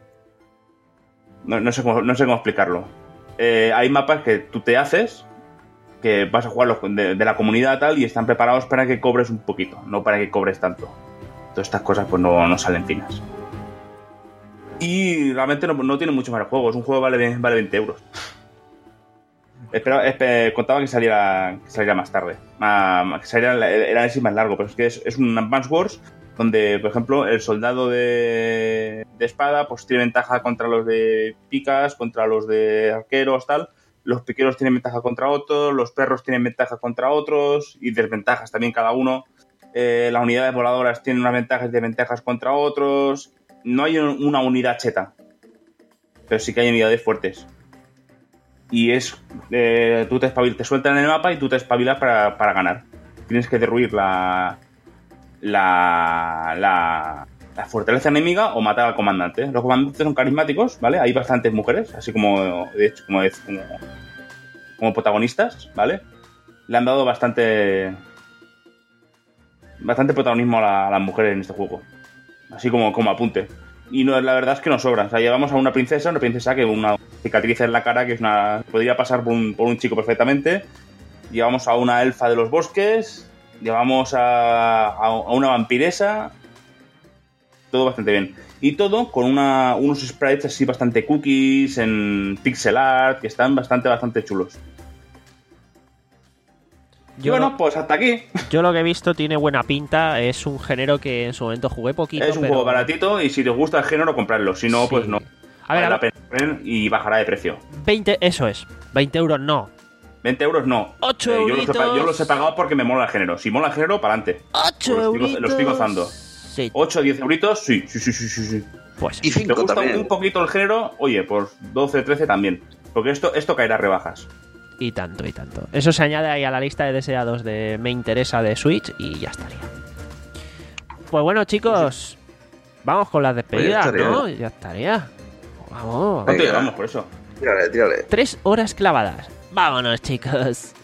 No, no, sé, cómo, no sé cómo explicarlo. Eh, hay mapas que tú te haces, que vas a jugar de, de la comunidad tal, y están preparados para que cobres un poquito, no para que cobres tanto. Todas estas cosas pues no, no salen finas. Y realmente no, no tiene mucho más el juego. Es un juego que vale, vale veinte euros. Esperaba, esper, contaba que saliera, que saliera más tarde. Más, que saliera el, el análisis más largo, pero es que es, es un Advance Wars donde, por ejemplo, el soldado de, de espada pues tiene ventaja contra los de picas, contra los de arqueros, tal. Los piqueros tienen ventaja contra otros, los perros tienen ventaja contra otros y desventajas también cada uno. Eh, las unidades voladoras tienen unas ventajas y desventajas contra otros. No hay una unidad cheta, pero sí que hay unidades fuertes. Y es... Eh, tú te espabilas, te sueltan en el mapa y tú te espabilas para, para ganar. Tienes que derruir la... La, la, la fortaleza enemiga o matar al comandante. Los comandantes son carismáticos, ¿vale? Hay bastantes mujeres, así como de hecho, como, como, como protagonistas, ¿vale? Le han dado bastante bastante protagonismo a, la, a las mujeres en este juego. Así como, como apunte. Y no, la verdad es que nos sobra. O sea, llevamos a una princesa, una princesa que una cicatriz en la cara que es una podría pasar por un, por un chico perfectamente. Llevamos a una elfa de los bosques. Llevamos a, a, a una vampiresa. Todo bastante bien. Y todo con una, unos sprites así bastante cookies en pixel art que están bastante, bastante chulos. Yo y bueno, lo, pues hasta aquí. Yo lo que he visto tiene buena pinta. Es un género que en su momento jugué poquito. Es un pero... juego baratito y si te gusta el género, comprarlo. Si no, sí. pues no. A ver, vale a ver. la pena y bajará de precio. veinte, eso es. veinte euros no. veinte euros no. ocho eh, euritos. Yo los, he, yo los he pagado porque me mola el género. Si mola el género, para adelante. ocho pues euritos. Lo estoy gozando. Sí. ocho o diez euritos, sí, sí, sí, sí, sí. sí. Pues y si cinco te gusta también. un poquito el género, oye, pues doce, trece también. Porque esto, esto caerá a rebajas. Y tanto, y tanto. Eso se añade ahí a la lista de deseados de Me Interesa de Switch y ya estaría. Pues bueno, chicos, vamos con las despedidas, pues ya ¿no? Ya estaría. Vamos. ¿Cuánto llevamos por eso? Tírale, tírale. Tres horas clavadas. Vámonos, chicos.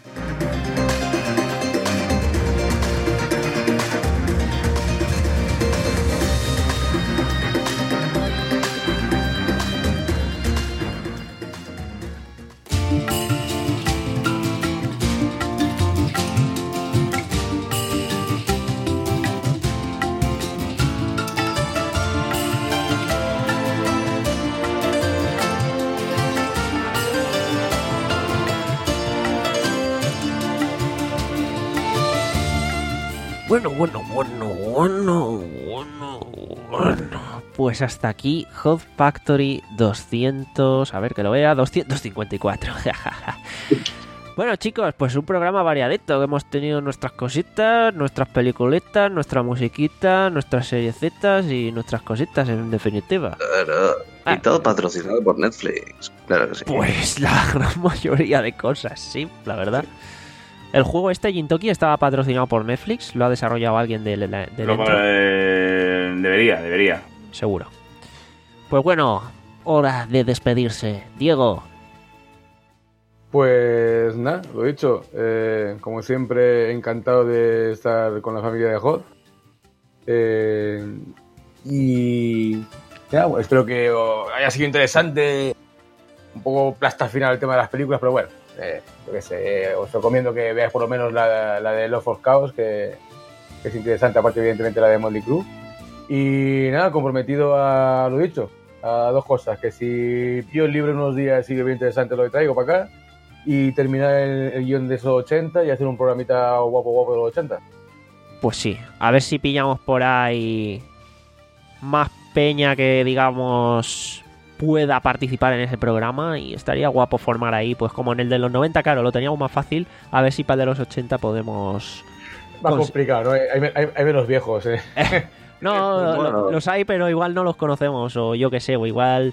Bueno, bueno, bueno, bueno, bueno, bueno. Pues hasta aquí Hot Factory doscientos... A ver que lo vea, doscientos cincuenta y cuatro. Bueno, chicos, pues un programa variadito, que hemos tenido nuestras cositas, nuestras peliculitas, nuestra musiquita, nuestras seriecitas y nuestras cositas, en definitiva. Claro. Ah. Y todo patrocinado por Netflix. Claro que sí. Pues la gran mayoría de cosas, sí, la verdad. El juego este, Gintoki, estaba patrocinado por Netflix, lo ha desarrollado alguien del, del Lo- Entro, eh, debería, debería. seguro. Pues bueno, hora de despedirse. Diego, Pues nada, lo dicho. Eh, como siempre, encantado de estar con la familia de Hot. Eh, y ya, bueno, espero que os haya sido interesante. Un poco plasta final el tema de las películas, pero bueno, eh, yo qué sé, eh, os recomiendo que veáis por lo menos la, la de Love of Chaos, que, que es interesante, aparte evidentemente la de Motley Crue. Y nada, comprometido a lo dicho, a dos cosas, que si pillo el libro en unos días sigue bien interesante lo que traigo para acá, y terminar el, el guión de esos ochenta y hacer un programita guapo guapo de los ochenta. pues sí, a ver si pillamos por ahí más peña que, digamos, pueda participar en ese programa, y estaría guapo formar ahí, pues como en el de los noventa, claro, lo teníamos más fácil, a ver si para el de los ochenta podemos... Más Cons- complicado, ¿no? Hay, hay, hay menos viejos, ¿eh? No, Bueno. lo- los hay, pero igual no los conocemos, o yo que sé, o igual...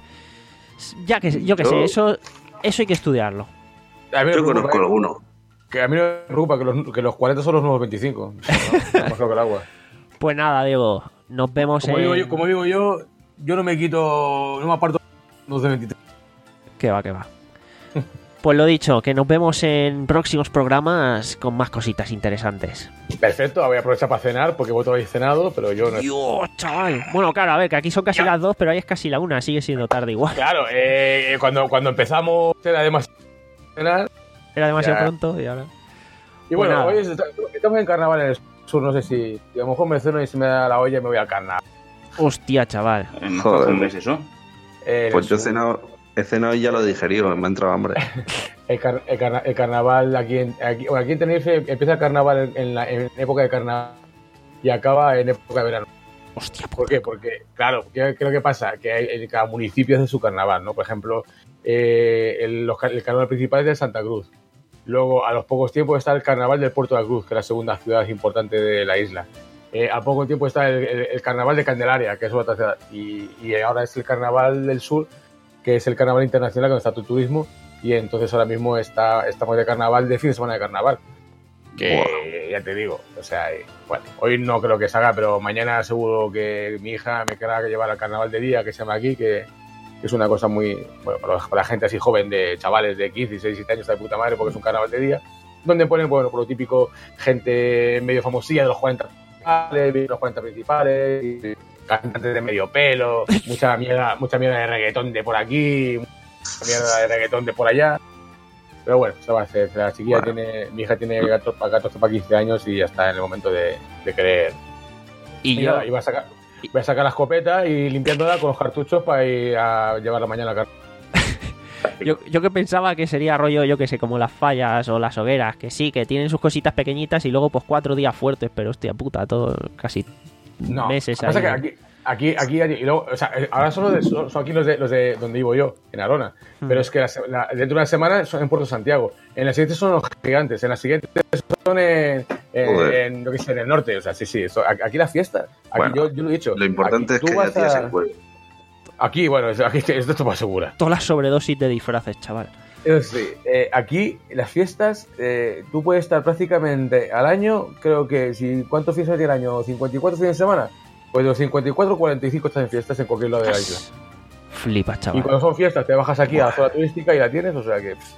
Ya que yo que Yo- sé, eso, eso hay que estudiarlo. A mí me Yo preocupa, conozco ¿eh? alguno. Que a mí no me preocupa que los, que los cuarenta son los nuevos veinticinco. ¿No? Más claro que el agua. Pues nada, Diego, nos vemos Como en... digo, yo, como digo yo, yo no me quito, no me aparto los de veintitrés. Que va, que va. Pues lo dicho, que nos vemos en próximos programas con más cositas interesantes. Perfecto, voy a aprovechar para cenar porque vosotros habéis cenado, pero yo no. Dios, chaval. Bueno, claro, a ver, que aquí son casi Ya. las dos, pero ahí es casi la una, sigue siendo tarde igual. Claro, eh, cuando, cuando empezamos era demasiado cenar. Era demasiado Ya. pronto y ahora... Y Pues bueno, nada. hoy es- estamos en carnaval en el sur, no sé si, si a lo mejor me ceno y se me da la olla y me voy al carnaval. Hostia, chaval. En Joder. ¿Dónde es eso? Eh, en Pues el yo he sur. cenado, he cenado y ya lo he digerido, me ha entrado hambre. El, car- el carna- el carnaval aquí en, aquí, bueno, aquí en Tenerife empieza el carnaval en, en la, en época de carnaval y acaba en época de verano. Hostia, ¿Por qué? Porque, claro, ¿qué, qué es lo que pasa? Que hay, en cada municipio hace su carnaval, ¿no? Por ejemplo, eh, el, los car- el carnaval principal es de Santa Cruz. Luego, a los pocos tiempos está el carnaval del Puerto de la Cruz, que es la segunda ciudad importante de la isla. Eh, a poco tiempo está el, el- el carnaval de Candelaria, que es otra ciudad. Y, y ahora es el carnaval del sur, que es el carnaval internacional, donde está tu turismo. Y entonces ahora mismo está, estamos de carnaval, de fin de semana de carnaval. Que ya te digo, o sea, eh, bueno, hoy no creo que salga, pero mañana seguro que mi hija me querrá que llevar al carnaval de día, que se llama aquí, que, que es una cosa muy, bueno, para, los- para la gente así joven, de chavales de quince, dieciséis, diecisiete años, está de puta madre, porque es un carnaval de día, donde ponen, bueno, por lo típico, gente medio famosilla de los cuarenta principales, de los cuarenta principales, y cantantes de medio pelo, mucha mierda, mucha mierda de reggaetón de por aquí, mucha mierda de reggaetón de por allá. Pero bueno, se va a hacer. La chiquilla Bueno. tiene, mi hija tiene catorce para quince años y ya está en el momento de, de querer. Y Y yo... nada, iba a sacar, voy a sacar la escopeta y limpiándola con los cartuchos para ir a llevarla mañana a la carne. Yo, yo que pensaba que sería rollo, yo que sé, como las fallas o las hogueras, que sí, que tienen sus cositas pequeñitas y luego pues cuatro días fuertes, pero hostia puta, todo casi No, meses lo que pasa ahí. es que aquí, aquí, aquí, allí, y luego, o sea, ahora son, los de, son son aquí los de, los de donde vivo yo, en Arona. Hmm. Pero es que la se- la- dentro de una semana son en Puerto Santiago. En las siguientes son los gigantes. En las siguientes son en, en, Joder. en, yo qué sé, en el norte. O sea, sí, sí. eso- aquí la fiesta. Aquí, Bueno, yo, yo lo he dicho. Lo importante aquí es tú que ya vas tienes a- el cuerpo. Aquí, bueno, es- aquí esto te lo asegura. Todas las sobredosis de disfraces, chaval. Eso sí, eh, aquí las fiestas, eh, tú puedes estar prácticamente al año, creo que, si ¿cuántos fiestas tiene el año? ¿cincuenta y cuatro fines de semana? Pues de los cincuenta y cuatro, cuarenta y cinco están en fiestas en cualquier lado de la isla. Flipa, Y chaval. cuando son fiestas te bajas aquí a la zona turística y la tienes, o sea que... pff,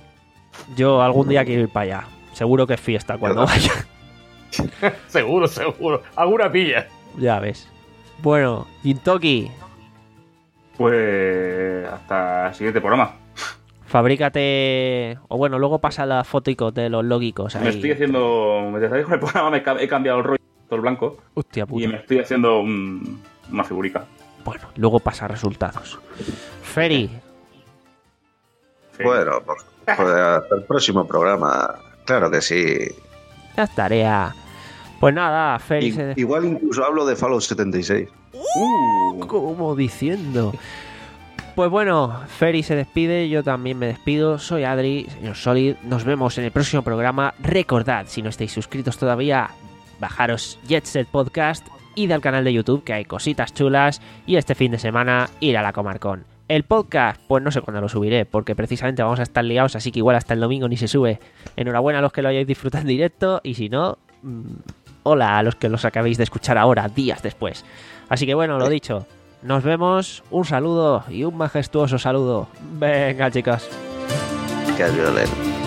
Yo algún día quiero ir para allá. Seguro que es fiesta cuando Yo vaya. seguro, seguro. Alguna pilla. Ya ves. Bueno, Gintoki, Pues hasta el siguiente programa. fabrícate... O bueno, luego pasa las fotos de los lógicos ahí. Me estoy haciendo. Desde que con el programa me he ca- he cambiado el rollo todo el blanco Hostia puta. y me estoy haciendo un- una figurica. Bueno, luego pasa resultados. Feri, Sí. Bueno, pues, pues hasta el próximo programa. Claro que sí. ya es tarea. Pues nada, Feri I- se... des- igual incluso hablo de Fallout setenta y seis. Uh, Como diciendo. Pues bueno, Ferry se despide, yo también me despido. Soy Adri, señor Solid. Nos vemos en el próximo programa. Recordad, si no estáis suscritos todavía, bajaros Jet Set Podcast, id al canal de YouTube, que hay cositas chulas, y este fin de semana ir a la Comarcón. El podcast, pues no sé cuándo lo subiré, porque precisamente vamos a estar liados, así que igual hasta el domingo ni se sube. Enhorabuena a los que lo hayáis disfrutado en directo, y si no, mmm, hola a los que los acabéis de escuchar ahora, días después. Así que bueno, lo dicho, nos vemos, un saludo y un majestuoso saludo. Venga, chicos. Que ayuden.